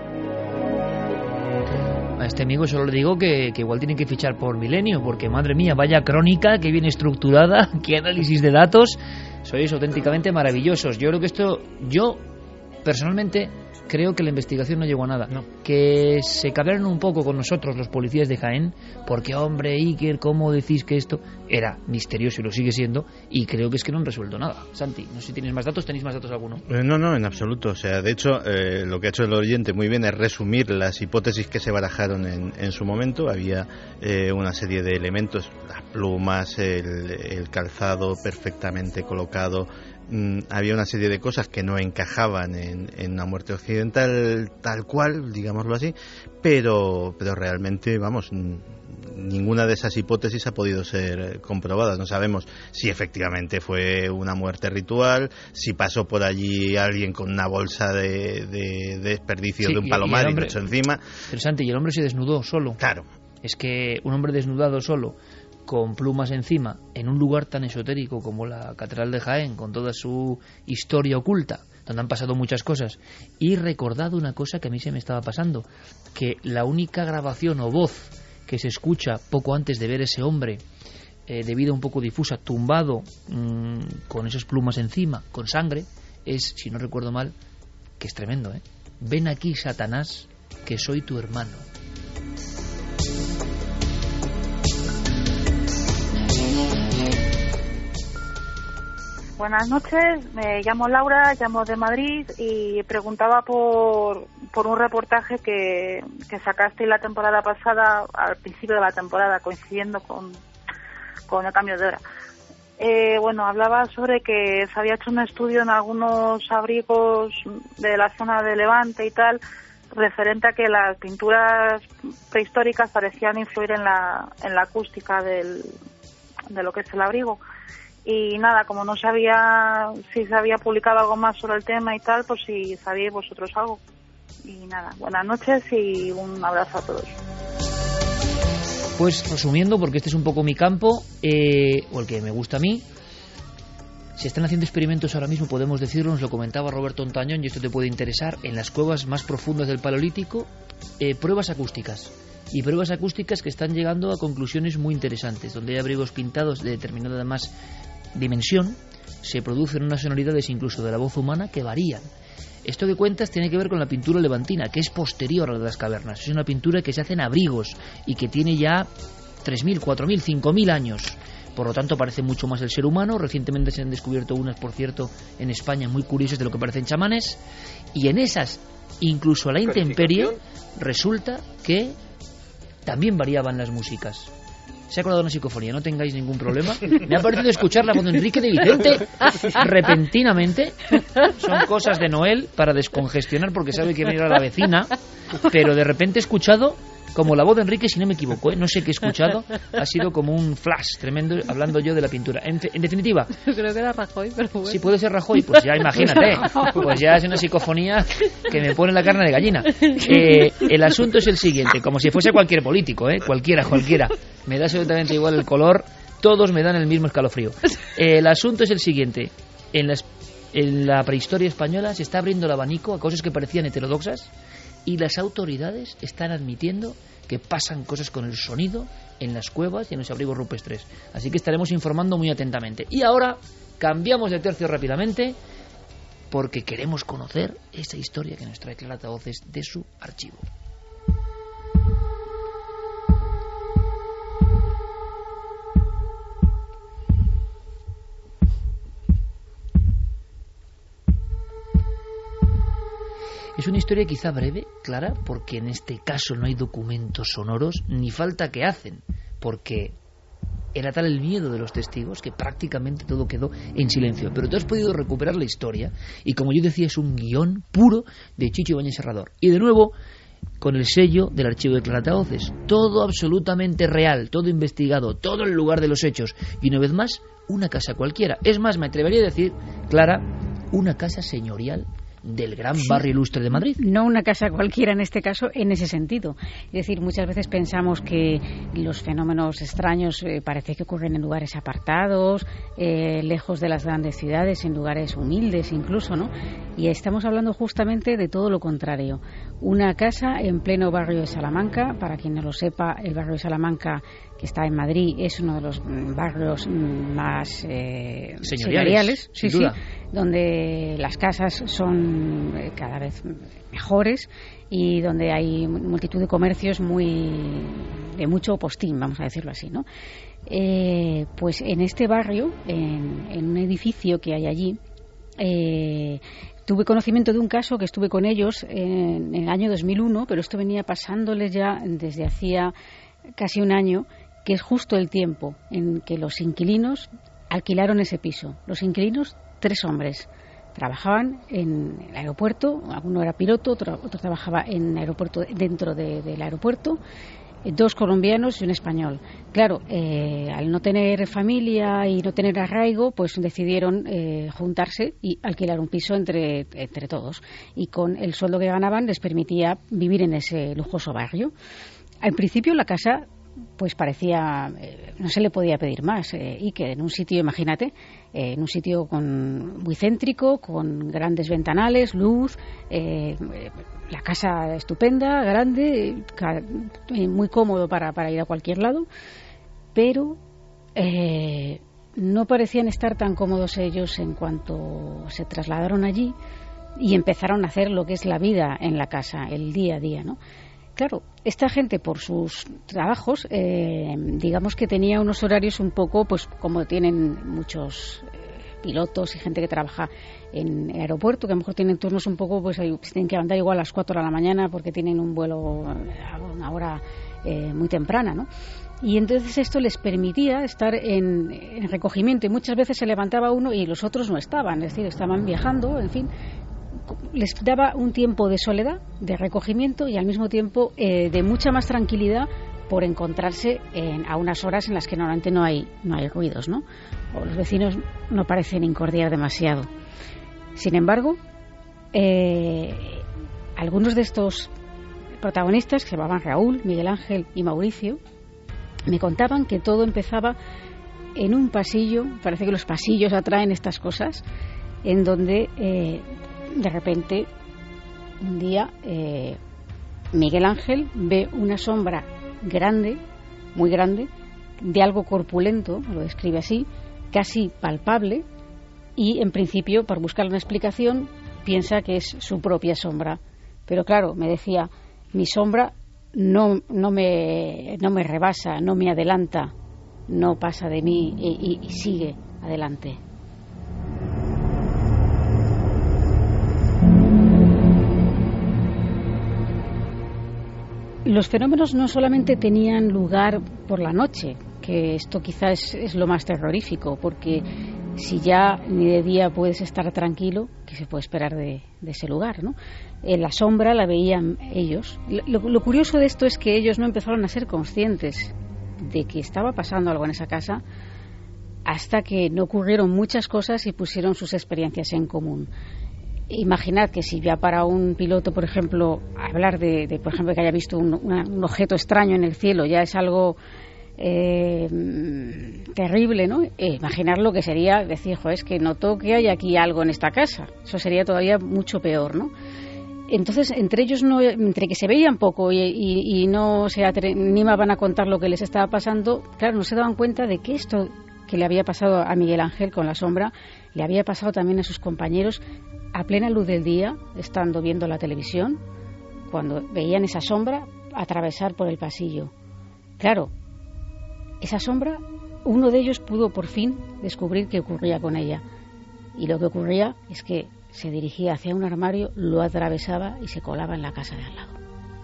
Speaker 2: A este amigo solo le digo que igual tienen que fichar por Milenio, porque madre mía, vaya crónica, qué bien estructurada, qué análisis de datos, sois auténticamente maravillosos. Yo creo que yo personalmente creo que la investigación no llegó a nada. No. Que se cabrearon un poco con nosotros los policías de Jaén, porque hombre, Iker, ¿cómo decís que esto era misterioso y lo sigue siendo? Y creo que es que no han resuelto nada. Santi, no sé si tienes más datos, ¿tenéis más datos alguno?
Speaker 5: No, en absoluto. O sea, de hecho, lo que ha hecho el oyente muy bien es resumir las hipótesis que se barajaron en su momento. Había una serie de elementos, las plumas, el calzado perfectamente colocado. Había una serie de cosas que no encajaban en una muerte accidental tal cual, digámoslo así, pero realmente, vamos, ninguna de esas hipótesis ha podido ser comprobada. No sabemos si efectivamente fue una muerte ritual, si pasó por allí alguien con una bolsa de desperdicio de un palomar y lo echó encima.
Speaker 2: Interesante, y el hombre se desnudó solo.
Speaker 5: Claro.
Speaker 2: Es que un hombre desnudado solo, con plumas encima, en un lugar tan esotérico como la Catedral de Jaén, con toda su historia oculta, donde han pasado muchas cosas, y recordado una cosa que a mí se me estaba pasando, que la única grabación o voz que se escucha poco antes de ver ese hombre, de vida un poco difusa, tumbado, con esas plumas encima, con sangre, es, si no recuerdo mal, que es tremendo, ¿eh? Ven aquí, Satanás, que soy tu hermano.
Speaker 8: Buenas noches, me llamo Laura, llamo de Madrid y preguntaba por un reportaje que sacaste la temporada pasada, al principio de la temporada, coincidiendo con el cambio de hora. Bueno, hablaba sobre que se había hecho un estudio en algunos abrigos de la zona de Levante y tal, referente a que las pinturas prehistóricas parecían influir en la acústica de lo que es el abrigo. Y nada, como no sabía si se había publicado algo más sobre el tema y tal, pues si sabíais vosotros algo. Y nada, buenas noches y un abrazo a todos.
Speaker 2: Pues resumiendo, porque este es un poco mi campo, o el que me gusta a mí, se están haciendo experimentos ahora mismo, podemos decirlo, nos lo comentaba Roberto Ontañón, y esto te puede interesar, en las cuevas más profundas del Paleolítico, pruebas acústicas. Y pruebas acústicas que están llegando a conclusiones muy interesantes, donde hay abrigos pintados de determinada además dimensión, se producen unas sonoridades incluso de la voz humana que varían. Esto que cuentas tiene que ver con la pintura levantina, que es posterior a la de las cavernas. Es una pintura que se hace en abrigos y que tiene ya 3.000, 4.000, 5.000 años. Por lo tanto, parece mucho más el ser humano. Recientemente se han descubierto unas, por cierto, en España muy curiosas de lo que parecen chamanes. Y en esas, incluso a la intemperie, resulta que también variaban las músicas. Se ha acordado una psicofonía, no tengáis ningún problema. Me ha parecido escuchar la voz de Enrique de Vicente repentinamente. Son cosas de Noel para descongestionar porque sabe que viene a la vecina. Pero de repente he escuchado como la voz de Enrique, si no me equivoco, no sé qué he escuchado. Ha sido como un flash tremendo hablando yo de la pintura. En definitiva,
Speaker 3: creo que era Rajoy, pero bueno.
Speaker 2: Si puede ser Rajoy, pues ya imagínate. Pues ya es una psicofonía que me pone la carne de gallina. El asunto es el siguiente, como si fuese cualquier político, cualquiera. Me da absolutamente igual el color, todos me dan el mismo escalofrío. El asunto es el siguiente, en la prehistoria española se está abriendo el abanico a cosas que parecían heterodoxas, y las autoridades están admitiendo que pasan cosas con el sonido en las cuevas y en los abrigos rupestres. Así que estaremos informando muy atentamente. Y ahora cambiamos de tercio rápidamente porque queremos conocer esa historia que nos trae Clara Tavoces de su archivo. Es una historia quizá breve, Clara, porque en este caso no hay documentos sonoros, ni falta que hacen, porque era tal el miedo de los testigos que prácticamente todo quedó en silencio. Pero tú has podido recuperar la historia, y como yo decía, es un guión puro de Chicho Ibáñez Serrador. Y de nuevo, con el sello del archivo de Clara Tavoces. Todo absolutamente real, todo investigado, todo en el lugar de los hechos. Y una vez más, una casa cualquiera. Es más, me atrevería a decir, Clara, una casa señorial del gran barrio ilustre de Madrid.
Speaker 6: No una casa cualquiera en este caso, en ese sentido. Es decir, muchas veces pensamos que los fenómenos extraños parece que ocurren en lugares apartados, lejos de las grandes ciudades, en lugares humildes incluso, ¿no? Y estamos hablando justamente de todo lo contrario. Una casa en pleno barrio de Salamanca. Para quien no lo sepa, el barrio de Salamanca, que está en Madrid, es uno de los barrios más señoriales,
Speaker 2: sin duda.
Speaker 6: Donde las casas son cada vez mejores y donde hay multitud de comercios de mucho postín, vamos a decirlo así, ¿no? Pues en este barrio, en un edificio que hay allí, tuve conocimiento de un caso que estuve con ellos en el año 2001, pero esto venía pasándoles ya desde hacía casi un año, que es justo el tiempo en que los inquilinos alquilaron ese piso. Los inquilinos, 3 hombres, trabajaban en el aeropuerto, uno era piloto, otro trabajaba en aeropuerto, dentro del aeropuerto, 2 colombianos y un español. Claro, al no tener familia y no tener arraigo, pues decidieron juntarse y alquilar un piso entre todos. Y con el sueldo que ganaban les permitía vivir en ese lujoso barrio. Al principio la casa pues parecía, no se le podía pedir más, y que en un sitio, imagínate, en un sitio muy céntrico, con grandes ventanales, luz, la casa estupenda, grande, muy cómodo para ir a cualquier lado, pero no parecían estar tan cómodos ellos en cuanto se trasladaron allí y empezaron a hacer lo que es la vida en la casa, el día a día, ¿no? Claro, esta gente por sus trabajos, digamos que tenía unos horarios un poco, pues como tienen muchos pilotos y gente que trabaja en el aeropuerto, que a lo mejor tienen turnos un poco, pues tienen que andar igual a las 4 de la mañana porque tienen un vuelo a una hora muy temprana, ¿no? Y entonces esto les permitía estar en recogimiento, y muchas veces se levantaba uno y los otros no estaban, es decir, estaban viajando, en fin. Les daba un tiempo de soledad, de recogimiento y al mismo tiempo de mucha más tranquilidad por encontrarse a unas horas en las que normalmente no hay ruidos, ¿no? O los vecinos no parecen incordiar demasiado. Sin embargo, algunos de estos protagonistas, que se llamaban Raúl, Miguel Ángel y Mauricio, me contaban que todo empezaba en un pasillo. Parece que los pasillos atraen estas cosas, en donde de repente un día Miguel Ángel ve una sombra grande, muy grande, de algo corpulento, lo describe así, casi palpable, y en principio, por buscar una explicación, piensa que es su propia sombra. Pero claro, me decía, mi sombra no me rebasa, no me adelanta, no pasa de mí y sigue adelante. Los fenómenos no solamente tenían lugar por la noche, que esto quizás es lo más terrorífico, porque si ya ni de día puedes estar tranquilo, ¿qué se puede esperar de ese lugar, ¿no? La sombra la veían ellos. Lo curioso de esto es que ellos no empezaron a ser conscientes de que estaba pasando algo en esa casa hasta que no ocurrieron muchas cosas y pusieron sus experiencias en común. Imaginad que si ya para un piloto, por ejemplo, hablar de por ejemplo, que haya visto un objeto extraño en el cielo ya es algo terrible, ¿no? Imaginar lo que sería decir, es que noto que hay aquí algo en esta casa. Eso sería todavía mucho peor, ¿no? Entonces, entre ellos, entre que se veían poco y no se animaban a contar lo que les estaba pasando, claro, no se daban cuenta de que esto que le había pasado a Miguel Ángel con la sombra le había pasado también a sus compañeros a plena luz del día, estando viendo la televisión, cuando veían esa sombra atravesar por el pasillo. Claro, esa sombra, uno de ellos pudo por fin descubrir qué ocurría con ella. Y lo que ocurría es que se dirigía hacia un armario, lo atravesaba y se colaba en la casa de al lado.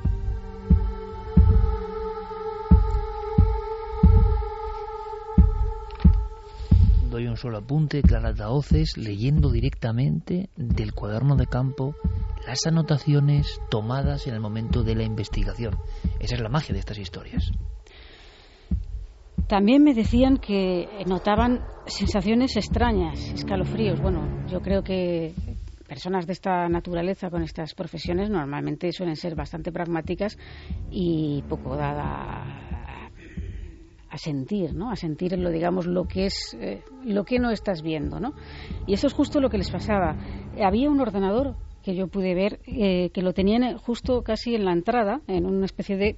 Speaker 2: Doy un solo apunte, Clara Tahoces, leyendo directamente del cuaderno de campo las anotaciones tomadas en el momento de la investigación. Esa es la magia de estas historias.
Speaker 6: También me decían que notaban sensaciones extrañas, escalofríos. Bueno, yo creo que personas de esta naturaleza, con estas profesiones, normalmente suelen ser bastante pragmáticas y poco dada a sentir, ¿no? A sentir lo que es, lo que no estás viendo, ¿no? Y eso es justo lo que les pasaba. Había un ordenador que yo pude ver que lo tenían justo casi en la entrada, en una especie de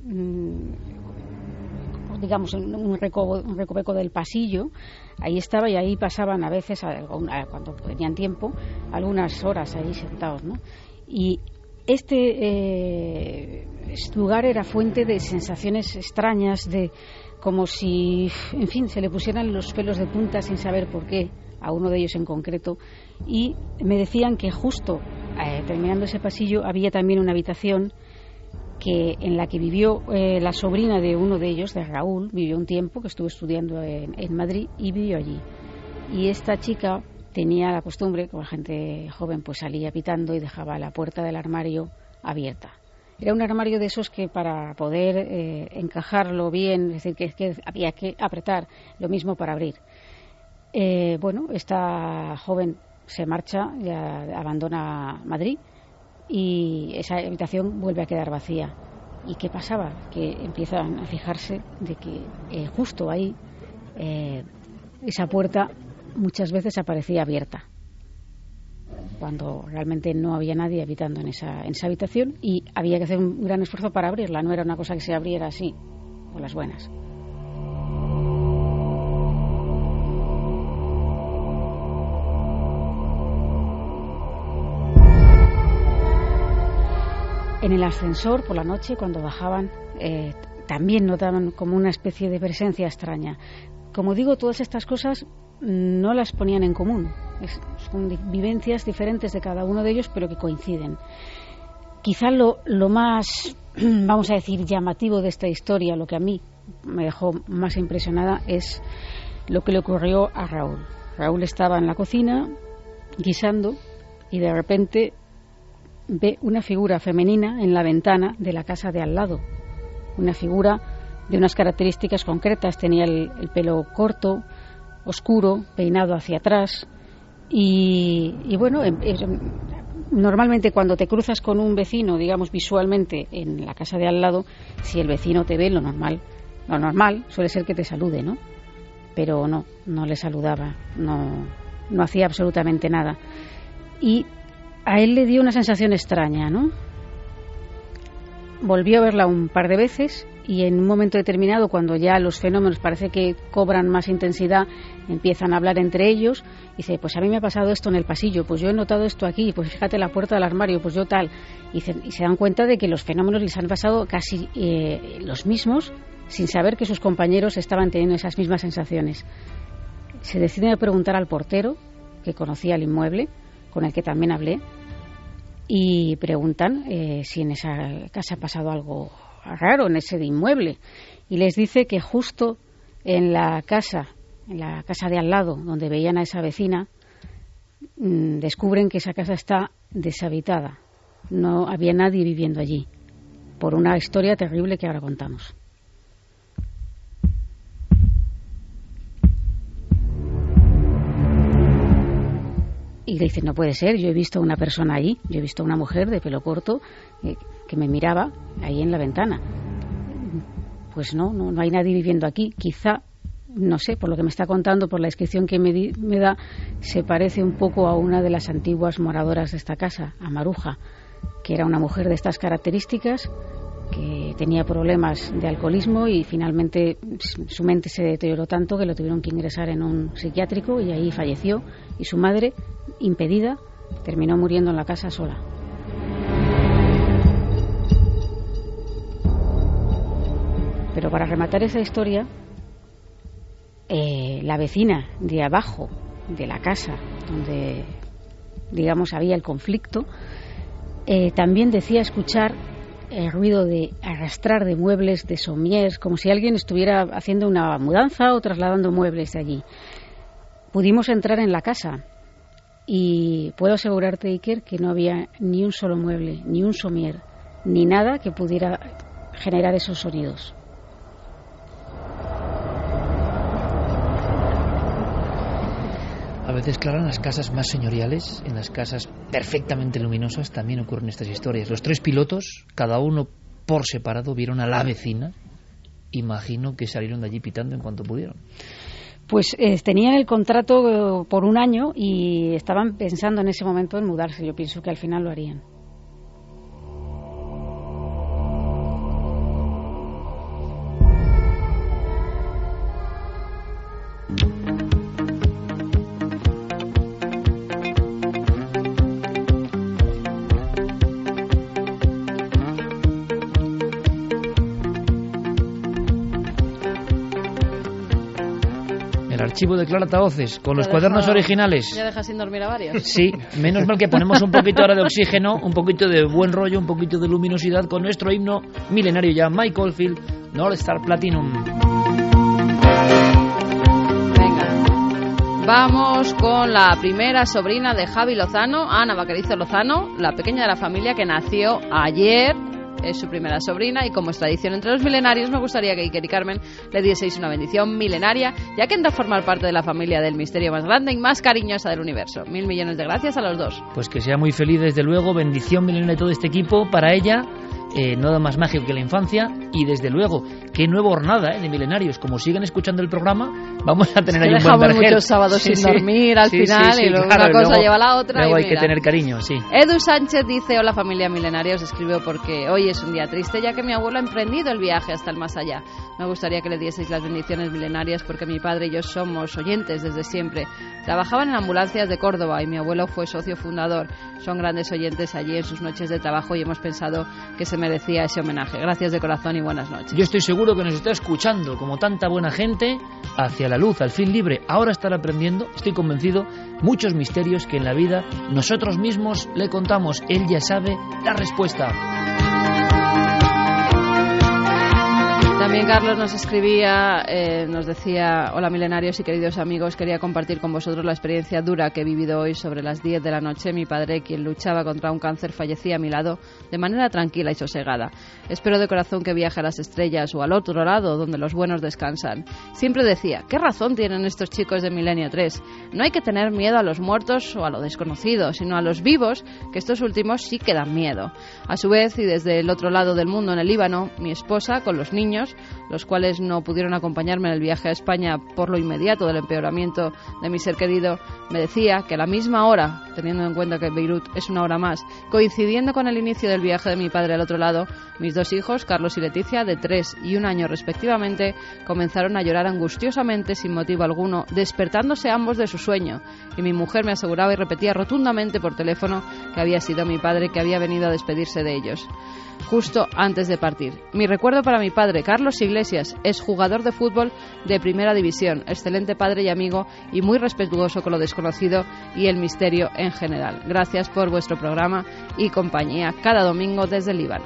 Speaker 6: digamos, en un recoveco del pasillo. Ahí estaba y ahí pasaban a veces, cuando tenían tiempo, algunas horas allí sentados, ¿no? Y este lugar era fuente de sensaciones extrañas, como si, en fin, se le pusieran los pelos de punta sin saber por qué, a uno de ellos en concreto. Y me decían que justo terminando ese pasillo había también una habitación en la que vivió la sobrina de uno de ellos, de Raúl. Vivió un tiempo, que estuvo estudiando en Madrid, y vivió allí. Y esta chica tenía la costumbre, como la gente joven, pues salía pitando y dejaba la puerta del armario abierta. Era un armario de esos que para poder encajarlo bien, es decir, que había que apretar, lo mismo para abrir. Bueno, esta joven se marcha, ya abandona Madrid y esa habitación vuelve a quedar vacía. ¿Y qué pasaba? Que empiezan a fijarse de que justo ahí esa puerta muchas veces aparecía abierta, cuando realmente no había nadie habitando en esa habitación, y había que hacer un gran esfuerzo para abrirla. No era una cosa que se abriera así, por las buenas. En el ascensor, por la noche, cuando bajaban, también notaban como una especie de presencia extraña. Como digo, todas estas cosas no las ponían en común. Son vivencias diferentes de cada uno de ellos, pero que coinciden. Quizá lo más, vamos a decir, llamativo de esta historia, lo que a mí me dejó más impresionada, es lo que le ocurrió a Raúl. Raúl estaba en la cocina guisando y de repente ve una figura femenina en la ventana de la casa de al lado. Una figura de unas características concretas. Tenía el pelo corto, oscuro, peinado hacia atrás. Y bueno, normalmente cuando te cruzas con un vecino, digamos visualmente, en la casa de al lado, si el vecino te ve, lo normal suele ser que te salude, ¿no? Pero no le saludaba, no hacía absolutamente nada. Y a él le dio una sensación extraña, ¿no? Volvió a verla un par de veces y en un momento determinado, cuando ya los fenómenos parece que cobran más intensidad, empiezan a hablar entre ellos. Dice, pues a mí me ha pasado esto en el pasillo, pues yo he notado esto aquí, pues fíjate la puerta del armario, pues yo tal. Y se dan cuenta de que los fenómenos les han pasado casi los mismos, sin saber que sus compañeros estaban teniendo esas mismas sensaciones. Se deciden a preguntar al portero, que conocía el inmueble, con el que también hablé, y preguntan si en esa casa ha pasado algo raro, en ese inmueble, y les dice que justo en la casa de al lado, donde veían a esa vecina, descubren que esa casa está deshabitada, no había nadie viviendo allí, por una historia terrible que ahora contamos. Y le dicen, no puede ser, yo he visto a una persona ahí, yo he visto a una mujer de pelo corto que me miraba ahí en la ventana. Pues no hay nadie viviendo aquí. Quizá, no sé, por lo que me está contando, por la descripción que me da, se parece un poco a una de las antiguas moradoras de esta casa, a Maruja, que era una mujer de estas características, que tenía problemas de alcoholismo y finalmente su mente se deterioró tanto que lo tuvieron que ingresar en un psiquiátrico y ahí falleció, y su madre, impedida, terminó muriendo en la casa sola. Pero para rematar esa historia, la vecina de abajo de la casa donde, digamos, había el conflicto, también decía escuchar el ruido de arrastrar de muebles, de somiers, como si alguien estuviera haciendo una mudanza o trasladando muebles de allí. Pudimos entrar en la casa y puedo asegurarte, Iker, que no había ni un solo mueble, ni un somier, ni nada que pudiera generar esos sonidos.
Speaker 2: A veces, claro, en las casas más señoriales, en las casas perfectamente luminosas, también ocurren estas historias. Los tres pilotos, cada uno por separado, vieron a la vecina. Imagino que salieron de allí pitando en cuanto pudieron.
Speaker 6: Pues tenían el contrato por un año y estaban pensando en ese momento en mudarse. Yo pienso que al final lo harían.
Speaker 2: Archivo de Clara Tahoces, con los cuadernos originales.
Speaker 3: Ya deja sin dormir a varios.
Speaker 2: Sí, menos mal que ponemos un poquito ahora de oxígeno, un poquito de buen rollo, un poquito de luminosidad con nuestro himno milenario ya, Mike Oldfield, North Star Platinum.
Speaker 3: Venga, Vamos con la primera sobrina de Javi Lozano, Ana Vaquerizo Lozano, la pequeña de la familia que nació ayer. Es su primera sobrina y como es tradición entre los milenarios me gustaría que Iker y Carmen le dieseis una bendición milenaria, ya que entra a formar parte de la familia del misterio más grande y más cariñosa del universo. 1.000 millones de gracias a los dos.
Speaker 2: Pues que sea muy feliz, desde luego. Bendición milenaria de todo este equipo para ella. Nada más mágico que la infancia. Y desde luego, qué nueva hornada de milenarios. Como siguen escuchando el programa, vamos a tener ahí un buen vergel.
Speaker 3: Dejamos muchos sábados sin dormir al final y luego
Speaker 2: claro,
Speaker 3: una cosa
Speaker 2: luego,
Speaker 3: lleva a la otra.
Speaker 2: Luego
Speaker 3: y
Speaker 2: hay que tener cariño, sí.
Speaker 3: Edu Sánchez dice: hola familia milenaria, os escribo porque hoy es un día triste ya que mi abuelo ha emprendido el viaje hasta el más allá. Me gustaría que le dieseis las bendiciones milenarias porque mi padre y yo somos oyentes desde siempre. Trabajaban en ambulancias de Córdoba y mi abuelo fue socio fundador. Son grandes oyentes allí en sus noches de trabajo y hemos pensado que se merecía ese homenaje. Gracias de corazón y buenas noches.
Speaker 2: Yo estoy seguro que nos está escuchando, como tanta buena gente, hacia la luz, al fin libre. Ahora estará aprendiendo, estoy convencido, muchos misterios que en la vida nosotros mismos le contamos. Él ya sabe la respuesta.
Speaker 3: También Carlos nos escribía, nos decía: hola milenarios y queridos amigos, quería compartir con vosotros la experiencia dura que he vivido hoy. Sobre las 10 de la noche, mi padre, quien luchaba contra un cáncer, fallecía a mi lado de manera tranquila y sosegada. Espero de corazón que viaje a las estrellas o al otro lado, donde los buenos descansan. Siempre decía: ¿qué razón tienen estos chicos de Milenio 3? No hay que tener miedo a los muertos o a lo desconocido, sino a los vivos, que estos últimos sí que dan miedo. A su vez, y desde el otro lado del mundo, en el Líbano, mi esposa, con los niños, los cuales no pudieron acompañarme en el viaje a España por lo inmediato del empeoramiento de mi ser querido, me decía que a la misma hora, teniendo en cuenta que Beirut es una hora más, coincidiendo con el inicio del viaje de mi padre al otro lado, mis dos hijos, Carlos y Leticia, de 3 y 1 año respectivamente, comenzaron a llorar angustiosamente sin motivo alguno, despertándose ambos de su sueño, y mi mujer me aseguraba y repetía rotundamente por teléfono que había sido mi padre que había venido a despedirse de ellos justo antes de partir. Mi recuerdo para mi padre, Carlos Iglesias, es jugador de fútbol de primera división, excelente padre y amigo y muy respetuoso con lo desconocido y el misterio en general. Gracias por vuestro programa y compañía cada domingo desde el Líbano.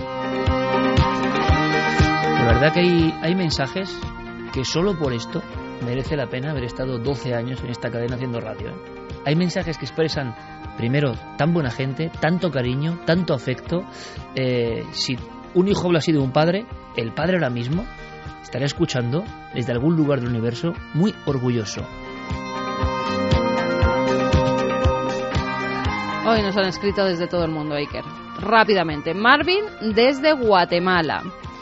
Speaker 2: De verdad que hay mensajes que solo por esto merece la pena haber estado 12 años en esta cadena haciendo radio, ¿eh? Hay mensajes que expresan, primero, tan buena gente, tanto cariño, tanto afecto. Si un hijo habla así de un padre, el padre ahora mismo estaría escuchando desde algún lugar del universo muy orgulloso.
Speaker 3: Hoy nos han escrito desde todo el mundo, Iker. Rápidamente. Marvin desde Guatemala.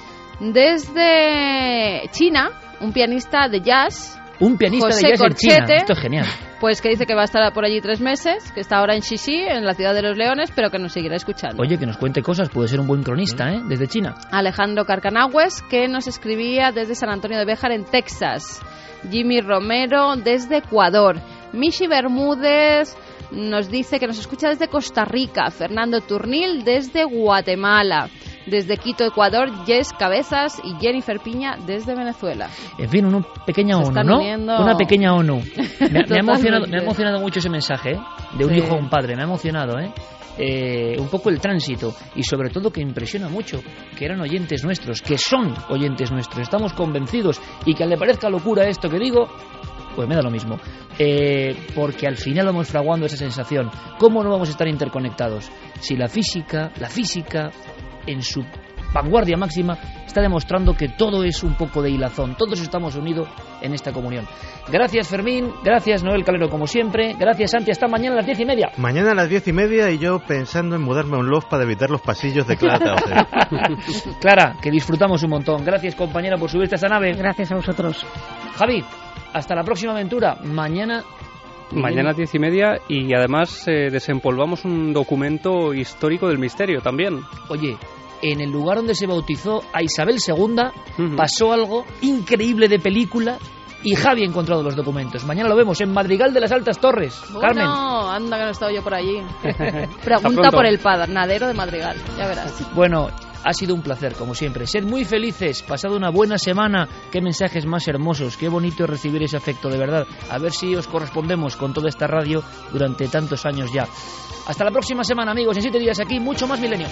Speaker 3: Desde China, un pianista de jazz.
Speaker 2: Un pianista
Speaker 3: José
Speaker 2: de jazz
Speaker 3: Corchete,
Speaker 2: en China. Esto es genial.
Speaker 3: Pues que dice que va a estar por allí 3 meses, que está ahora en Xixi, en la ciudad de los Leones, pero que nos seguirá escuchando.
Speaker 2: Oye, que nos cuente cosas, puede ser un buen cronista, ¿eh? Desde China.
Speaker 3: Alejandro Carcanagües, que nos escribía desde San Antonio de Béjar, en Texas. Jimmy Romero, desde Ecuador. Michi Bermúdez nos dice que nos escucha desde Costa Rica. Fernando Turnil, desde Guatemala. Desde Quito, Ecuador, Jess Cabezas y Jennifer Piña desde Venezuela.
Speaker 2: En fin, una pequeña ONU, ¿no?
Speaker 3: Uniendo...
Speaker 2: Una pequeña ONU. Me ha emocionado mucho ese mensaje, ¿eh? De un hijo a un padre, me ha emocionado, ¿eh? Un poco el tránsito y sobre todo que impresiona mucho que eran oyentes nuestros, que son oyentes nuestros, estamos convencidos y que le parezca locura esto que digo, pues me da lo mismo, porque al final vamos fraguando esa sensación. ¿Cómo no vamos a estar interconectados? Si la física en su vanguardia máxima está demostrando que todo es un poco de hilazón, todos estamos unidos en esta comunión. Gracias Fermín, gracias Noel Calero como siempre, gracias Santi, hasta mañana a las 10:30.
Speaker 5: Mañana a las 10:30 y yo pensando en mudarme a un loft para evitar los pasillos de Clara.
Speaker 2: Clara, que disfrutamos un montón. Gracias compañera por subirte a esta nave.
Speaker 6: Gracias a vosotros.
Speaker 2: Javi, hasta la próxima aventura. Mañana
Speaker 4: a 10:30 y además desempolvamos un documento histórico del misterio también.
Speaker 2: Oye, en el lugar donde se bautizó a Isabel II pasó algo increíble de película y Javi ha encontrado los documentos. Mañana lo vemos en Madrigal de las Altas Torres. Carmen.
Speaker 3: No, anda que no he estado yo por allí. Pregunta por el panadero de Madrigal, ya verás.
Speaker 2: Bueno, ha sido un placer, como siempre. Sed muy felices, pasad una buena semana. Qué mensajes más hermosos, qué bonito es recibir ese afecto, de verdad. A ver si os correspondemos con toda esta radio durante tantos años ya. Hasta la próxima semana, amigos. En 7 días aquí, mucho más Milenio.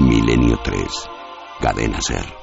Speaker 1: Milenio 3, Cadena SER.